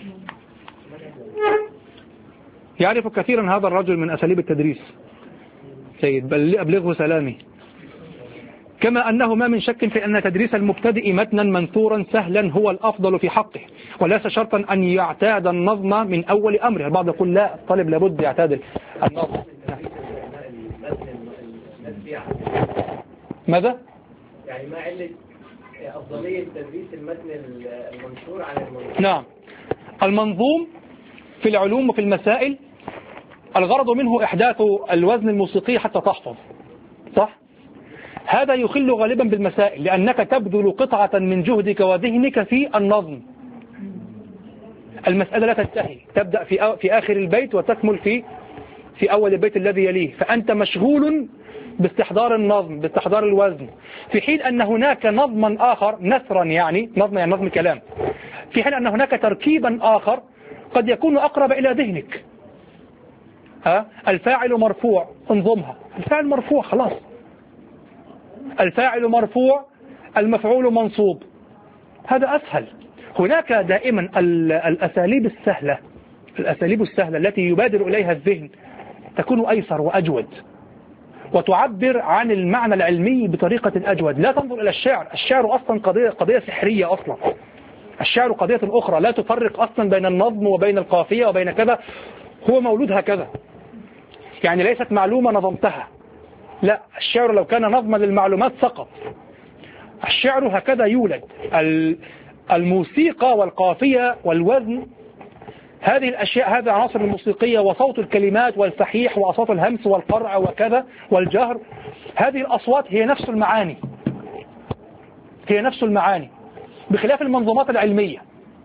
يعرف كثيرا هذا الرجل من أساليب التدريس. سيد بل أبلغه سلامي. كما أنه ما من شك في أن تدريس المبتدئ متنا منثورا سهلا هو الأفضل في حقه، وليس شرطا أن يعتاد النظم من أول أمره. البعض يقول لا، الطالب لابد يعتاد النظم. ماذا؟ يعني ما علة أفضلية تدريس المتن المنشور عن المنظوم؟ نعم. المنظوم في العلوم وفي المسائل الغرض منه إحداث الوزن الموسيقي حتى تحفظ، صح؟ هذا يخل غالبا بالمسائل، لأنك تبذل قطعة من جهدك وذهنك في النظم. المسألة لا تنتهي، تبدأ في في آخر البيت وتكمل في في أول البيت الذي يليه، فأنت مشغول باستحضار النظم، باستحضار الوزن، في حين أن هناك نظما آخر نثرا، يعني نظم يعني نظم كلام، في حين أن هناك تركيبا آخر قد يكون أقرب إلى ذهنك. ها؟ الفاعل مرفوع، انظمها، الفاعل مرفوع خلاص، الفاعل مرفوع، المفعول منصوب، هذا أسهل. هناك دائما الأساليب السهلة، الأساليب السهلة التي يبادر إليها الذهن تكون أيسر وأجود، وتعبر عن المعنى العلمي بطريقة أجود. لا تنظر إلى الشعر، الشعر أصلا قضية قضية سحرية أصلا، الشعر قضية أخرى، لا تفرق أصلا بين النظم وبين القافية وبين كذا، هو مولود هكذا، يعني ليست معلومة نظمتها، لا، الشعر لو كان نظما للمعلومات سقط. الشعر هكذا يولد، الموسيقى والقافية والوزن، هذه الأشياء، هذه العناصر الموسيقية وصوت الكلمات والفحيح وأصوات الهمس والقرع وكذا والجهر، هذه الأصوات هي نفس المعاني، هي نفس المعاني، بخلاف المنظومات العلمية.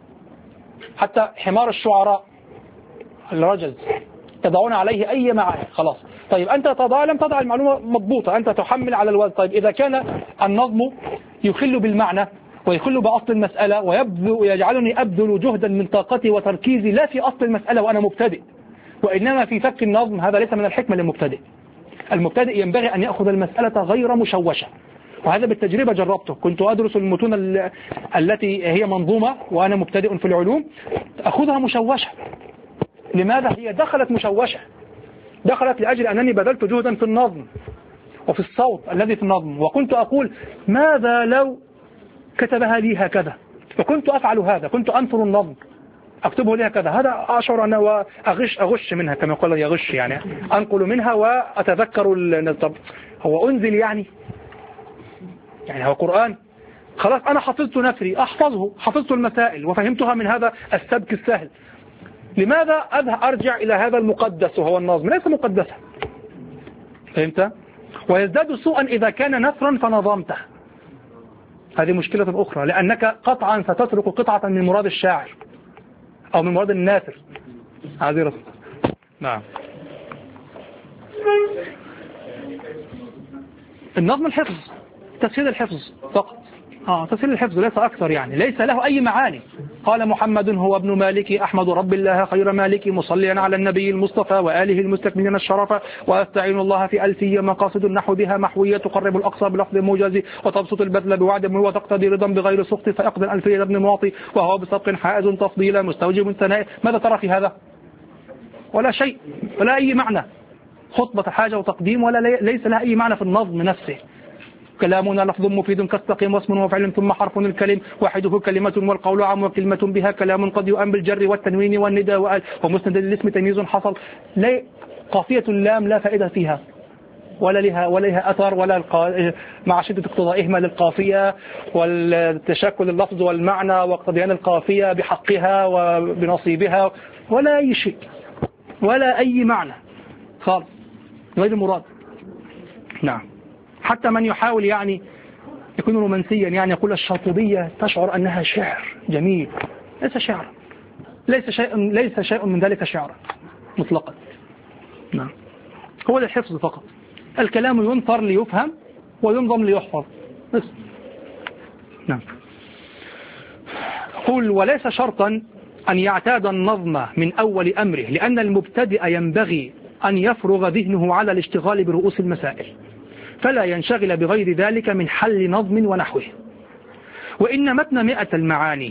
حتى حمار الشعراء الرجز تضعون عليه أي معاني، خلاص. طيب أنت تضع، لم تضع المعلومة مضبوطة، أنت تحمل على الوزن. طيب إذا كان النظم يخل بالمعنى ويخل بأصل المسألة ويجعلني أبذل جهدا من طاقتي وتركيزي لا في أصل المسألة وأنا مبتدئ، وإنما في فك النظم، هذا ليس من الحكمة للمبتدئ. المبتدئ ينبغي أن يأخذ المسألة غير مشوشة، وهذا بالتجربة جربته. كنت أدرس المتون التي هي منظومة وأنا مبتدئ في العلوم، أخذها مشوشة. لماذا؟ هي دخلت مشوشة، دخلت لأجل أنني بذلت جهدا في النظم وفي الصوت الذي في النظم، وكنت أقول ماذا لو كتبها لي هكذا، وكنت أفعل هذا، كنت أنثر النظم أكتبه لي هكذا، هذا أشعر أنه أغش أغش منها كما يقول يغش، يعني أنقل منها وأتذكر. طب هو أنزل يعني يعني هو قرآن، خلاص أنا حفظت نثري، أحفظه، حفظت المسائل وفهمتها من هذا السبك السهل، لماذا أذهب أرجع إلى هذا المقدس وهو النظم؟ ليس مقدسا، فهمت؟ ويزداد سوءا إذا كان نثرا فنظمته، هذه مشكلة أخرى، لأنك قطعا ستترك قطعة من مراد الشاعر أو من مراد الناثر. عزيزي نعم. النظم الحفظ، تسهيل الحفظ فقط، آه تسهيل الحفظ ليس أكثر، يعني ليس له أي معاني. قال محمد هو ابن مالك أحمد رب الله خير مالك مصليا على النبي المصطفى وآله المستكملين الشرف، وأستعين الله في ألفية مقاصد النحو بها محوية تقرب الأقصى بلفظ موجز وتبسط البذل بوعد وتقتضي رضا بغير سخط، فيقضي الألفية ابن معطي وهو بسبق حائز تفضيلا مستوجب ثناء. ماذا ترى في هذا؟ ولا شيء، ولا أي معنى، خطبة حاجة وتقديم، ولا ليس لها أي معنى في النظم نفسه. كلامنا لفظ مفيد كاستقيم واسم وفعل ثم حرف الكلم واحده كلمة والقول عام وكلمة بها كلام قد يؤم بالجر والتنوين والنداء وآل ومسند الاسم تمييز حصل. لا قافية اللام لا فائدة فيها ولا لها ولا لها أثر ولا القا... مع شدة اقتضائهما للقافية والتشكل اللفظ والمعنى واقتضيان القافية بحقها وبنصيبها ولا أي شيء ولا أي معنى خالص غير مراد. نعم. حتى من يحاول يعني يكون رومانسيا يعني يقول الشاطبية تشعر أنها شعر جميل. ليس شعر ليس شيء ليس شيء من ذلك شعر مطلقا. نعم. هو الحفظ فقط. الكلام ينثر ليفهم وينظم ليحفظ بس. نعم. قل وليس شرطا أن يعتاد النظم من أول أمره لأن المبتدئ ينبغي أن يفرغ ذهنه على الاشتغال برؤوس المسائل فلا ينشغل بغير ذلك من حل نظم ونحوه. وإن متن مئة المعاني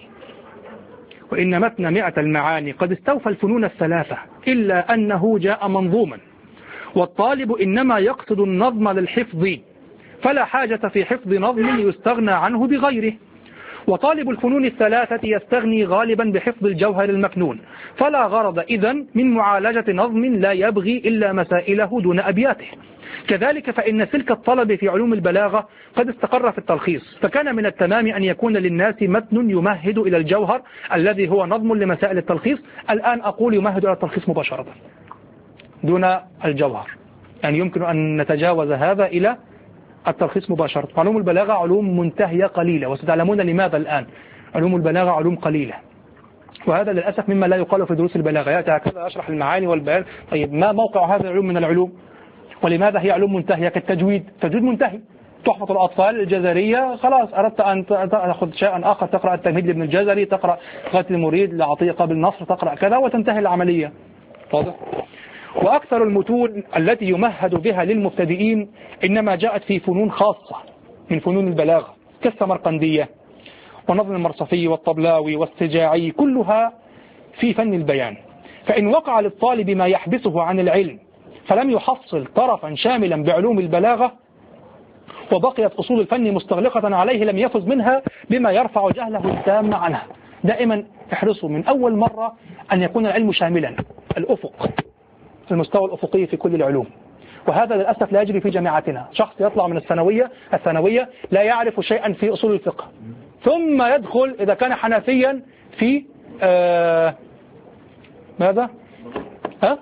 وإن متن مئة المعاني قد استوفى الفنون الثلاثة إلا أنه جاء منظوما والطالب إنما يقصد النظم للحفظ فلا حاجة في حفظ نظم يستغنى عنه بغيره. وطالب الفنون الثلاثة يستغني غالبا بحفظ الجوهر المكنون فلا غرض إذن من معالجة نظم لا يبغي إلا مسائله دون أبياته. كذلك فإن سلك الطلب في علوم البلاغة قد استقر في التلخيص فكان من التمام أن يكون للناس متن يمهد إلى الجوهر الذي هو نظم لمسائل التلخيص. الآن أقول يمهد إلى التلخيص مباشرة دون الجوهر يعني يمكن أن نتجاوز هذا إلى التلخيص مباشرة. علوم البلاغة علوم منتهية قليلة وستعلمون لماذا الآن. علوم البلاغة علوم قليلة وهذا للأسف مما لا يقال في دروس البلاغة. يأتي هكذا أشرح المعاني والبيان. طيب ما موقع هذه العلوم من العلوم ولماذا هي علوم منتهية كالتجويد؟ التجويد منتهي. تحفة الأطفال الجزرية خلاص أردت أن تأخذ شيئا آخر تقرأ التمهيد لابن الجزري تقرأ غاية المريد لعطية قبل نصر تقرأ كذا وتنتهي العملية. واضح؟ وأكثر المتون التي يمهد بها للمبتدئين إنما جاءت في فنون خاصة من فنون البلاغة كالسمرقندية ونظم المرصفي والطبلاوي والسجاعي كلها في فن البيان. فإن وقع للطالب ما يحبسه عن العلم فلم يحصل طرفا شاملا بعلوم البلاغة وبقيت أصول الفن مستغلقة عليه لم يفز منها بما يرفع جهله التام عنها. دائما احرصوا من أول مرة أن يكون العلم شاملا الأفق المستوى الأفقي في كل العلوم وهذا للأسف لا يجري في جامعاتنا. شخص يطلع من الثانوية الثانوية لا يعرف شيئا في أصول الفقه ثم يدخل إذا كان حنفيا في آه ماذا ها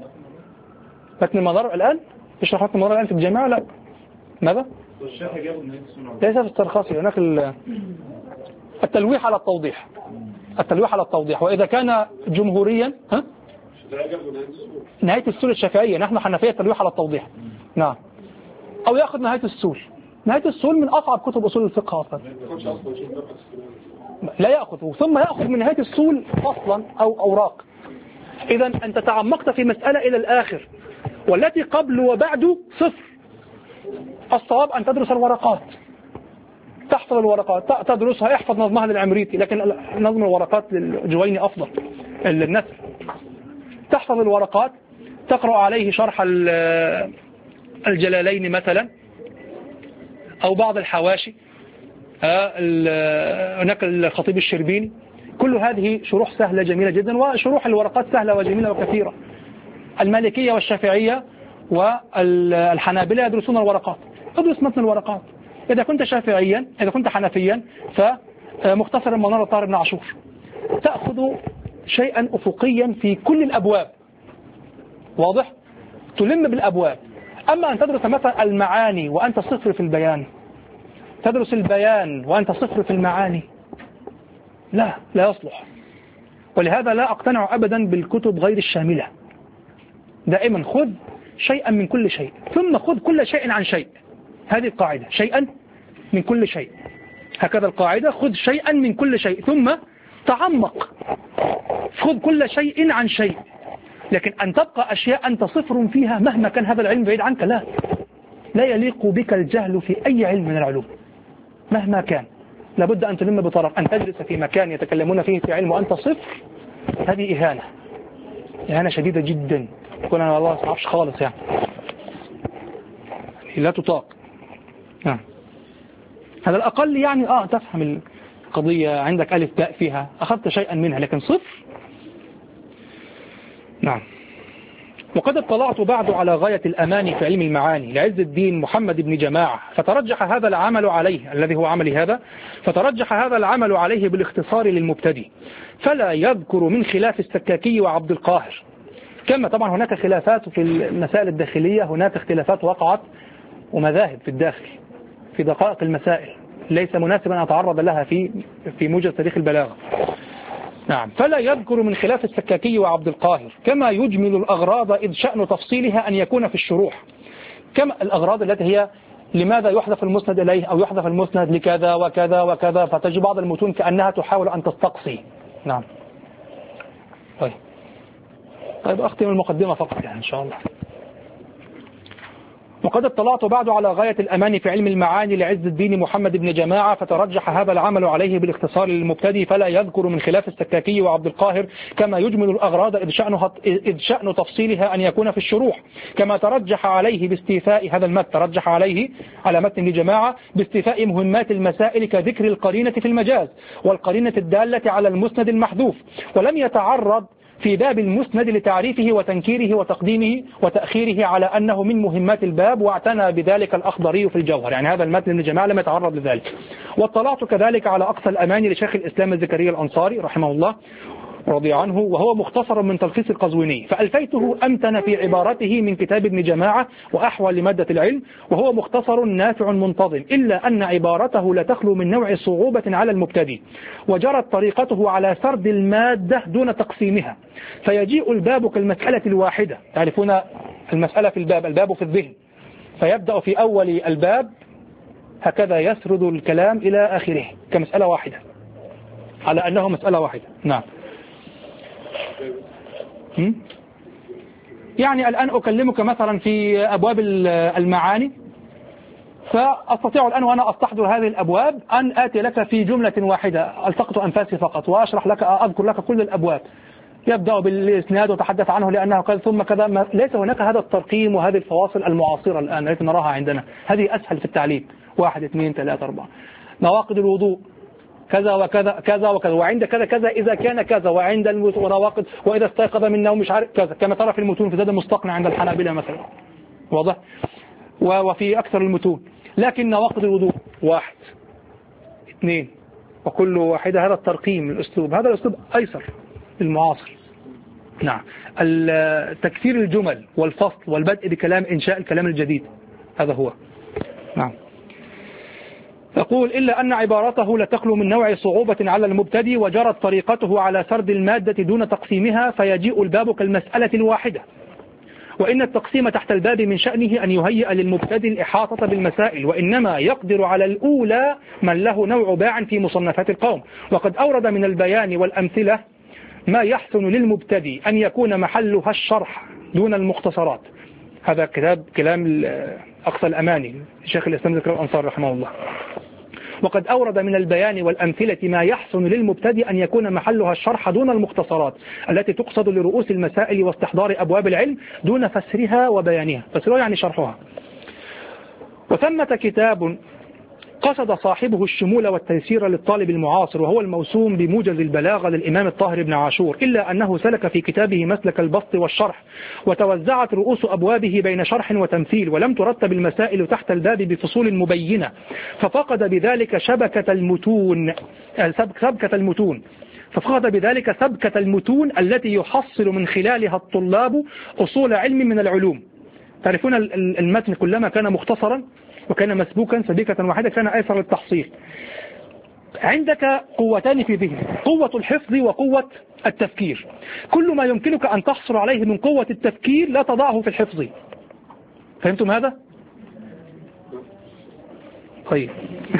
متن المضار الآن يشرح متن المضار الآن في الجامعة لا ماذا ليس في السرخاصي هناك التلويح على التوضيح التلويح على التوضيح. وإذا كان جمهوريا ها نهاية السول الشافعية نحن حنفية التلويح على التوضيح. نعم. أو يأخذ نهاية السول. نهاية السول من أصعب كتب أصول الفقه أصلا. لا يأخذ ثم يأخذ من نهاية السول فصلا أو أوراق. إذا أنت تعمقت في مسألة إلى الآخر والتي قبل وبعد صفر. الصواب أن تدرس الورقات تحفظ الورقات تدرسها احفظ نظمها للعمريتي لكن نظم الورقات للجويني أفضل للنثر. تحفظ الورقات تقرأ عليه شرح الجلالين مثلا أو بعض الحواشي هناك الخطيب الشربيني. كل هذه شروح سهلة جميلة جدا وشروح الورقات سهلة وجميلة وكثيرة. المالكية والشافعية والحنابلة يدرسون الورقات. ادرس متن الورقات. إذا كنت شافعيا إذا كنت حنفيا فمختصر المنار الطاهر بن عاشور تأخذ شيئا أفقيا في كل الأبواب. واضح؟ تلم بالأبواب. أما أن تدرس مثلا المعاني وأنت صفر في البيان تدرس البيان وأنت صفر في المعاني لا لا يصلح. ولهذا لا أقتنع أبدا بالكتب غير الشاملة. دائما خذ شيئا من كل شيء ثم خذ كل شيء عن شيء. هذه القاعدة شيئا من كل شيء. هكذا القاعدة خذ شيئا من كل شيء ثم تعمق خذ كل شيء عن شيء. لكن أن تبقى أشياء أنت صفر فيها مهما كان هذا العلم بعيد عنك لا لا يليق بك الجهل في أي علم من العلوم مهما كان. لابد أن تلم بطرف. أن تجلس في مكان يتكلمون فيه في علم وأنت صفر هذه إهانة إهانة شديدة جدا. يقول أنا والله ما أعرفش خالص يعني لا تطاق. نعم. على الأقل يعني آه تفهم القضية، عندك ألف باء فيها، أخذت شيئا منها، لكن صفر. نعم. وقد اطلعت بعد على غاية الأمان في علم المعاني لعز الدين محمد بن جماعة، فترجح هذا العمل عليه الذي هو عملي هذا، فترجح هذا العمل عليه بالاختصار للمبتدئ، فلا يذكر من خلاف السكاكي وعبد القاهر. كما طبعا هناك خلافات في المسائل الداخلية، هناك اختلافات وقعت ومذاهب في الداخل في دقائق المسائل ليس مناسبا أن أتعرض لها في في موجز تاريخ البلاغة. نعم. فلا يذكر من خلاف السكاكي وعبد القاهر، كما يجمل الأغراض إذ شأن تفصيلها أن يكون في الشروح، كما الأغراض التي هي لماذا يحذف المسند إليه أو يحذف المسند لكذا وكذا وكذا، فتجد بعض المتون كأنها تحاول أن تستقصي. نعم. طيب طيب أختم المقدمة فقط يعني إن شاء الله. وقد اطلعت بعد على غاية الأمان في علم المعاني لعز الدين محمد بن جماعة، فترجح هذا العمل عليه بالاختصار للمبتدئ، فلا يذكر من خلاف السكاكي وعبد القاهر، كما يجمل الأغراض إذ شأنها إذ شأن تفصيلها أن يكون في الشروح، كما ترجح عليه باستيفاء هذا المتن، ترجح عليه على متن لجماعة باستيفاء مهمات المسائل كذكر القرينة في المجاز والقرينة الدالة على المسند المحذوف، ولم يتعرض في باب المسند لتعريفه وتنكيره وتقديمه وتأخيره على أنه من مهمات الباب، واعتنى بذلك الأخضري في الجوهر. يعني هذا المتن ابن جماعة لم يتعرض لذلك. واطلعت كذلك على أقصى الأمان لشيخ الإسلام الزكريا الأنصاري رحمه الله رضي عنه، وهو مختصر من تلخيص القزويني، فألفيته أمتن في عبارته من كتاب ابن جماعة وأحوى لمادة العلم، وهو مختصر نافع منتظم، إلا أن عبارته لا تخلو من نوع صعوبة على المبتدئ، وجرت طريقته على سرد المادة دون تقسيمها، فيجيء الباب كالمسألة الواحدة. تعرفون المسألة في الباب، الباب في الذهن، فيبدأ في أول الباب هكذا يسرد الكلام إلى آخره كمسألة واحدة، على أنه مسألة واحدة. نعم. يعني الآن أكلمك مثلا في أبواب المعاني، فأستطيع الآن وأنا أستحضر هذه الأبواب أن آتي لك في جملة واحدة، ألتقط أنفاسي فقط وأشرح لك، أذكر لك كل الأبواب، يبدأ بالإسناد وتحدث عنه لأنه كذا ثم كذا. ليس هناك هذا الترقيم وهذه الفواصل المعاصرة الآن التي نراها عندنا، هذه أسهل في التعليم، واحد اثنين ثلاثة أربعة، نواقض الوضوء كذا وكذا كذا وكذا، وعند كذا كذا إذا كان كذا، وعند النواقض وإذا استيقظ من النوم مش عارف كذا، كما ترى في المتون في زاد المستقنع عند الحنابلة مثلا، واضح، وفي أكثر المتون. لكن نواقض الوضوء واحد اثنين، وكل واحدة هذا الترقيم الأسلوب، هذا الأسلوب أيسر المعاصر. نعم. تكثير الجمل والفصل والبدء بكلام إنشاء الكلام الجديد، هذا هو. نعم. يقول إلا أن عبارته لا تخلو من نوع صعوبة على المبتدئ، وجرت طريقته على سرد المادة دون تقسيمها، فيجيء الباب كالمسألة الواحدة، وإن التقسيم تحت الباب من شأنه أن يهيئ للمبتدئ الإحاطة بالمسائل، وإنما يقدر على الأولى من له نوع باع في مصنفات القوم. وقد أورد من البيان والأمثلة ما يحسن للمبتدئ أن يكون محلها الشرح دون المختصرات. هذا كتاب كلام أقصى الأماني شيخ الإسلام زكريا الأنصاري رحمه الله. وقد أورد من البيان والأمثلة ما يحسن للمبتدئ أن يكون محلها الشرح دون المختصرات التي تقصد لرؤوس المسائل واستحضار أبواب العلم دون فسرها وبيانها، فسرها يعني شرحها. وثمة كتاب قصد صاحبه الشمول والتيسير للطالب المعاصر، وهو الموسوم بموجز البلاغة للإمام الطاهر بن عاشور، إلا أنه سلك في كتابه مسلك البسط والشرح، وتوزعت رؤوس أبوابه بين شرح وتمثيل، ولم ترتب المسائل تحت الباب بفصول مبينة، ففقد بذلك شبكة المتون سبكة المتون ففقد بذلك سبكة المتون التي يحصل من خلالها الطلاب أصول علم من العلوم. تعرفون المتن كلما كان مختصرا وكان مسبوكا سبيكة واحدة كان أيسر للتحصيل. عندك قوتان في ذهنك، قوة الحفظ وقوة التفكير. كل ما يمكنك أن تحصل عليه من قوة التفكير لا تضعه في الحفظ. فهمتم هذا؟ طيب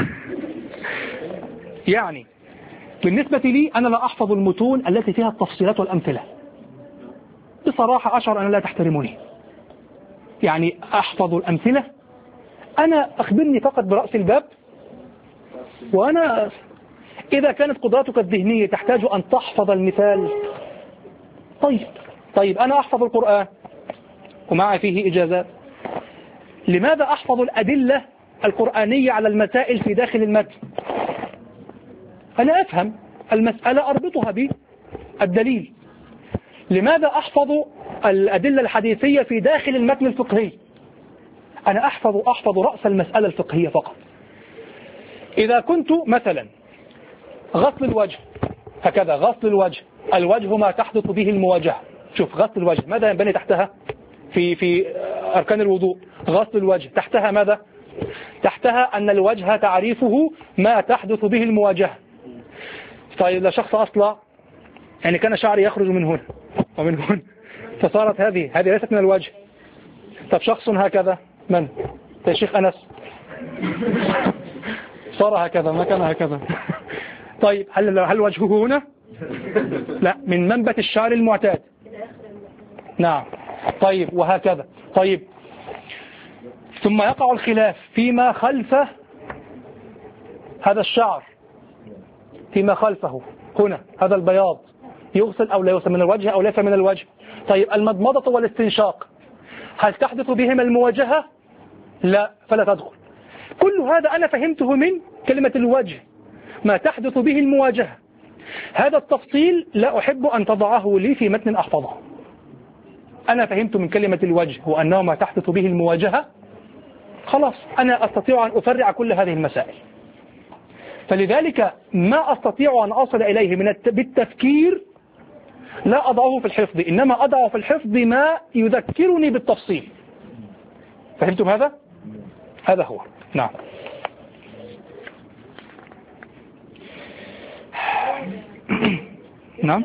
يعني بالنسبة لي أنا لا أحفظ المتون التي فيها التفصيلات والأمثلة، بصراحة أشعر أن لا تحترمني. يعني أحفظ الأمثلة، أنا أخبرني فقط برأس الباب، وأنا إذا كانت قدراتك الذهنية تحتاج أن تحفظ المثال، طيب طيب أنا أحفظ القرآن ومعي فيه إجازات، لماذا أحفظ الأدلة القرآنية على المسائل في داخل المتن. أنا أفهم المسألة أربطها بالدليل. لماذا أحفظ الأدلة الحديثية في داخل المتن الفقهي؟ أنا أحفظ أحفظ رأس المسألة الفقهية فقط. إذا كنت مثلا غسل الوجه هكذا، غسل الوجه، الوجه ما تحدث به المواجهة. شوف غسل الوجه ماذا ينبني تحتها في في أركان الوضوء؟ غسل الوجه تحتها ماذا؟ تحتها أن الوجه تعريفه ما تحدث به المواجهة. طيب لا شخص أصلا يعني كان شعري يخرج من هنا ومن هنا فصارت هذه هذه ليست من الوجه. طب شخص هكذا، من؟ يا شيخ أنس صار هكذا ما كان هكذا. طيب هل هل وجهه هنا؟ لا، من منبت الشعر المعتاد. نعم. طيب وهكذا. طيب ثم يقع الخلاف فيما خلف هذا الشعر، فيما خلفه هنا هذا البياض يغسل أو لا يغسل، من الوجه أو ليس من الوجه. طيب المضمضة والاستنشاق هل تحدث بهما المواجهة؟ لا، فلا تدخل. كل هذا أنا فهمته من كلمة الوجه، ما تحدث به المواجهة. هذا التفصيل لا أحب أن تضعه لي في متن أحفظه. أنا فهمت من كلمة الوجه وأنه ما تحدث به المواجهة، خلاص أنا أستطيع أن أفرع كل هذه المسائل. فلذلك ما أستطيع أن أصل إليه من بالتفكير لا أضعه في الحفظ، إنما أضع في الحفظ ما يذكرني بالتفصيل. فهمتم هذا؟ هذا هو. نعم. نعم.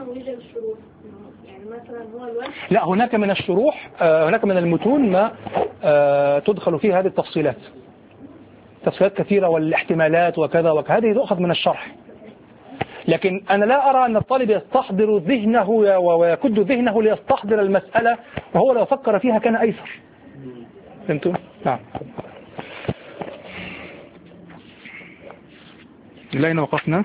لا، هناك من الشروح هناك من المتون ما تدخل فيه هذه التفصيلات، تفصيلات كثيرة والاحتمالات وكذا وكذا، هذه تؤخذ من الشرح. لكن أنا لا أرى أن الطالب يستحضر ذهنه ويكد ذهنه ليستحضر المسألة، وهو لو فكر فيها كان أيسر. فهمتم؟ نعم. إلى أين وقفنا؟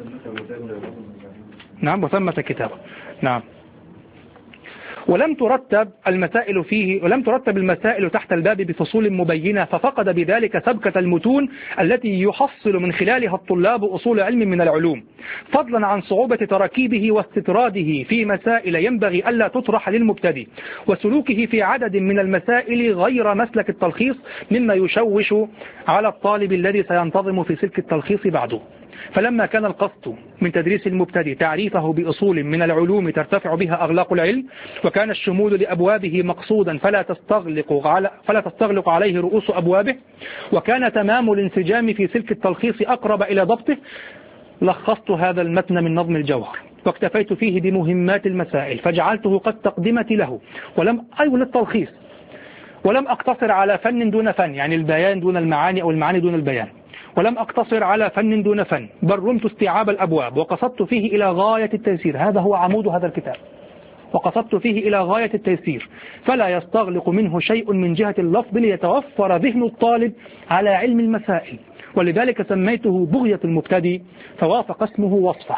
نعم. وثمة كتابة. نعم. ولم ترتب المسائل فيه ولم ترتب المسائل تحت الباب بفصول مبينة، ففقد بذلك سبكة المتون التي يحصل من خلالها الطلاب أصول علم من العلوم، فضلا عن صعوبة تركيبه واستطراده في مسائل ينبغي ألا تطرح للمبتدئ، وسلوكه في عدد من المسائل غير مسلك التلخيص مما يشوش على الطالب الذي سينتظم في سلك التلخيص بعده. فلما كان القصد من تدريس المبتدئ تعريفه بأصول من العلوم ترتفع بها أغلاق العلم، وكان الشمول لأبوابه مقصودا فلا تستغلق على فلا تستغلق عليه رؤوس أبوابه، وكان تمام الانسجام في سلك التلخيص أقرب إلى ضبطه، لخصت هذا المتن من نظم الجوهر واكتفيت فيه بمهمات المسائل، فجعلته قد تقدمت له ولم أيون التلخيص، ولم أقتصر على فن دون فن، يعني البيان دون المعاني أو المعاني دون البيان، ولم أقتصر على فن دون فن، بل رمت استيعاب الأبواب وقصدت فيه إلى غاية التيسير. هذا هو عمود هذا الكتاب، وقصدت فيه إلى غاية التيسير، فلا يستغلق منه شيء من جهة اللفظ ليتوفر ذهن الطالب على علم المسائل، ولذلك سميته بغية المبتدئ فوافق اسمه وصفه.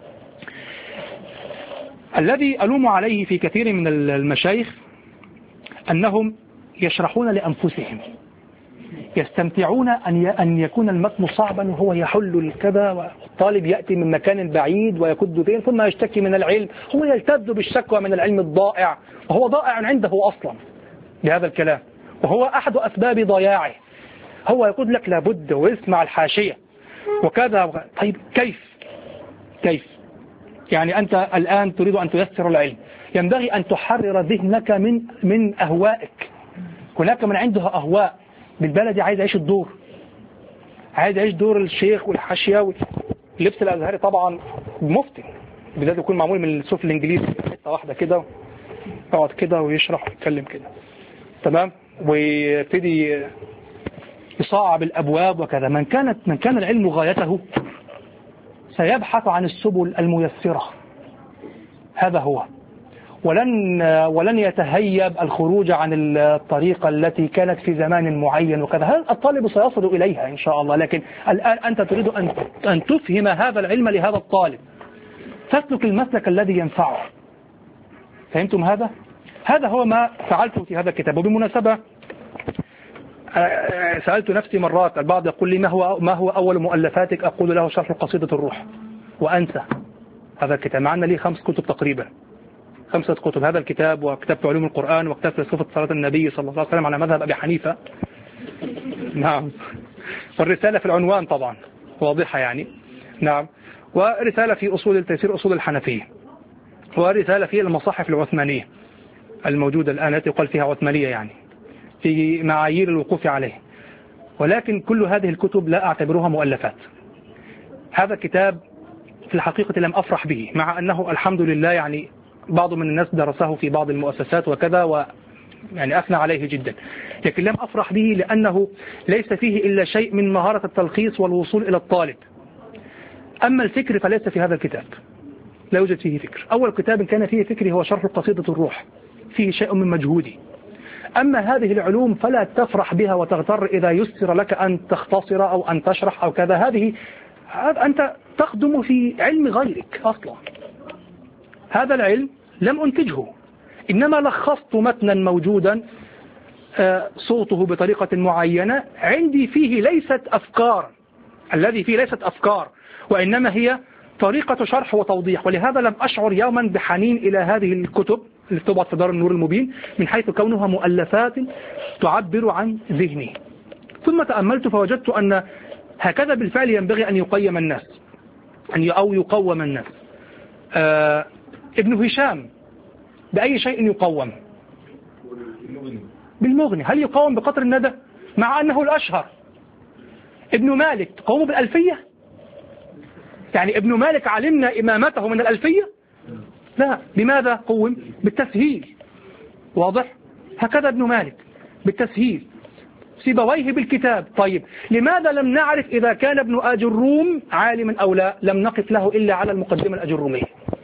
الذي ألوم عليه في كثير من المشايخ أنهم يشرحون لأنفسهم، يستمتعون أن يكون المتن صعبا وهو يحل الكذا، والطالب يأتي من مكان بعيد ويكد ذهن ثم يشتكي من العلم، هو يلتذ بالشكوى من العلم الضائع، وهو ضائع عنده أصلا بهذا الكلام، وهو أحد أسباب ضياعه. هو يقول لك لابد ويسمع الحاشية وكذا. طيب كيف كيف يعني أنت الآن تريد أن تيسر العلم، ينبغي أن تحرر ذهنك من من أهوائك. هناك من عنده أهواء بالبلد، عايز يعيش الدور، عايز يعيش دور الشيخ والحاشية واللبس الأزهري. طبعا مفتي بالذات يكون معمول من الصوف الإنجليزي، حتة واحدة كده يقعد كده ويشرح ويتكلم كده، تمام، ويبتدي يصعب الأبواب وكذا. من كانت من كان العلم غايته سيبحث عن السبل الميسرة، هذا هو، ولن ولن يتهيب الخروج عن الطريقة التي كانت في زمان معين وكذا. هذا الطالب سيصل إليها إن شاء الله، لكن الآن أنت تريد أن أن تفهم هذا العلم لهذا الطالب، تسلك المسلك الذي ينفعه. فهمتم هذا؟ هذا هو ما فعلته في هذا الكتاب. وبالمناسبة سألت نفسي مرات، البعض يقول لي ما هو ما هو أول مؤلفاتك؟ أقول له شرح قصيدة الروح، وأنسى هذا الكتاب، مع أن لي خمس كتب تقريبا، خمسة كتب، هذا الكتاب وكتاب في علوم القرآن وكتاب في صفة صلاة النبي صلى الله عليه وسلم على مذهب أبي حنيفة. نعم. والرسالة في العنوان طبعا واضحة يعني. نعم. ورسالة في أصول تيسير أصول الحنفية، ورسالة في المصاحف العثمانية الموجودة الآن التي يقال فيها عثمانية يعني في معايير الوقوف عليه. ولكن كل هذه الكتب لا أعتبرها مؤلفات. هذا كتاب في الحقيقة لم أفرح به، مع أنه الحمد لله يعني بعض من الناس درسه في بعض المؤسسات وكذا و يعني أثنى عليه جدا، لكن لم أفرح به لأنه ليس فيه إلا شيء من مهارة التلخيص والوصول إلى الطالب. أما الفكر فليس في هذا الكتاب، لا يوجد فيه فكر. أول كتاب كان فيه فكري هو شرح قصيدة الروح، فيه شيء من مجهودي. أما هذه العلوم فلا تفرح بها وتغتر إذا يسر لك أن تختصر أو أن تشرح أو كذا، هذه أنت تخدم في علم غيرك أصلا. هذا العلم لم أنتجه، إنما لخصت متنا موجودا صوته بطريقة معينة عندي، فيه ليست أفكار، الذي فيه ليست أفكار، وإنما هي طريقة شرح وتوضيح. ولهذا لم أشعر يوما بحنين إلى هذه الكتب اللي تطبع في دار النور المبين من حيث كونها مؤلفات تعبر عن ذهني. ثم تأملت فوجدت أن هكذا بالفعل ينبغي أن يقيم الناس أو يقوم الناس. آه ابن هشام بأي شيء يقوم؟ بالمغني. هل يقوم بقطر الندى مع أنه الأشهر؟ ابن مالك تقوم بالألفية؟ يعني ابن مالك علمنا إمامته من الألفية؟ لا. لماذا قوم؟ بالتسهيل. واضح؟ هكذا ابن مالك بالتسهيل. سيبويه بالكتاب. طيب لماذا لم نعرف إذا كان ابن أجروم عالما أو لا؟ لم نقف له إلا على المقدمة الأجرومية،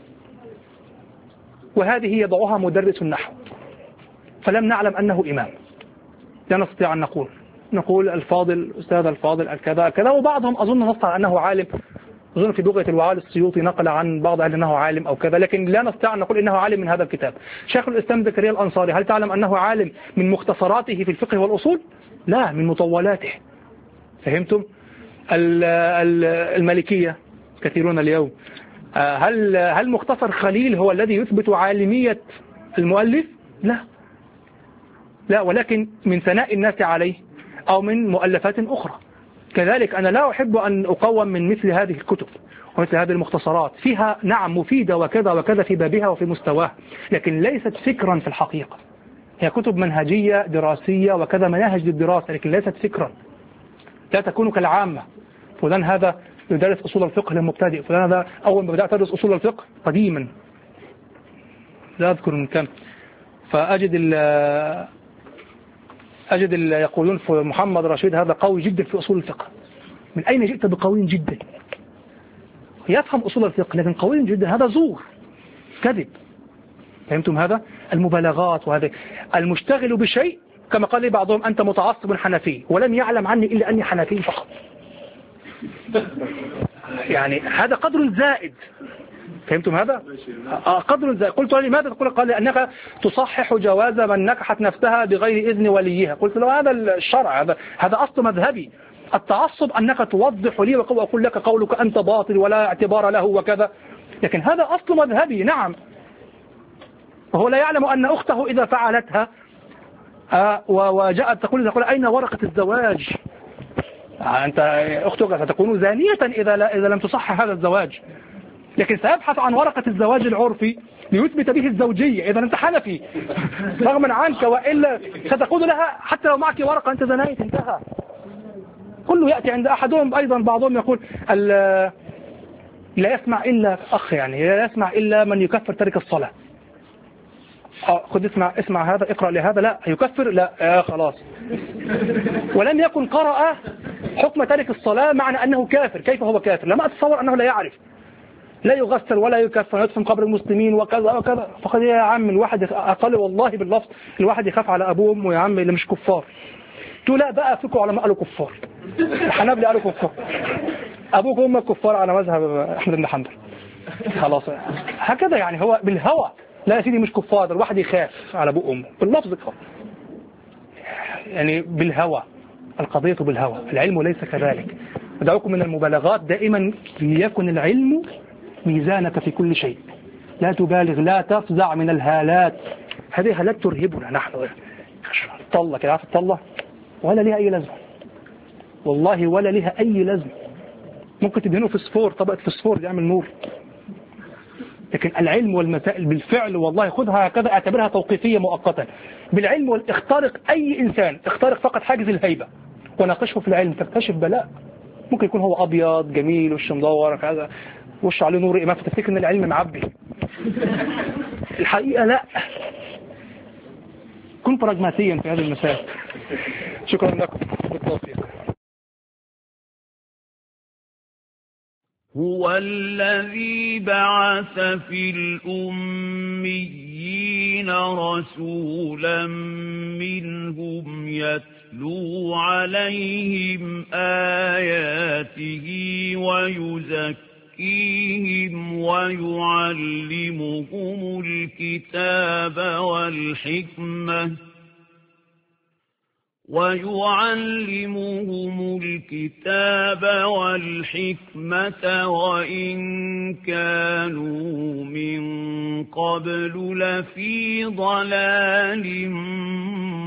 وهذه يضعها مدرس النحو، فلم نعلم أنه إمام. لا نستطيع أن نقول نقول الفاضل أستاذ الفاضل الكذا كذا، وبعضهم أظن نص على أنه عالم، أظن في بغية الوعال السيوطي نقل عن بعض أهل أنه عالم أو كذا، لكن لا نستطيع أن نقول إنه عالم من هذا الكتاب. شيخ الإسلام زكريا الأنصاري هل تعلم أنه عالم من مختصراته في الفقه والأصول؟ لا، من مطولاته. فهمتم؟ المالكية كثيرون اليوم، هل هل مختصر خليل هو الذي يثبت عالمية المؤلف؟ لا لا، ولكن من ثناء الناس عليه أو من مؤلفات أخرى. كذلك أنا لا أحب أن أقوم من مثل هذه الكتب ومثل هذه المختصرات، فيها نعم مفيدة وكذا وكذا في بابها وفي مستواها، لكن ليست فكرا في الحقيقة. هي كتب منهجية دراسية وكذا، مناهج للدراسة، لكن ليست فكرا. لا تكون كالعامة، فلان هذا يدرس أصول الفقه للمبتدئ، فلان هذا أول ما بدأت أدرس أصول الفقه قديما لا أذكر من كم، فأجد ال أجد ال يقولون في محمد رشيد هذا قوي جدا في أصول الفقه. من أين جئت بقوي جدا؟ يفهم أصول الفقه لكن قوي جدا، هذا زور، كذب. فهمتم هذا؟ المبالغات. وهذا المشتغل بشيء كما قال لي بعضهم أنت متعصب حنفي، ولم يعلم عني إلا أني حنفي فقط. يعني هذا قدر زائد. فهمتم هذا؟ قدر زائد. قلت له لماذا؟ تقول قال لأنك تصحح جواز من نكحت نفسها بغير إذن وليها. قلت له هذا الشرع، هذا هذا أصل مذهبي. التعصب أنك توضح لي وأقول لك قولك أنت باطل ولا اعتبار له وكذا، لكن هذا أصل مذهبي. نعم، وهو لا يعلم أن أخته إذا فعلتها وجاءت تقول تقول أين ورقة الزواج؟ أنت أختك ستكون زانية إذا لا إذا لم تصحح هذا الزواج، لكن سيبحث عن ورقة الزواج العرفي ليثبت به الزوجية. إذا أنت حنفي رغما عنك، وإلا ستقول لها حتى لو معك ورقة أنت زناية، انتهى. كله يأتي عند أحدهم أيضا، بعضهم يقول لا يسمع إلا أخ، يعني لا يسمع إلا من يكفر ترك الصلاة. خذ اسمع اسمع هذا، اقرأ لهذا، لا يكفر، لا آه خلاص. ولم يكن قرأ حكم ترك الصلاة معنى أنه كافر. كيف هو كافر؟ لما أتصور أنه لا يعرف، لا يغسل ولا يكفر، يدفن قبر المسلمين وكذا وكذا. فقد يا عم الواحد أقل والله باللفظ، الواحد يخاف على أبوه وأمه يا عم اللي مش كفار. تو لا بقى فيكم على ما قالوا كفار، الحنابلة قالوا كفار، أبوك وأمك كفار على مذهب أحمد بن حنبل. خلاص هكذا، يعني هو بالهوى. لا يا سيدي مش كفار، الواحد يخاف على أبوه وأمه باللفظ كفار، يعني بالهوى. القضية بالهوى، العلم ليس كذلك. أدعوكم من المبالغات دائما، ليكن العلم ميزانك في كل شيء، لا تبالغ، لا تفزع من الهالات. هذه هالات ترهبنا نحن. طلة كده، عارف الطلة ولا لها أي لازمة، والله ولا لها أي لازمة. ممكن تدهنه فسفور، طبقة فسفور يعمل نور. لكن العلم والمسائل بالفعل، والله خذها هكذا، اعتبرها توقيفية مؤقتا. بالعلم والاخترق أي إنسان، اخترق فقط حاجز الهيبة وناقشه في العلم، تكتشف بلاء. ممكن يكون هو أبيض جميل وش مدور كذا وش عليه نور إمام، فتفتكر إن العلم معبي. الحقيقة لا. كن براجماتيا في هذه المسائل. شكرا لكم، بالتوفيق. هو الذي بعث في الأميين رسولا منهم يتلو عليهم آياته ويزكيهم ويعلمهم الكتاب والحكمة ويعلمهم الكتاب والحكمة وإن كانوا من قبل لفي ضلال